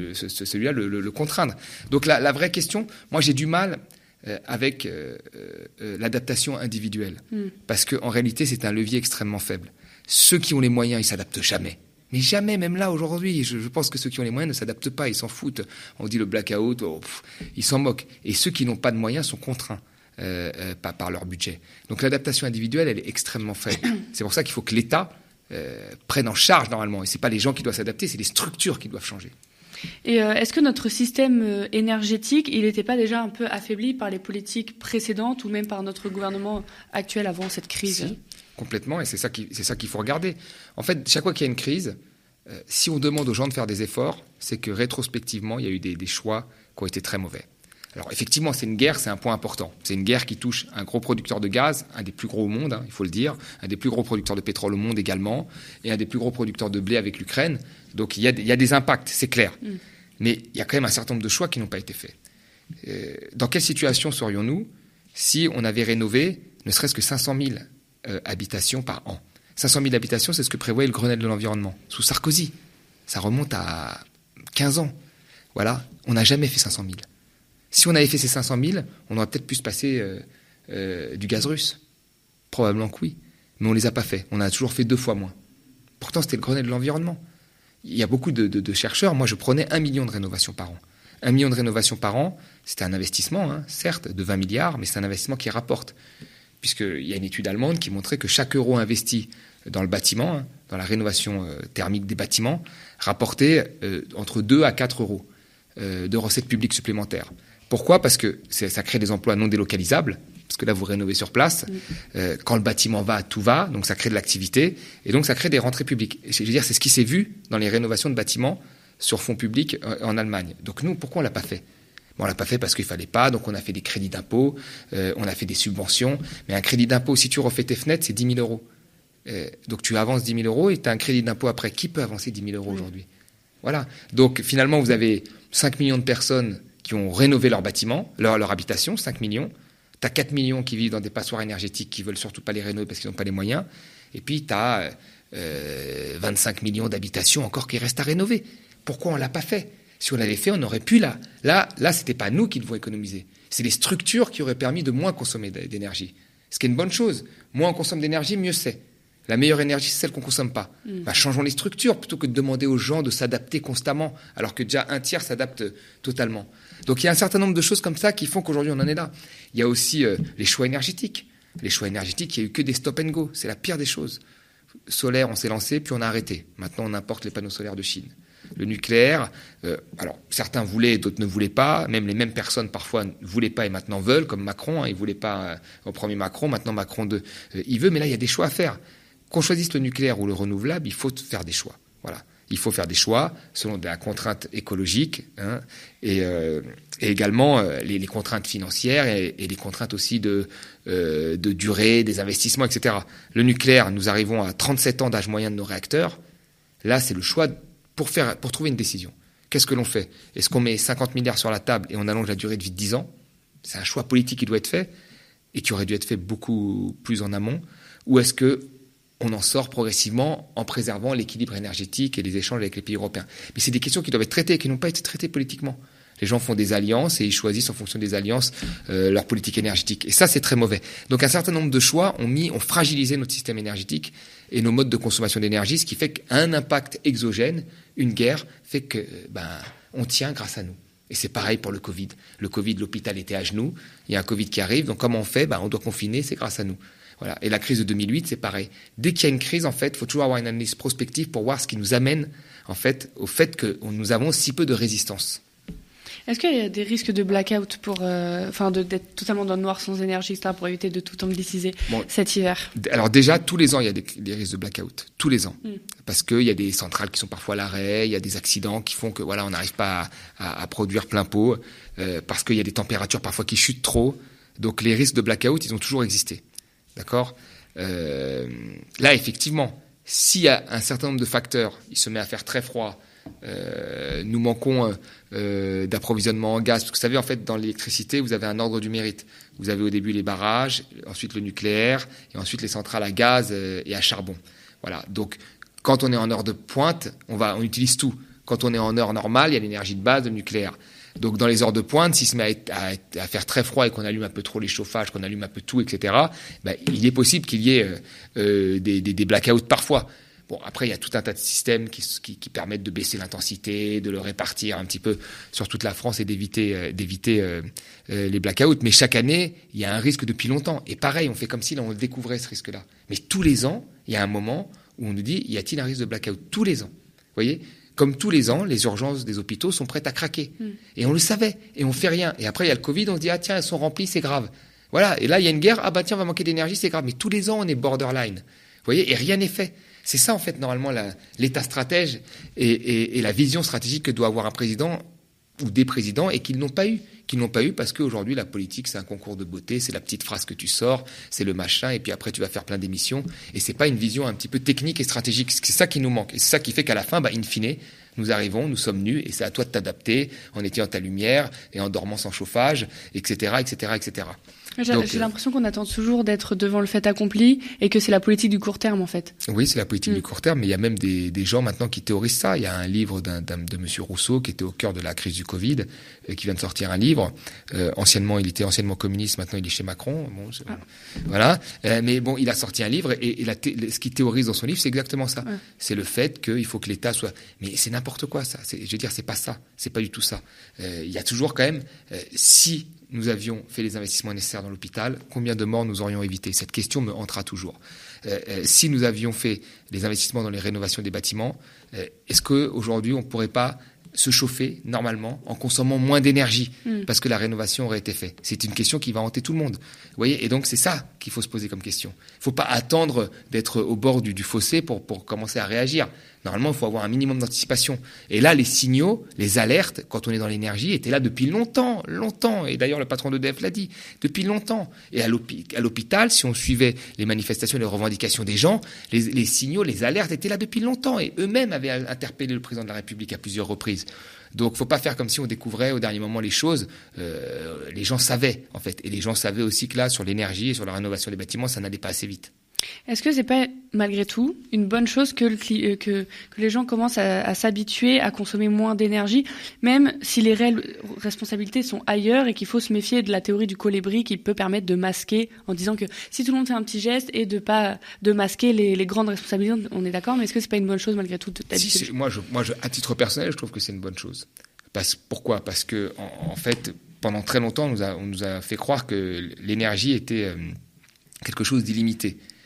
le contraindre. Donc la vraie question, moi j'ai du mal avec l'adaptation individuelle, parce qu'en réalité, c'est un levier extrêmement faible. Ceux qui ont les moyens, ils s'adaptent jamais. Mais jamais, même là, aujourd'hui, je pense que ceux qui ont les moyens ne s'adaptent pas, ils s'en foutent. On dit le blackout, ils s'en moquent. Et ceux qui n'ont pas de moyens sont contraints par leur budget. Donc l'adaptation individuelle, elle est extrêmement faible. C'est pour ça qu'il faut que l'État prenne en charge, normalement. Et ce n'est pas les gens qui doivent s'adapter, c'est les structures qui doivent changer. Et est-ce que notre système énergétique, il n'était pas déjà un peu affaibli par les politiques précédentes ou même par notre gouvernement actuel avant cette crise ? Si. Complètement, et c'est ça qu'il faut regarder. En fait, chaque fois qu'il y a une crise, si on demande aux gens de faire des efforts, c'est que rétrospectivement, il y a eu des choix qui ont été très mauvais. Alors effectivement, c'est une guerre, c'est un point important. C'est une guerre qui touche un gros producteur de gaz, un des plus gros au monde, il faut le dire, un des plus gros producteurs de pétrole au monde également, et un des plus gros producteurs de blé avec l'Ukraine. Donc il y a des impacts, c'est clair. Mais il y a quand même un certain nombre de choix qui n'ont pas été faits. Dans quelle situation serions-nous si on avait rénové ne serait-ce que 500 000 habitations par an. 500 000 habitations, c'est ce que prévoyait le Grenelle de l'environnement, sous Sarkozy. Ça remonte à 15 ans. Voilà, on n'a jamais fait 500 000. Si on avait fait ces 500 000, on aurait peut-être pu se passer du gaz russe. Probablement que oui. Mais on ne les a pas fait. On a toujours fait 2 fois moins. Pourtant, c'était le Grenelle de l'environnement. Il y a beaucoup de chercheurs. Moi, je prenais 1 million de rénovations par an. 1 million de rénovations par an, c'était un investissement, certes, de 20 milliards, mais c'est un investissement qui rapporte. Puisqu'il y a une étude allemande qui montrait que chaque euro investi dans le bâtiment, dans la rénovation thermique des bâtiments, rapportait entre 2 à 4 euros de recettes publiques supplémentaires. Pourquoi ? Parce que ça crée des emplois non délocalisables, parce que là, vous rénovez sur place. Quand le bâtiment va, tout va, donc ça crée de l'activité, et donc ça crée des rentrées publiques. Et je veux dire, c'est ce qui s'est vu dans les rénovations de bâtiments sur fonds publics en Allemagne. Donc nous, pourquoi on ne l'a pas fait ? Bon, on l'a pas fait parce qu'il fallait pas, donc on a fait des crédits d'impôt, on a fait des subventions. Mais un crédit d'impôt, si tu refais tes fenêtres, c'est 10 000 euros. Donc tu avances 10 000 euros et tu as un crédit d'impôt après. Qui peut avancer 10 000 euros aujourd'hui ? Voilà. Donc finalement, vous avez 5 millions de personnes qui ont rénové leur bâtiment, leur habitation, 5 millions. Tu as 4 millions qui vivent dans des passoires énergétiques qui veulent surtout pas les rénover parce qu'ils n'ont pas les moyens. Et puis tu as 25 millions d'habitations encore qui restent à rénover. Pourquoi on l'a pas fait ? Si on l'avait fait, on aurait pu Là, c'était pas nous qui devons économiser. C'est les structures qui auraient permis de moins consommer d'énergie. Ce qui est une bonne chose. Moins on consomme d'énergie, mieux c'est. La meilleure énergie, c'est celle qu'on consomme pas. Changeons les structures plutôt que de demander aux gens de s'adapter constamment, alors que déjà un tiers s'adapte totalement. Donc il y a un certain nombre de choses comme ça qui font qu'aujourd'hui on en est là. Il y a aussi les choix énergétiques. Les choix énergétiques, il n'y a eu que des stop and go. C'est la pire des choses. Solaire, on s'est lancé, puis on a arrêté. Maintenant, on importe les panneaux solaires de Chine. Le nucléaire, alors certains voulaient, d'autres ne voulaient pas, même les mêmes personnes parfois ne voulaient pas et maintenant veulent, comme Macron, hein, il voulait pas au premier Macron, maintenant Macron il veut, mais là il y a des choix à faire. Qu'on choisisse le nucléaire ou le renouvelable, il faut faire des choix. Voilà. Il faut faire des choix selon de la contrainte écologique, hein, et également les contraintes financières et les contraintes aussi de durée, des investissements, etc. Le nucléaire, nous arrivons à 37 ans d'âge moyen de nos réacteurs. Là, c'est le choix pour trouver une décision. Qu'est-ce que l'on fait? Est-ce qu'on met 50 milliards sur la table et on allonge la durée de vie de 10 ans? C'est un choix politique qui doit être fait et qui aurait dû être fait beaucoup plus en amont. Ou est-ce que on en sort progressivement en préservant l'équilibre énergétique et les échanges avec les pays européens? Mais c'est des questions qui doivent être traitées et qui n'ont pas été traitées politiquement. Les gens font des alliances et ils choisissent en fonction des alliances leur politique énergétique. Et ça, c'est très mauvais. Donc un certain nombre de choix ont fragilisé notre système énergétique et nos modes de consommation d'énergie, ce qui fait qu'un impact exogène, une guerre, fait que on tient grâce à nous. Et c'est pareil pour le Covid. Le Covid, l'hôpital était à genoux. Il y a un Covid qui arrive. Donc comment on fait? On doit confiner, c'est grâce à nous. Voilà. Et la crise de 2008, c'est pareil. Dès qu'il y a une crise, en fait, il faut toujours avoir une analyse prospective pour voir ce qui nous amène, en fait, au fait que nous avons si peu de résistance. Est-ce qu'il y a des risques de blackout d'être totalement dans le noir sans énergie, etc., pour éviter de tout angliciser cet hiver? Alors déjà, tous les ans, il y a des risques de blackout. Tous les ans. Parce qu'il y a des centrales qui sont parfois à l'arrêt, il y a des accidents qui font que, on n'arrive pas à produire plein pot, parce qu'il y a des températures parfois qui chutent trop. Donc les risques de blackout, ils ont toujours existé. D'accord? Là, effectivement, s'il y a un certain nombre de facteurs, il se met à faire très froid, nous manquons d'approvisionnement en gaz, parce que vous savez, en fait, dans l'électricité, vous avez un ordre du mérite. Vous avez au début les barrages, ensuite le nucléaire, et ensuite les centrales à gaz et à charbon. Voilà. Donc, quand on est en heure de pointe, on utilise tout. Quand on est en heure normale, il y a l'énergie de base, le nucléaire. Donc, dans les heures de pointe, s'il se met à faire très froid et qu'on allume un peu trop les chauffages, qu'on allume un peu tout, etc., il est possible qu'il y ait des blackouts parfois. Bon, après, il y a tout un tas de systèmes qui permettent de baisser l'intensité, de le répartir un petit peu sur toute la France et d'éviter les blackouts. Mais chaque année, il y a un risque depuis longtemps. Et pareil, on fait comme si on découvrait ce risque-là. Mais tous les ans, il y a un moment où on nous dit, y a-t-il un risque de blackout? Tous les ans. Vous voyez? Comme tous les ans, les urgences des hôpitaux sont prêtes à craquer. Et on le savait. Et on fait rien. Et après, il y a le Covid, on se dit, tiens, elles sont remplies, c'est grave. Voilà. Et là, il y a une guerre. Tiens, on va manquer d'énergie, c'est grave. Mais tous les ans, on est borderline. Vous voyez? Et rien n'est fait. C'est ça, en fait, normalement, l'état stratège et la vision stratégique que doit avoir un président ou des présidents et qu'ils n'ont pas eu. Qu'ils n'ont pas eu parce qu'aujourd'hui, la politique, c'est un concours de beauté, c'est la petite phrase que tu sors, c'est le machin, et puis après, tu vas faire plein d'émissions. Et c'est pas une vision un petit peu technique et stratégique. C'est ça qui nous manque. Et c'est ça qui fait qu'à la fin, in fine, nous arrivons, nous sommes nus, et c'est à toi de t'adapter en éteignant ta lumière et en dormant sans chauffage, etc., etc., etc. J'ai l'impression qu'on attend toujours d'être devant le fait accompli et que c'est la politique du court terme, en fait. Oui, c'est la politique du court terme, mais il y a même des gens maintenant qui théorisent ça. Il y a un livre de Monsieur Rousseau qui était au cœur de la crise du Covid, qui vient de sortir un livre. Il était anciennement communiste, maintenant il est chez Macron. Voilà. Mais bon, il a sorti un livre et ce qu'il théorise dans son livre, c'est exactement ça. Ouais. C'est le fait qu'il faut que l'État soit... Mais c'est n'importe quoi, ça. Je veux dire, c'est pas ça. C'est pas du tout ça. Il y a toujours quand même... si nous avions fait les investissements nécessaires dans l'hôpital, combien de morts nous aurions évité? Cette question me hantera toujours. Si nous avions fait les investissements dans les rénovations des bâtiments, est-ce qu'aujourd'hui, on ne pourrait pas se chauffer normalement en consommant moins d'énergie parce que la rénovation aurait été faite? C'est une question qui va hanter tout le monde. Vous voyez? Et donc, c'est ça qu'il faut se poser comme question. Il ne faut pas attendre d'être au bord du fossé pour commencer à réagir. Normalement, il faut avoir un minimum d'anticipation. Et là, les signaux, les alertes, quand on est dans l'énergie, étaient là depuis longtemps. Et d'ailleurs, le patron d'EDF l'a dit, depuis longtemps. Et à l'hôpital, si on suivait les manifestations et les revendications des gens, les signaux, les alertes étaient là depuis longtemps. Et eux-mêmes avaient interpellé le président de la République à plusieurs reprises. Donc, il ne faut pas faire comme si on découvrait au dernier moment les choses. Les gens savaient, en fait. Et les gens savaient aussi que là, sur l'énergie et sur la rénovation des bâtiments, ça n'allait pas assez vite. Est-ce que c'est pas, malgré tout, une bonne chose que les gens commencent à s'habituer à consommer moins d'énergie, même si les réelles responsabilités sont ailleurs et qu'il faut se méfier de la théorie du colibri qui peut permettre de masquer en disant que si tout le monde fait un petit geste et de masquer les grandes responsabilités, on est d'accord, mais est-ce que c'est pas une bonne chose malgré tout d'habitude? Moi, à titre personnel, je trouve que c'est une bonne chose. Pourquoi? Parce que, en fait, pendant très longtemps, on nous a fait croire que l'énergie était quelque chose d'illimité.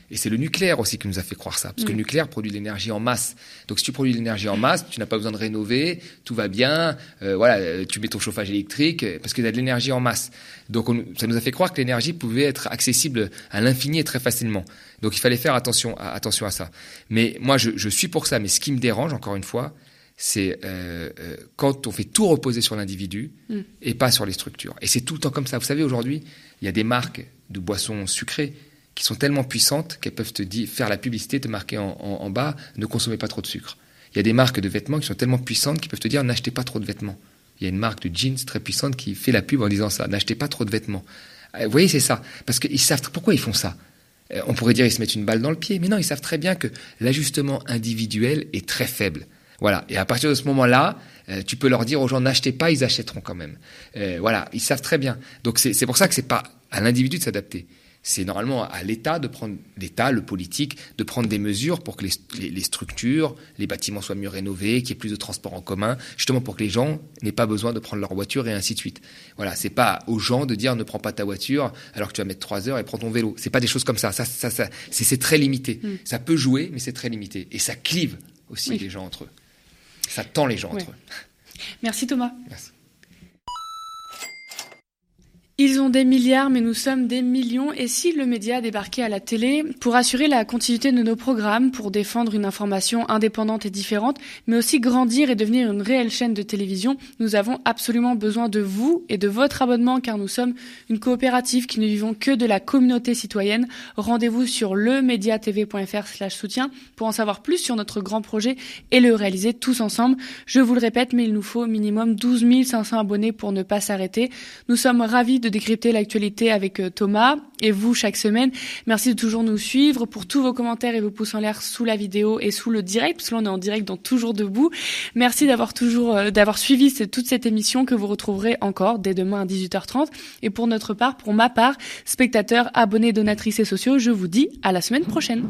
Et c'est le nucléaire aussi qui nous a fait croire ça. Parce que le nucléaire produit de l'énergie en masse. Donc si tu produis de l'énergie en masse, tu n'as pas besoin de rénover, tout va bien, tu mets ton chauffage électrique, parce qu'il y a de l'énergie en masse. Donc ça nous a fait croire que l'énergie pouvait être accessible à l'infini et très facilement. Donc il fallait faire attention à ça. Mais moi, je suis pour ça. Mais ce qui me dérange, encore une fois, c'est quand on fait tout reposer sur l'individu et pas sur les structures. Et c'est tout le temps comme ça. Vous savez, aujourd'hui, il y a des marques de boissons sucrées qui sont tellement puissantes qu'elles peuvent faire la publicité, te marquer en bas, ne consommez pas trop de sucre. Il y a des marques de vêtements qui sont tellement puissantes qu'ils peuvent te dire, n'achetez pas trop de vêtements. Il y a une marque de jeans très puissante qui fait la pub en disant ça, n'achetez pas trop de vêtements. Vous voyez, c'est ça. Parce qu'ils savent pourquoi ils font ça. On pourrait dire ils se mettent une balle dans le pied, mais non, ils savent très bien que l'ajustement individuel est très faible. Voilà. Et à partir de ce moment-là, tu peux leur dire aux gens, n'achetez pas, ils achèteront quand même. Voilà. Ils savent très bien. Donc c'est pour ça que c'est pas à l'individu de s'adapter. C'est normalement à l'État, le politique, de prendre des mesures pour que les structures, les bâtiments soient mieux rénovés, qu'il y ait plus de transports en commun, justement pour que les gens n'aient pas besoin de prendre leur voiture et ainsi de suite. Voilà, c'est pas aux gens de dire ne prends pas ta voiture alors que tu vas mettre 3 heures et prends ton vélo. C'est pas des choses comme ça. C'est très limité. Ça peut jouer, mais c'est très limité. Et ça clive aussi les gens entre eux. Ça tend les gens entre eux. Merci Thomas. Merci. Ils ont des milliards, mais nous sommes des millions. Et si le média débarquait à la télé pour assurer la continuité de nos programmes, pour défendre une information indépendante et différente, mais aussi grandir et devenir une réelle chaîne de télévision, nous avons absolument besoin de vous et de votre abonnement, car nous sommes une coopérative qui ne vivons que de la communauté citoyenne. Rendez-vous sur lemediatv.fr/soutien pour en savoir plus sur notre grand projet et le réaliser tous ensemble. Je vous le répète, mais il nous faut minimum 12 500 abonnés pour ne pas s'arrêter. Nous sommes ravis de décrypter l'actualité avec Thomas et vous chaque semaine. Merci de toujours nous suivre, pour tous vos commentaires et vos pouces en l'air sous la vidéo et sous le direct, parce que là on est en direct dans Toujours Debout. Merci d'avoir suivi toute cette émission que vous retrouverez encore dès demain à 18h30. Et pour ma part, spectateurs, abonnés, donatrices et sociaux, je vous dis à la semaine prochaine.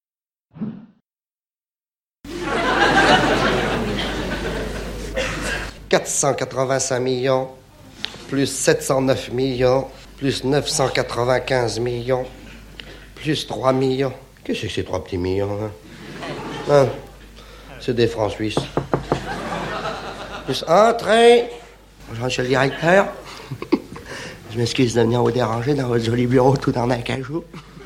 « 485 millions, plus 709 millions, plus 995 millions, plus 3 millions. Qu'est-ce que c'est ces 3 petits millions, hein? C'est des francs suisses. Plus entrée. Bonjour, monsieur le directeur. Je m'excuse de venir vous déranger dans votre joli bureau tout en acajou.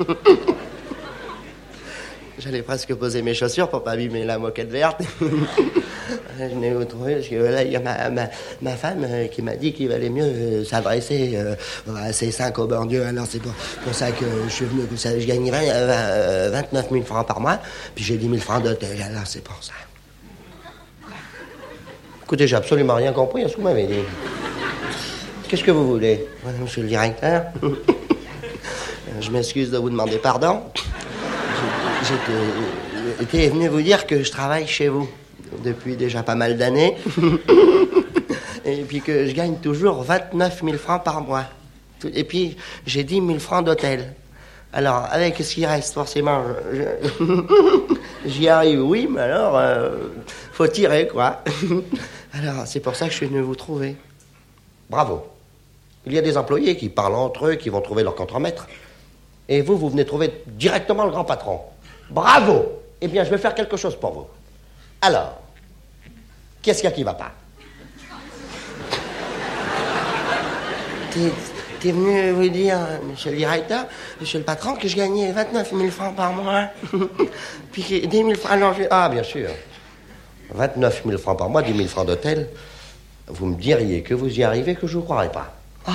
J'allais presque poser mes chaussures pour pas abîmer la moquette verte. Je venais vous trouver parce que là, il y a ma femme qui m'a dit qu'il valait mieux s'adresser à ces 5 au bon Dieu. Alors c'est pour ça que je suis venu. Je gagne 29 000 francs par mois, puis j'ai 10 000 francs d'hôtel. Alors c'est pour ça. Écoutez, j'ai absolument rien compris à ce que vous m'avez dit. Qu'est-ce que vous voulez, monsieur le directeur? Je m'excuse de vous demander pardon. J'étais venu vous dire que je travaille chez vous depuis déjà pas mal d'années et puis que je gagne toujours 29 000 francs par mois. Et puis j'ai 10 000 francs d'hôtel. Alors avec ce qui reste, forcément, j'y arrive, oui, mais alors faut tirer, quoi. Alors c'est pour ça que je suis venu vous trouver. Bravo. Il y a des employés qui parlent entre eux, qui vont trouver leur contremaître. Et vous venez trouver directement le grand patron. Bravo! Eh bien, je vais faire quelque chose pour vous. Alors, qu'est-ce qu'il y a qui va pas? T'es venu vous dire, monsieur le directeur, monsieur le patron, que je gagnais 29 000 francs par mois. Puis 10 000 francs... Ah, bien sûr. 29 000 francs par mois, 10 000 francs d'hôtel. Vous me diriez que vous y arrivez, que je ne vous croirais pas. Oh.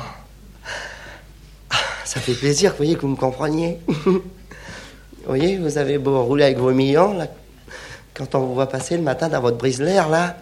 Ça fait plaisir, vous voyez, que vous me compreniez. Vous voyez, vous avez beau rouler avec vos millions, là, quand on vous voit passer le matin dans votre brise-l'air, là,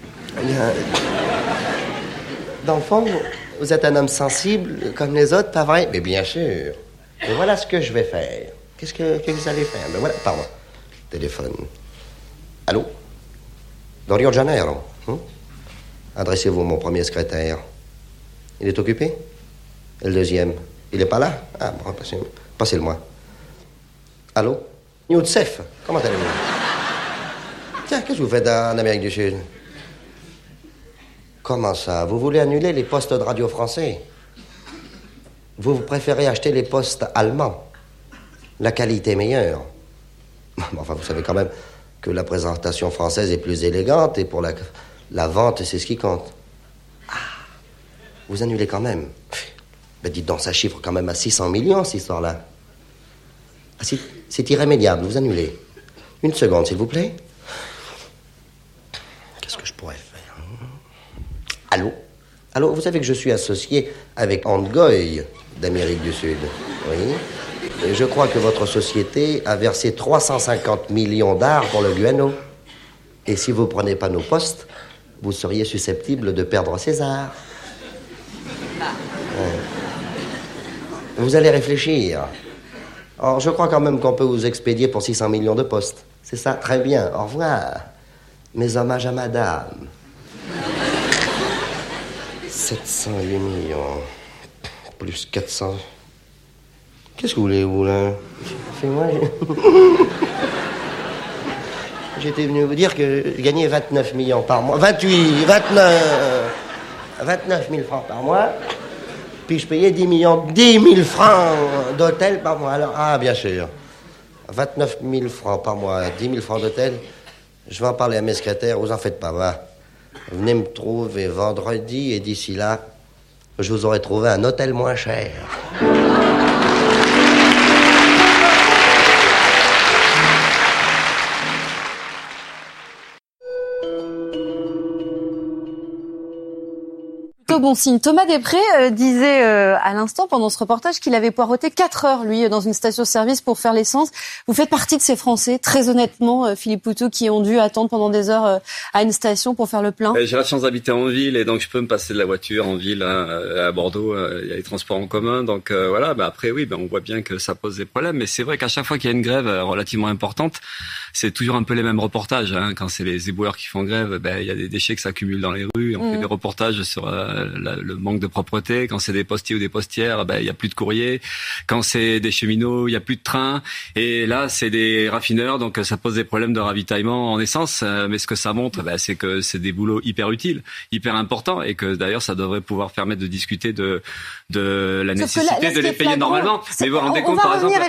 dans le fond, vous êtes un homme sensible, comme les autres, pas vrai? Mais bien sûr. Et voilà ce que je vais faire. Qu'est-ce que vous allez faire? Ben voilà, pardon. Téléphone. Allô? Dans Rio de Janeiro. Adressez-vous à mon premier secrétaire. Il est occupé? Et le deuxième? Il n'est pas là? Ah, bon, passez-le-moi. Allô? Youssef, comment allez-vous? Tiens, qu'est-ce que vous faites en Amérique du Sud? Comment ça? Vous voulez annuler les postes de radio français? Vous préférez acheter les postes allemands? La qualité meilleure. Enfin, vous savez quand même que la présentation française est plus élégante et pour la vente, c'est ce qui compte. Ah, vous annulez quand même. Ben dites donc, ça chiffre quand même à 600 millions, cette histoire-là. Ah, c'est irrémédiable, vous annulez. Une seconde, s'il vous plaît. Qu'est-ce que je pourrais faire? Allô, vous savez que je suis associé avec Andgoy d'Amérique du Sud. Oui. Et je crois que votre société a versé 350 millions d'arts pour le guano. Et si vous ne prenez pas nos postes, vous seriez susceptible de perdre César. Vous allez réfléchir. Or, je crois quand même qu'on peut vous expédier pour 600 millions de postes. C'est ça, très bien. Au revoir. Mes hommages à madame. 708 millions. Plus 400. Qu'est-ce que vous voulez, vous, là? Fais-moi... J'étais venu vous dire que je gagnais 29 millions par mois. 29 000 francs par mois. Puis je payais 10 000 francs d'hôtel par mois. Alors, bien sûr. 29 000 francs par mois, 10 000 francs d'hôtel. Je vais en parler à mes secrétaires, vous en faites pas, va. Venez me trouver vendredi et d'ici là, je vous aurai trouvé un hôtel moins cher. Bon signe. Thomas Després disait à l'instant pendant ce reportage qu'il avait poireauté 4 heures, lui, dans une station-service pour faire l'essence. Vous faites partie de ces Français, très honnêtement, Philippe Poutou, qui ont dû attendre pendant des heures à une station pour faire le plein? J'ai la chance d'habiter en ville et donc je peux me passer de la voiture en ville. À Bordeaux, il y a les transports en commun. Donc voilà, après oui, on voit bien que ça pose des problèmes. Mais c'est vrai qu'à chaque fois qu'il y a une grève relativement importante, c'est toujours un peu les mêmes reportages. Quand c'est les éboueurs qui font grève, il y a des déchets qui s'accumulent dans les rues. On fait des reportages sur le manque de propreté. Quand c'est des postiers ou des postières, il y a plus de courrier. Quand c'est des cheminots, il y a plus de trains. Et là, c'est des raffineurs, donc ça pose des problèmes de ravitaillement en essence. Mais ce que ça montre, c'est que c'est des boulots hyper utiles, hyper importants, et que d'ailleurs, ça devrait pouvoir permettre de discuter de la nécessité de les payer normalement. Mais vous vous rendez compte, par exemple.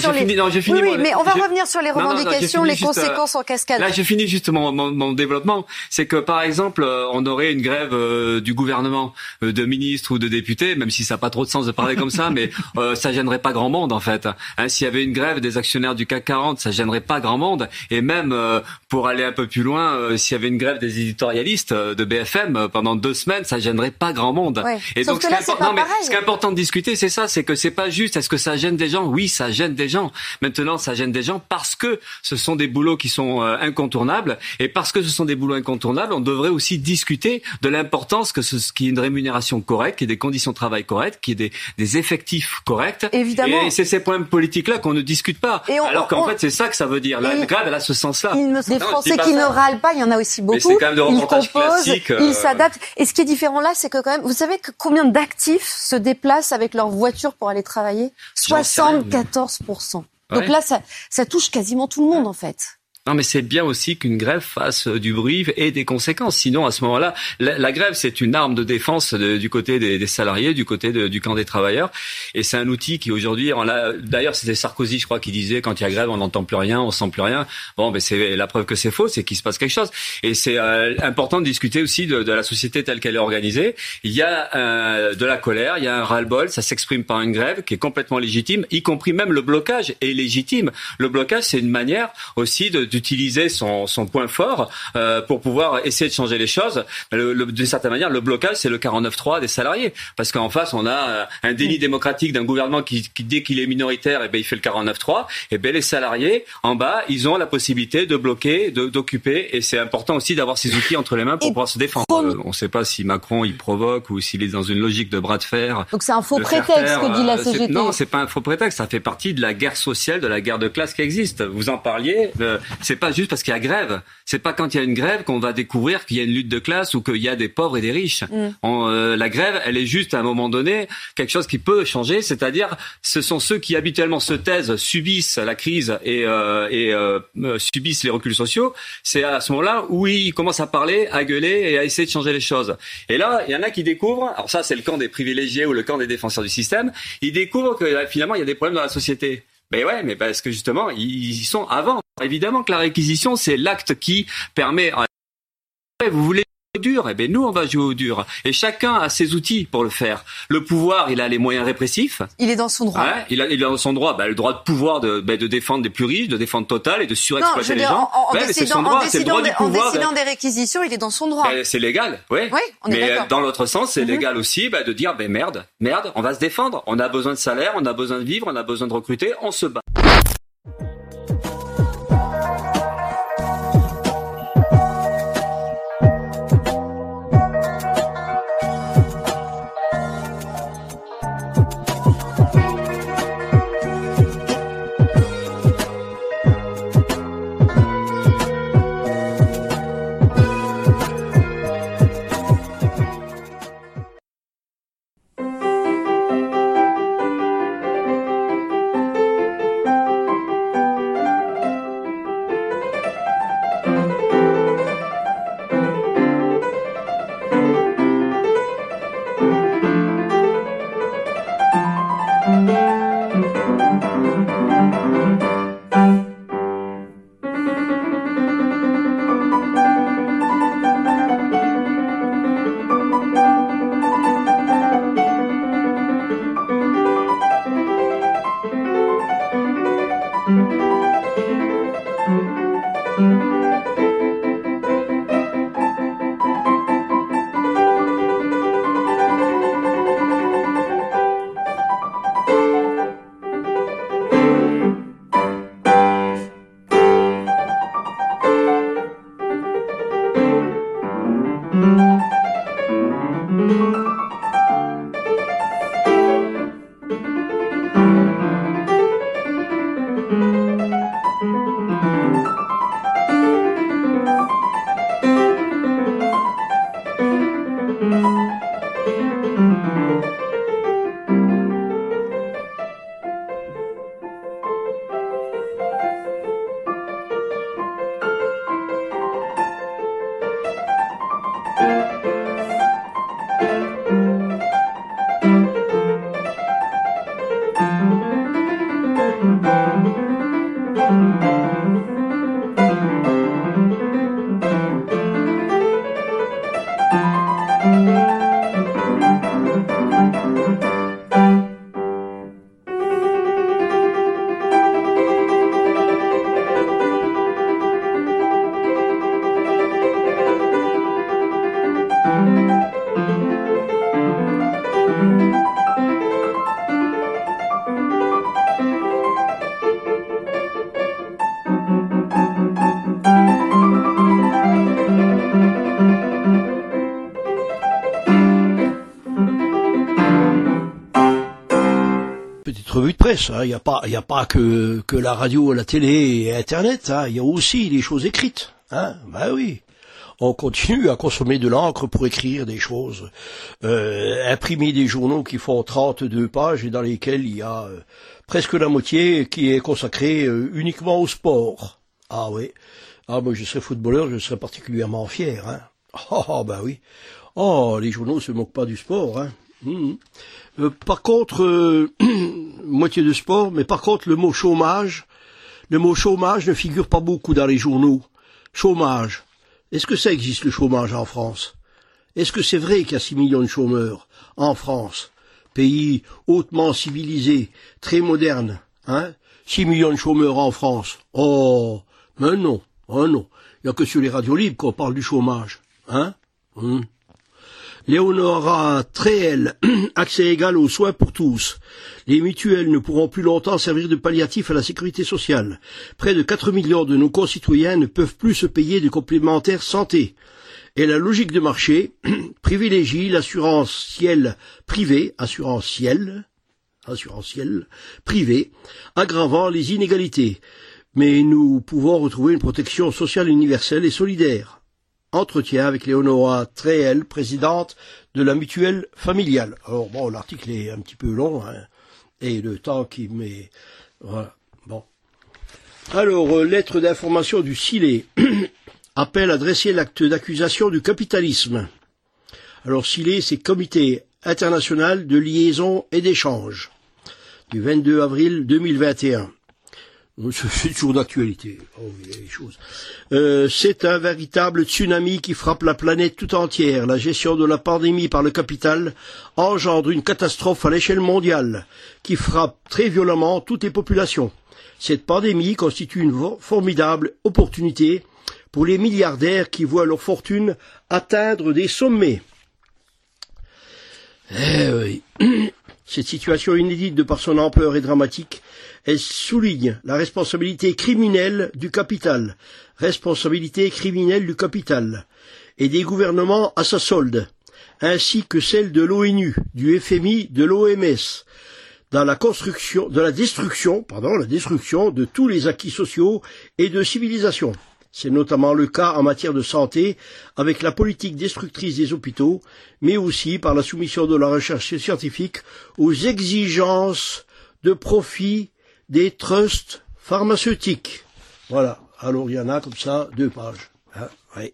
Mais on va revenir sur les revendications, les conséquences en cascade. Là, j'ai fini justement mon développement. C'est que, par exemple, on aurait une grève du gouvernement, de ministres ou de députés, même si ça n'a pas trop de sens de parler comme ça, mais ça gênerait pas grand monde en fait. S'il y avait une grève des actionnaires du CAC 40, ça gênerait pas grand monde. Et même pour aller un peu plus loin, s'il y avait une grève des éditorialistes de BFM pendant 2 semaines, ça gênerait pas grand monde. Ouais. Et sauf donc que là, ce qui est important de discuter, c'est ça, c'est que c'est pas juste. Est-ce que ça gêne des gens? Oui, ça gêne des gens. Maintenant, ça gêne des gens parce que ce sont des boulots qui sont incontournables, et parce que ce sont des boulots incontournables, on devrait aussi discuter de l'importance que qu'il y ait une rémunération correcte, qu'il y ait des conditions de travail correctes, qu'il y ait des effectifs corrects. Évidemment. Et c'est ces problèmes politiques-là qu'on ne discute pas. Alors qu'en fait, c'est ça que ça veut dire. La grève, elle a ce sens-là. Des Français qui ne râlent pas, il y en a aussi beaucoup. Mais c'est quand même des reportages classiques. Ils s'adaptent. Et ce qui est différent là, c'est que quand même, vous savez que combien d'actifs se déplacent avec leur voiture pour aller travailler? 74%. Donc là, ça touche quasiment tout le monde, en fait. Non, mais c'est bien aussi qu'une grève fasse du bruit et des conséquences. Sinon, à ce moment-là, la grève, c'est une arme de défense du côté des salariés, du côté du camp des travailleurs. Et c'est un outil qui, aujourd'hui, d'ailleurs, c'était Sarkozy, je crois, qui disait, quand il y a grève, on n'entend plus rien, on sent plus rien. Bon, c'est la preuve que c'est faux, c'est qu'il se passe quelque chose. Et c'est important de discuter aussi de la société telle qu'elle est organisée. Il y a de la colère, il y a un ras-le-bol, ça s'exprime par une grève qui est complètement légitime, y compris même le blocage est légitime. Le blocage, c'est une manière aussi d'utiliser son point fort pour pouvoir essayer de changer les choses. D'une certaine manière, le blocage, c'est le 49.3 des salariés. Parce qu'en face, on a un déni démocratique d'un gouvernement qui dès qu'il est minoritaire, il fait le 49.3. Les salariés, en bas, ils ont la possibilité de bloquer, d'occuper. Et c'est important aussi d'avoir ces outils entre les mains pour pouvoir se défendre. On ne sait pas si Macron, il provoque ou s'il est dans une logique de bras de fer. Donc c'est un faux prétexte que dit la CGT. Non, c'est pas un faux prétexte. Ça fait partie de la guerre sociale, de la guerre de classe qui existe. Vous en parliez. C'est pas juste parce qu'il y a grève. C'est pas quand il y a une grève qu'on va découvrir qu'il y a une lutte de classe ou qu'il y a des pauvres et des riches. La grève, elle est juste à un moment donné quelque chose qui peut changer. C'est-à-dire, ce sont ceux qui habituellement se taisent, subissent la crise et subissent les reculs sociaux. C'est à ce moment-là où ils commencent à parler, à gueuler et à essayer de changer les choses. Et là, il y en a qui découvrent. Alors ça, c'est le camp des privilégiés ou le camp des défenseurs du système. Ils découvrent que finalement, il y a des problèmes dans la société. Ben ouais, mais parce que justement, ils y sont avant. Évidemment que la réquisition, c'est l'acte qui permet... Vous voulez au dur, eh ben nous on va jouer au dur. Et chacun a ses outils pour le faire. Le pouvoir, il a les moyens répressif. Il est dans son droit. Ouais, il est dans son droit. Le droit de pouvoir de défendre les plus riches, de défendre Total et de surexploiter les gens. En décidant des réquisitions, il est dans son droit. C'est légal, oui. Oui, on est d'accord. Mais dans l'autre sens, c'est légal aussi de dire merde, on va se défendre. On a besoin de salaire, on a besoin de vivre, on a besoin de recruter, on se bat. Revue de presse, il n'y a pas que la radio, la télé et Internet, il y a aussi des choses écrites, bah oui. On continue à consommer de l'encre pour écrire des choses, imprimer des journaux qui font 32 pages et dans lesquels il y a presque la moitié qui est consacrée uniquement au sport. Ah oui, moi je serais footballeur, je serais particulièrement fier, bah oui. Les journaux se moquent pas du sport, par contre, moitié de sport, mais par contre le mot chômage ne figure pas beaucoup dans les journaux. Chômage. Est-ce que ça existe le chômage en France? Est-ce que c'est vrai qu'il y a 6 millions de chômeurs en France? Pays hautement civilisé, très moderne, 6 millions de chômeurs en France. Mais non, non. Il n'y a que sur les radios libres qu'on parle du chômage, Léonora Tréhel, accès égal aux soins pour tous. Les mutuelles ne pourront plus longtemps servir de palliatif à la sécurité sociale. Près de 4 millions de nos concitoyens ne peuvent plus se payer de complémentaires santé. Et la logique de marché privilégie l'assurantiel privé, aggravant les inégalités. Mais nous pouvons retrouver une protection sociale universelle et solidaire. Entretien avec Léonora Tréhel, présidente de la mutuelle familiale. Alors bon, l'article est un petit peu long, et le temps qui met... Voilà, bon. Alors, lettre d'information du SILE. Appel à dresser l'acte d'accusation du capitalisme. Alors, SILE, c'est Comité international de liaison et d'échange. Du 22 avril 2021. C'est toujours d'actualité. Oh, il y a des choses. C'est un véritable tsunami qui frappe la planète tout entière. La gestion de la pandémie par le capital engendre une catastrophe à l'échelle mondiale qui frappe très violemment toutes les populations. Cette pandémie constitue une formidable opportunité pour les milliardaires qui voient leur fortune atteindre des sommets. Oui. Cette situation inédite de par son ampleur et dramatique, elle souligne la responsabilité criminelle du capital, et des gouvernements à sa solde, ainsi que celle de l'ONU, du FMI, de l'OMS, dans la destruction de tous les acquis sociaux et de civilisation. C'est notamment le cas en matière de santé, avec la politique destructrice des hôpitaux, mais aussi par la soumission de la recherche scientifique aux exigences de profit des trusts pharmaceutiques. Voilà. Alors, il y en a comme ça, 2 pages. Hein, ouais.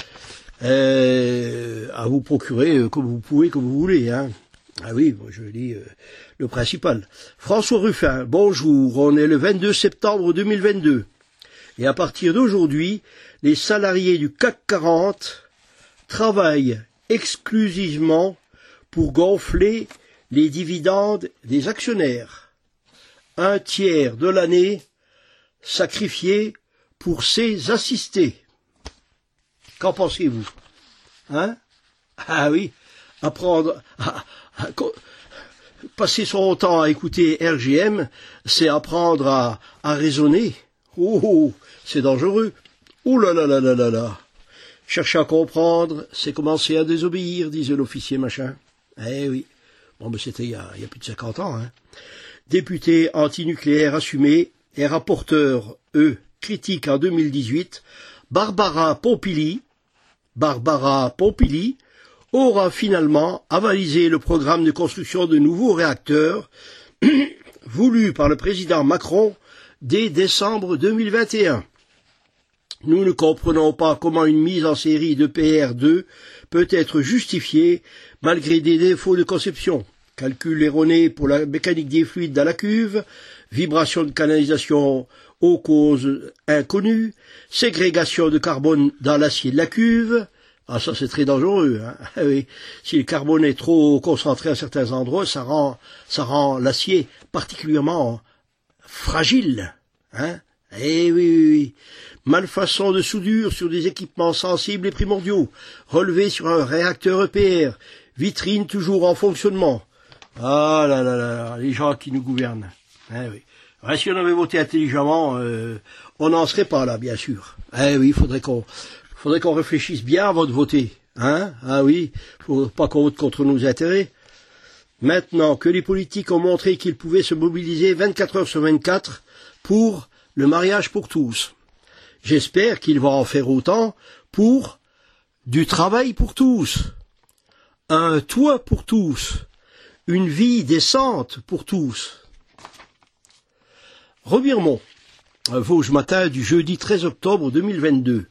À vous procurer comme vous pouvez, comme vous voulez. Hein. Ah oui, moi je lis le principal. François Ruffin, bonjour. On est le 22 septembre 2022. Et à partir d'aujourd'hui, les salariés du CAC 40 travaillent exclusivement pour gonfler les dividendes des actionnaires. 1/3 de l'année sacrifié pour ses assistés. Qu'en pensez-vous? Hein? Ah oui, passer son temps à écouter RGM, c'est apprendre à raisonner. Oh, c'est dangereux. Ouh là là là là là là. Chercher à comprendre, c'est commencer à désobéir, disait l'officier machin. Eh oui. Bon, mais c'était il y a plus de 50 ans, hein. Député antinucléaire assumé et rapporteur, critique en 2018, Barbara Pompili aura finalement avalisé le programme de construction de nouveaux réacteurs voulu par le président Macron dès décembre 2021. Nous ne comprenons pas comment une mise en série de PR2 peut être justifiée malgré des défauts de conception. Calcul erroné pour la mécanique des fluides dans la cuve, vibration de canalisation aux causes inconnues, ségrégation de carbone dans l'acier de la cuve. Ah, ça c'est très dangereux, hein. Oui. Si le carbone est trop concentré à certains endroits, ça rend l'acier particulièrement fragile, hein. Eh oui. Malfaçon de soudure sur des équipements sensibles et primordiaux, relevé sur un réacteur EPR, vitrine toujours en fonctionnement. Ah là là là, les gens qui nous gouvernent. Eh oui. Ouais, si on avait voté intelligemment, on n'en serait pas là, bien sûr. Eh oui, faudrait qu'on réfléchisse bien avant de voter, hein. Ah oui, faut pas qu'on vote contre nos intérêts. Maintenant que les politiques ont montré qu'ils pouvaient se mobiliser 24 heures sur 24 pour le mariage pour tous, j'espère qu'ils vont en faire autant pour du travail pour tous, un toit pour tous, une vie décente pour tous. Reviremont, Vosges Matin du jeudi 13 octobre 2022.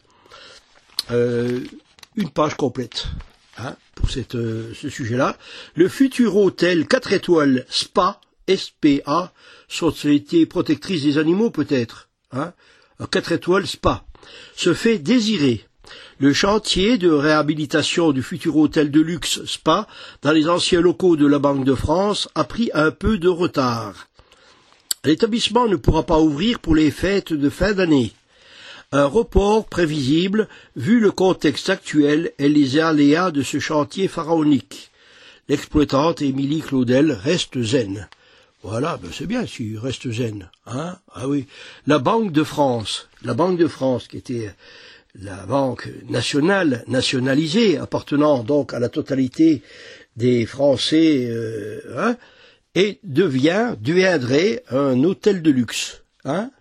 Une page complète, hein, pour ce sujet-là. Le futur hôtel 4 étoiles SPA, SPA, Société protectrice des animaux peut-être, hein, 4 étoiles SPA, se fait désirer. Le chantier de réhabilitation du futur hôtel de luxe SPA dans les anciens locaux de la Banque de France a pris un peu de retard. L'établissement ne pourra pas ouvrir pour les fêtes de fin d'année. Un report prévisible vu le contexte actuel et les aléas de ce chantier pharaonique. L'exploitante Émilie Claudel reste zen. Voilà, ben c'est bien s'il reste zen, hein. Ah oui. La Banque de France qui était la banque nationale, nationalisée, appartenant donc à la totalité des Français, hein, et deviendrait un hôtel de luxe, hein.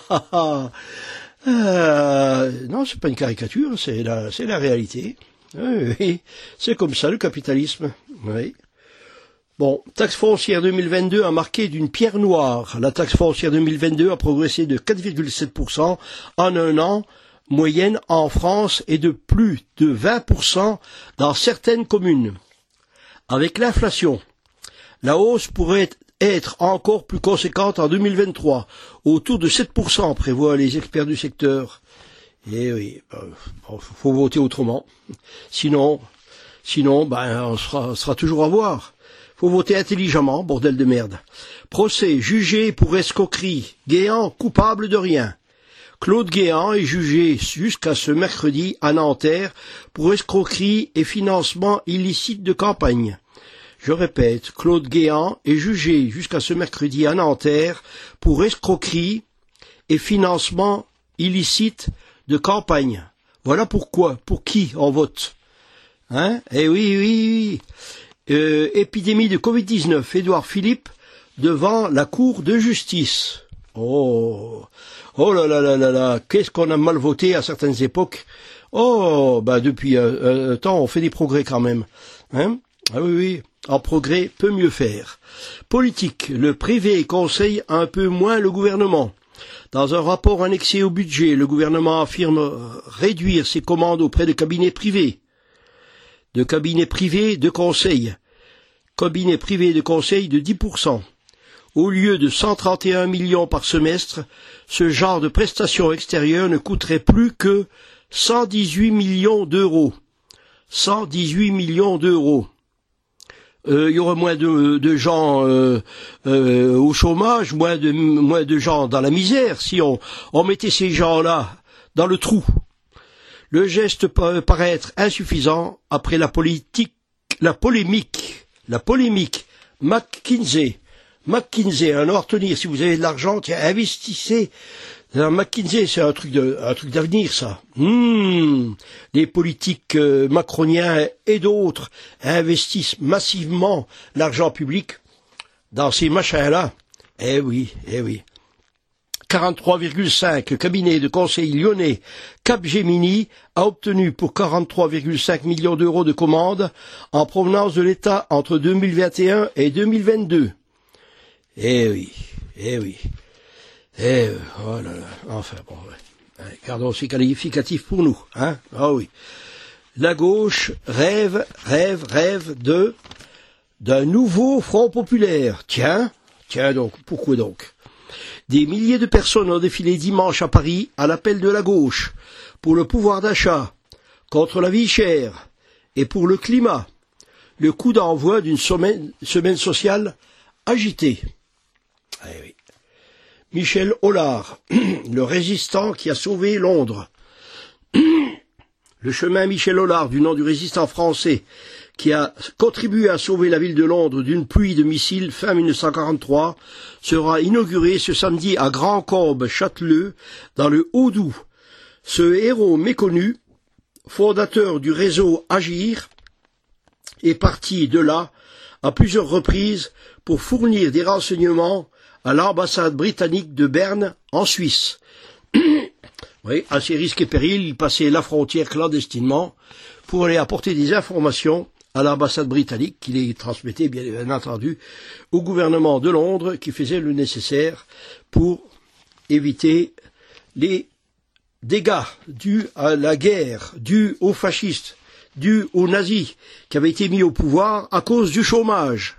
Non, c'est pas une caricature, c'est la réalité. Oui, c'est comme ça le capitalisme. Oui. Bon, taxe foncière 2022 a marqué d'une pierre noire. La taxe foncière 2022 a progressé de 4,7% en un an, moyenne en France, et de plus de 20% dans certaines communes. Avec l'inflation, la hausse pourrait être encore plus conséquente en 2023. Autour de 7%, prévoient les experts du secteur. Et oui, faut voter autrement. Sinon, on sera toujours à voir. Faut voter intelligemment, bordel de merde. Procès jugé pour escroquerie. Guéant coupable de rien. Claude Guéant est jugé jusqu'à ce mercredi à Nanterre pour escroquerie et financement illicite de campagne. Je répète, Claude Guéant est jugé jusqu'à ce mercredi à Nanterre pour escroquerie et financement illicite de campagne. Voilà pourquoi, pour qui on vote. Hein? Eh oui. Épidémie de Covid-19, Édouard Philippe devant la Cour de justice. Oh là, qu'est-ce qu'on a mal voté à certaines époques. Depuis un temps, on fait des progrès quand même. Hein? Ah oui, en progrès, peut mieux faire. Politique, le privé conseille un peu moins le gouvernement. Dans un rapport annexé au budget, le gouvernement affirme réduire ses commandes auprès de cabinets privés. De cabinets privés de conseil. Cabinets privés de conseil de 10%. Au lieu de 131 millions par semestre, ce genre de prestations extérieures ne coûterait plus que 118 millions d'euros. 118 millions d'euros. Il y aurait moins de gens au chômage, moins de gens dans la misère si on mettait ces gens-là dans le trou. Le geste peut paraître insuffisant après la polémique McKinsey, un ordre à retenir, si vous avez de l'argent, tiens, investissez. McKinsey, c'est un truc d'avenir, ça. Les politiques macroniens et d'autres investissent massivement l'argent public dans ces machins-là. Eh oui. 43,5, le cabinet de conseil lyonnais Capgemini a obtenu pour 43,5 millions d'euros de commandes en provenance de l'État entre 2021 et 2022. Eh oui. Oh là là, enfin bon, ouais. Gardons ces qualificatifs pour nous, hein. Ah oui. La gauche rêve d'un nouveau Front populaire. Tiens donc, pourquoi donc? Des milliers de personnes ont défilé dimanche à Paris à l'appel de la gauche pour le pouvoir d'achat, contre la vie chère et pour le climat. Le coup d'envoi d'une semaine sociale agitée. Eh oui. Michel Hollard, le résistant qui a sauvé Londres. Le chemin Michel Hollard, du nom du résistant français, qui a contribué à sauver la ville de Londres d'une pluie de missiles fin 1943, sera inauguré ce samedi à Grand-Combe-Châteleux, dans le Haut-Doubs. Ce héros méconnu, fondateur du réseau Agir, est parti de là à plusieurs reprises pour fournir des renseignements à l'ambassade britannique de Berne, en Suisse. Oui, à ses risques et périls, il passait la frontière clandestinement pour aller apporter des informations à l'ambassade britannique, qui les transmettait bien entendu au gouvernement de Londres, qui faisait le nécessaire pour éviter les dégâts dus à la guerre, dus aux fascistes, dus aux nazis, qui avaient été mis au pouvoir à cause du chômage.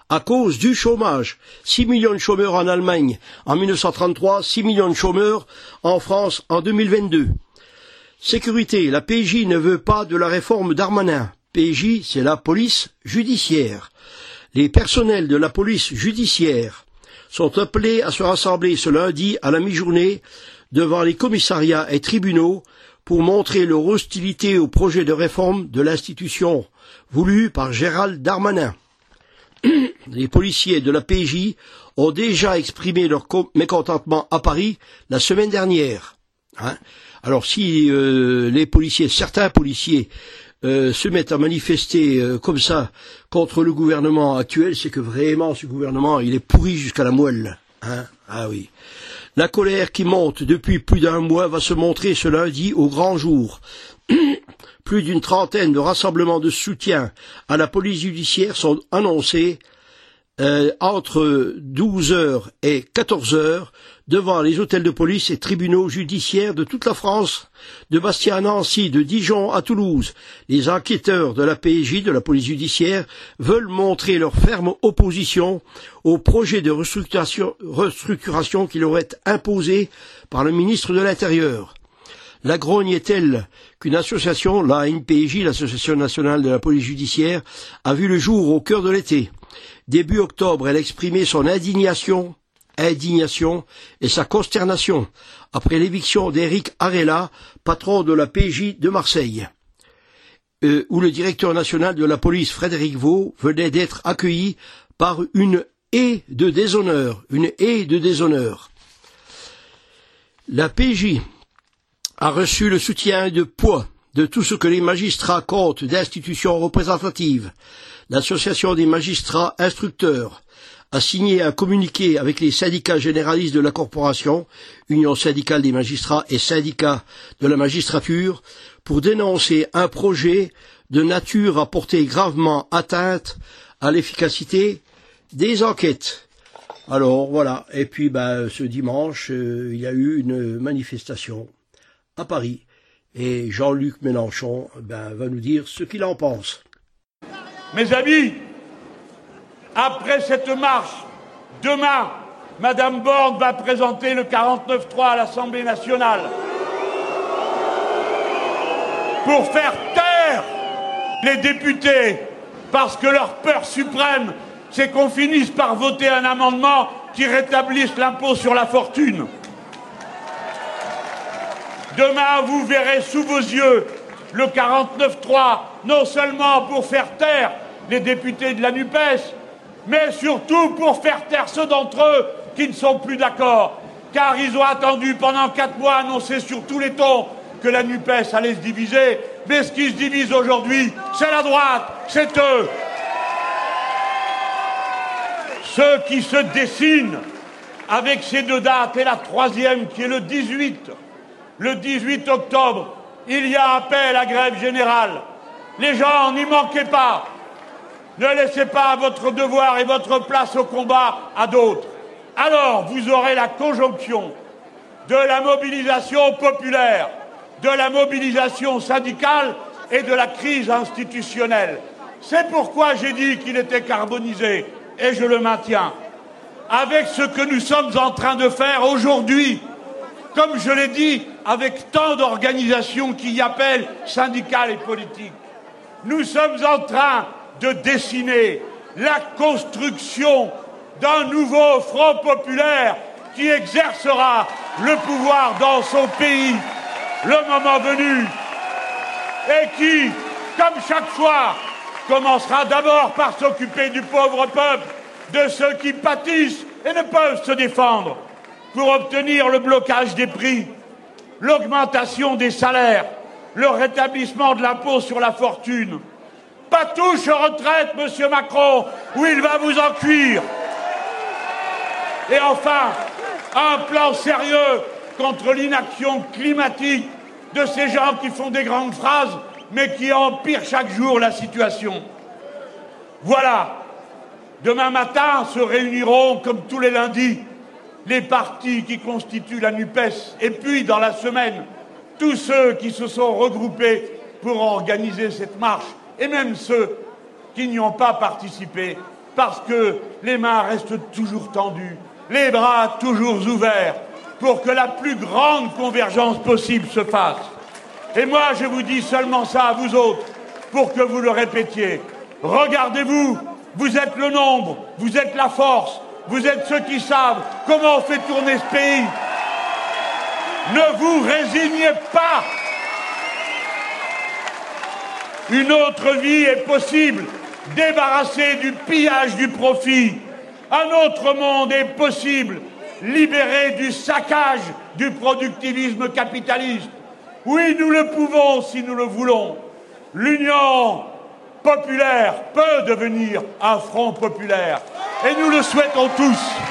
6 millions de chômeurs en Allemagne en 1933, 6 millions de chômeurs en France en 2022. Sécurité, la PJ ne veut pas de la réforme Darmanin. PJ, c'est la police judiciaire. Les personnels de la police judiciaire sont appelés à se rassembler ce lundi à la mi-journée devant les commissariats et tribunaux pour montrer leur hostilité au projet de réforme de l'institution voulu par Gérald Darmanin. Les policiers de la PJ ont déjà exprimé leur mécontentement à Paris la semaine dernière. Hein. Alors si certains policiers se mettent à manifester comme ça contre le gouvernement actuel, c'est que vraiment ce gouvernement il est pourri jusqu'à la moelle. Hein. Ah oui. La colère qui monte depuis plus d'un mois va se montrer ce lundi au grand jour. Plus d'une trentaine de rassemblements de soutien à la police judiciaire sont annoncés entre 12h et 14h devant les hôtels de police et tribunaux judiciaires de toute la France, de Bastia à Nancy, de Dijon à Toulouse. Les enquêteurs de la PJ, de la police judiciaire, veulent montrer leur ferme opposition au projet de restructuration qui leur est imposé par le ministre de l'Intérieur. La grogne est telle qu'une association, la NPJ, l'Association nationale de la police judiciaire, a vu le jour au cœur de l'été. Début octobre, elle exprimait son indignation et sa consternation après l'éviction d'Éric Arella, patron de la PJ de Marseille, où le directeur national de la police, Frédéric Vaux, venait d'être accueilli par une haie de déshonneur. La PJ a reçu le soutien de poids de tout ce que les magistrats comptent d'institutions représentatives. L'Association des magistrats instructeurs a signé un communiqué avec les syndicats généralistes de la corporation, Union syndicale des magistrats et syndicats de la magistrature, pour dénoncer un projet de nature à porter gravement atteinte à l'efficacité des enquêtes. Alors voilà, et puis ce dimanche, il y a eu une manifestation à Paris, et Jean-Luc Mélenchon va nous dire ce qu'il en pense. Mes amis, après cette marche, demain, Madame Borne va présenter le 49.3 à l'Assemblée nationale pour faire taire les députés, parce que leur peur suprême, c'est qu'on finisse par voter un amendement qui rétablisse l'impôt sur la fortune. Demain, vous verrez sous vos yeux le 49.3, non seulement pour faire taire les députés de la NUPES, mais surtout pour faire taire ceux d'entre eux qui ne sont plus d'accord. Car ils ont attendu pendant 4 mois, annoncé sur tous les tons, que la NUPES allait se diviser. Mais ce qui se divise aujourd'hui, c'est la droite, c'est eux. Ceux qui se dessinent avec ces 2 dates, et la 3e qui est le 18. Le 18 octobre, il y a appel à grève générale. Les gens, n'y manquez pas. Ne laissez pas votre devoir et votre place au combat à d'autres. Alors, vous aurez la conjonction de la mobilisation populaire, de la mobilisation syndicale et de la crise institutionnelle. C'est pourquoi j'ai dit qu'il était carbonisé, et je le maintiens. Avec ce que nous sommes en train de faire aujourd'hui, comme je l'ai dit, avec tant d'organisations qui y appellent syndicales et politiques, nous sommes en train de dessiner la construction d'un nouveau front populaire qui exercera le pouvoir dans son pays le moment venu et qui, comme chaque fois, commencera d'abord par s'occuper du pauvre peuple, de ceux qui pâtissent et ne peuvent se défendre, pour obtenir le blocage des prix, l'augmentation des salaires, le rétablissement de l'impôt sur la fortune. Pas touche aux retraites, Monsieur Macron, ou il va vous en cuire. Et enfin, un plan sérieux contre l'inaction climatique de ces gens qui font des grandes phrases, mais qui empirent chaque jour la situation. Voilà. Demain matin se réuniront, comme tous les lundis, les partis qui constituent la NUPES, et puis, dans la semaine, tous ceux qui se sont regroupés pour organiser cette marche, et même ceux qui n'y ont pas participé, parce que les mains restent toujours tendues, les bras toujours ouverts, pour que la plus grande convergence possible se fasse. Et moi, je vous dis seulement ça à vous autres, pour que vous le répétiez. Regardez-vous, vous êtes le nombre, vous êtes la force, vous êtes ceux qui savent comment on fait tourner ce pays. Ne vous résignez pas. Une autre vie est possible, débarrassée du pillage du profit. Un autre monde est possible, libéré du saccage du productivisme capitaliste. Oui, nous le pouvons si nous le voulons. L'Union populaire peut devenir un front populaire. Et nous le souhaitons tous.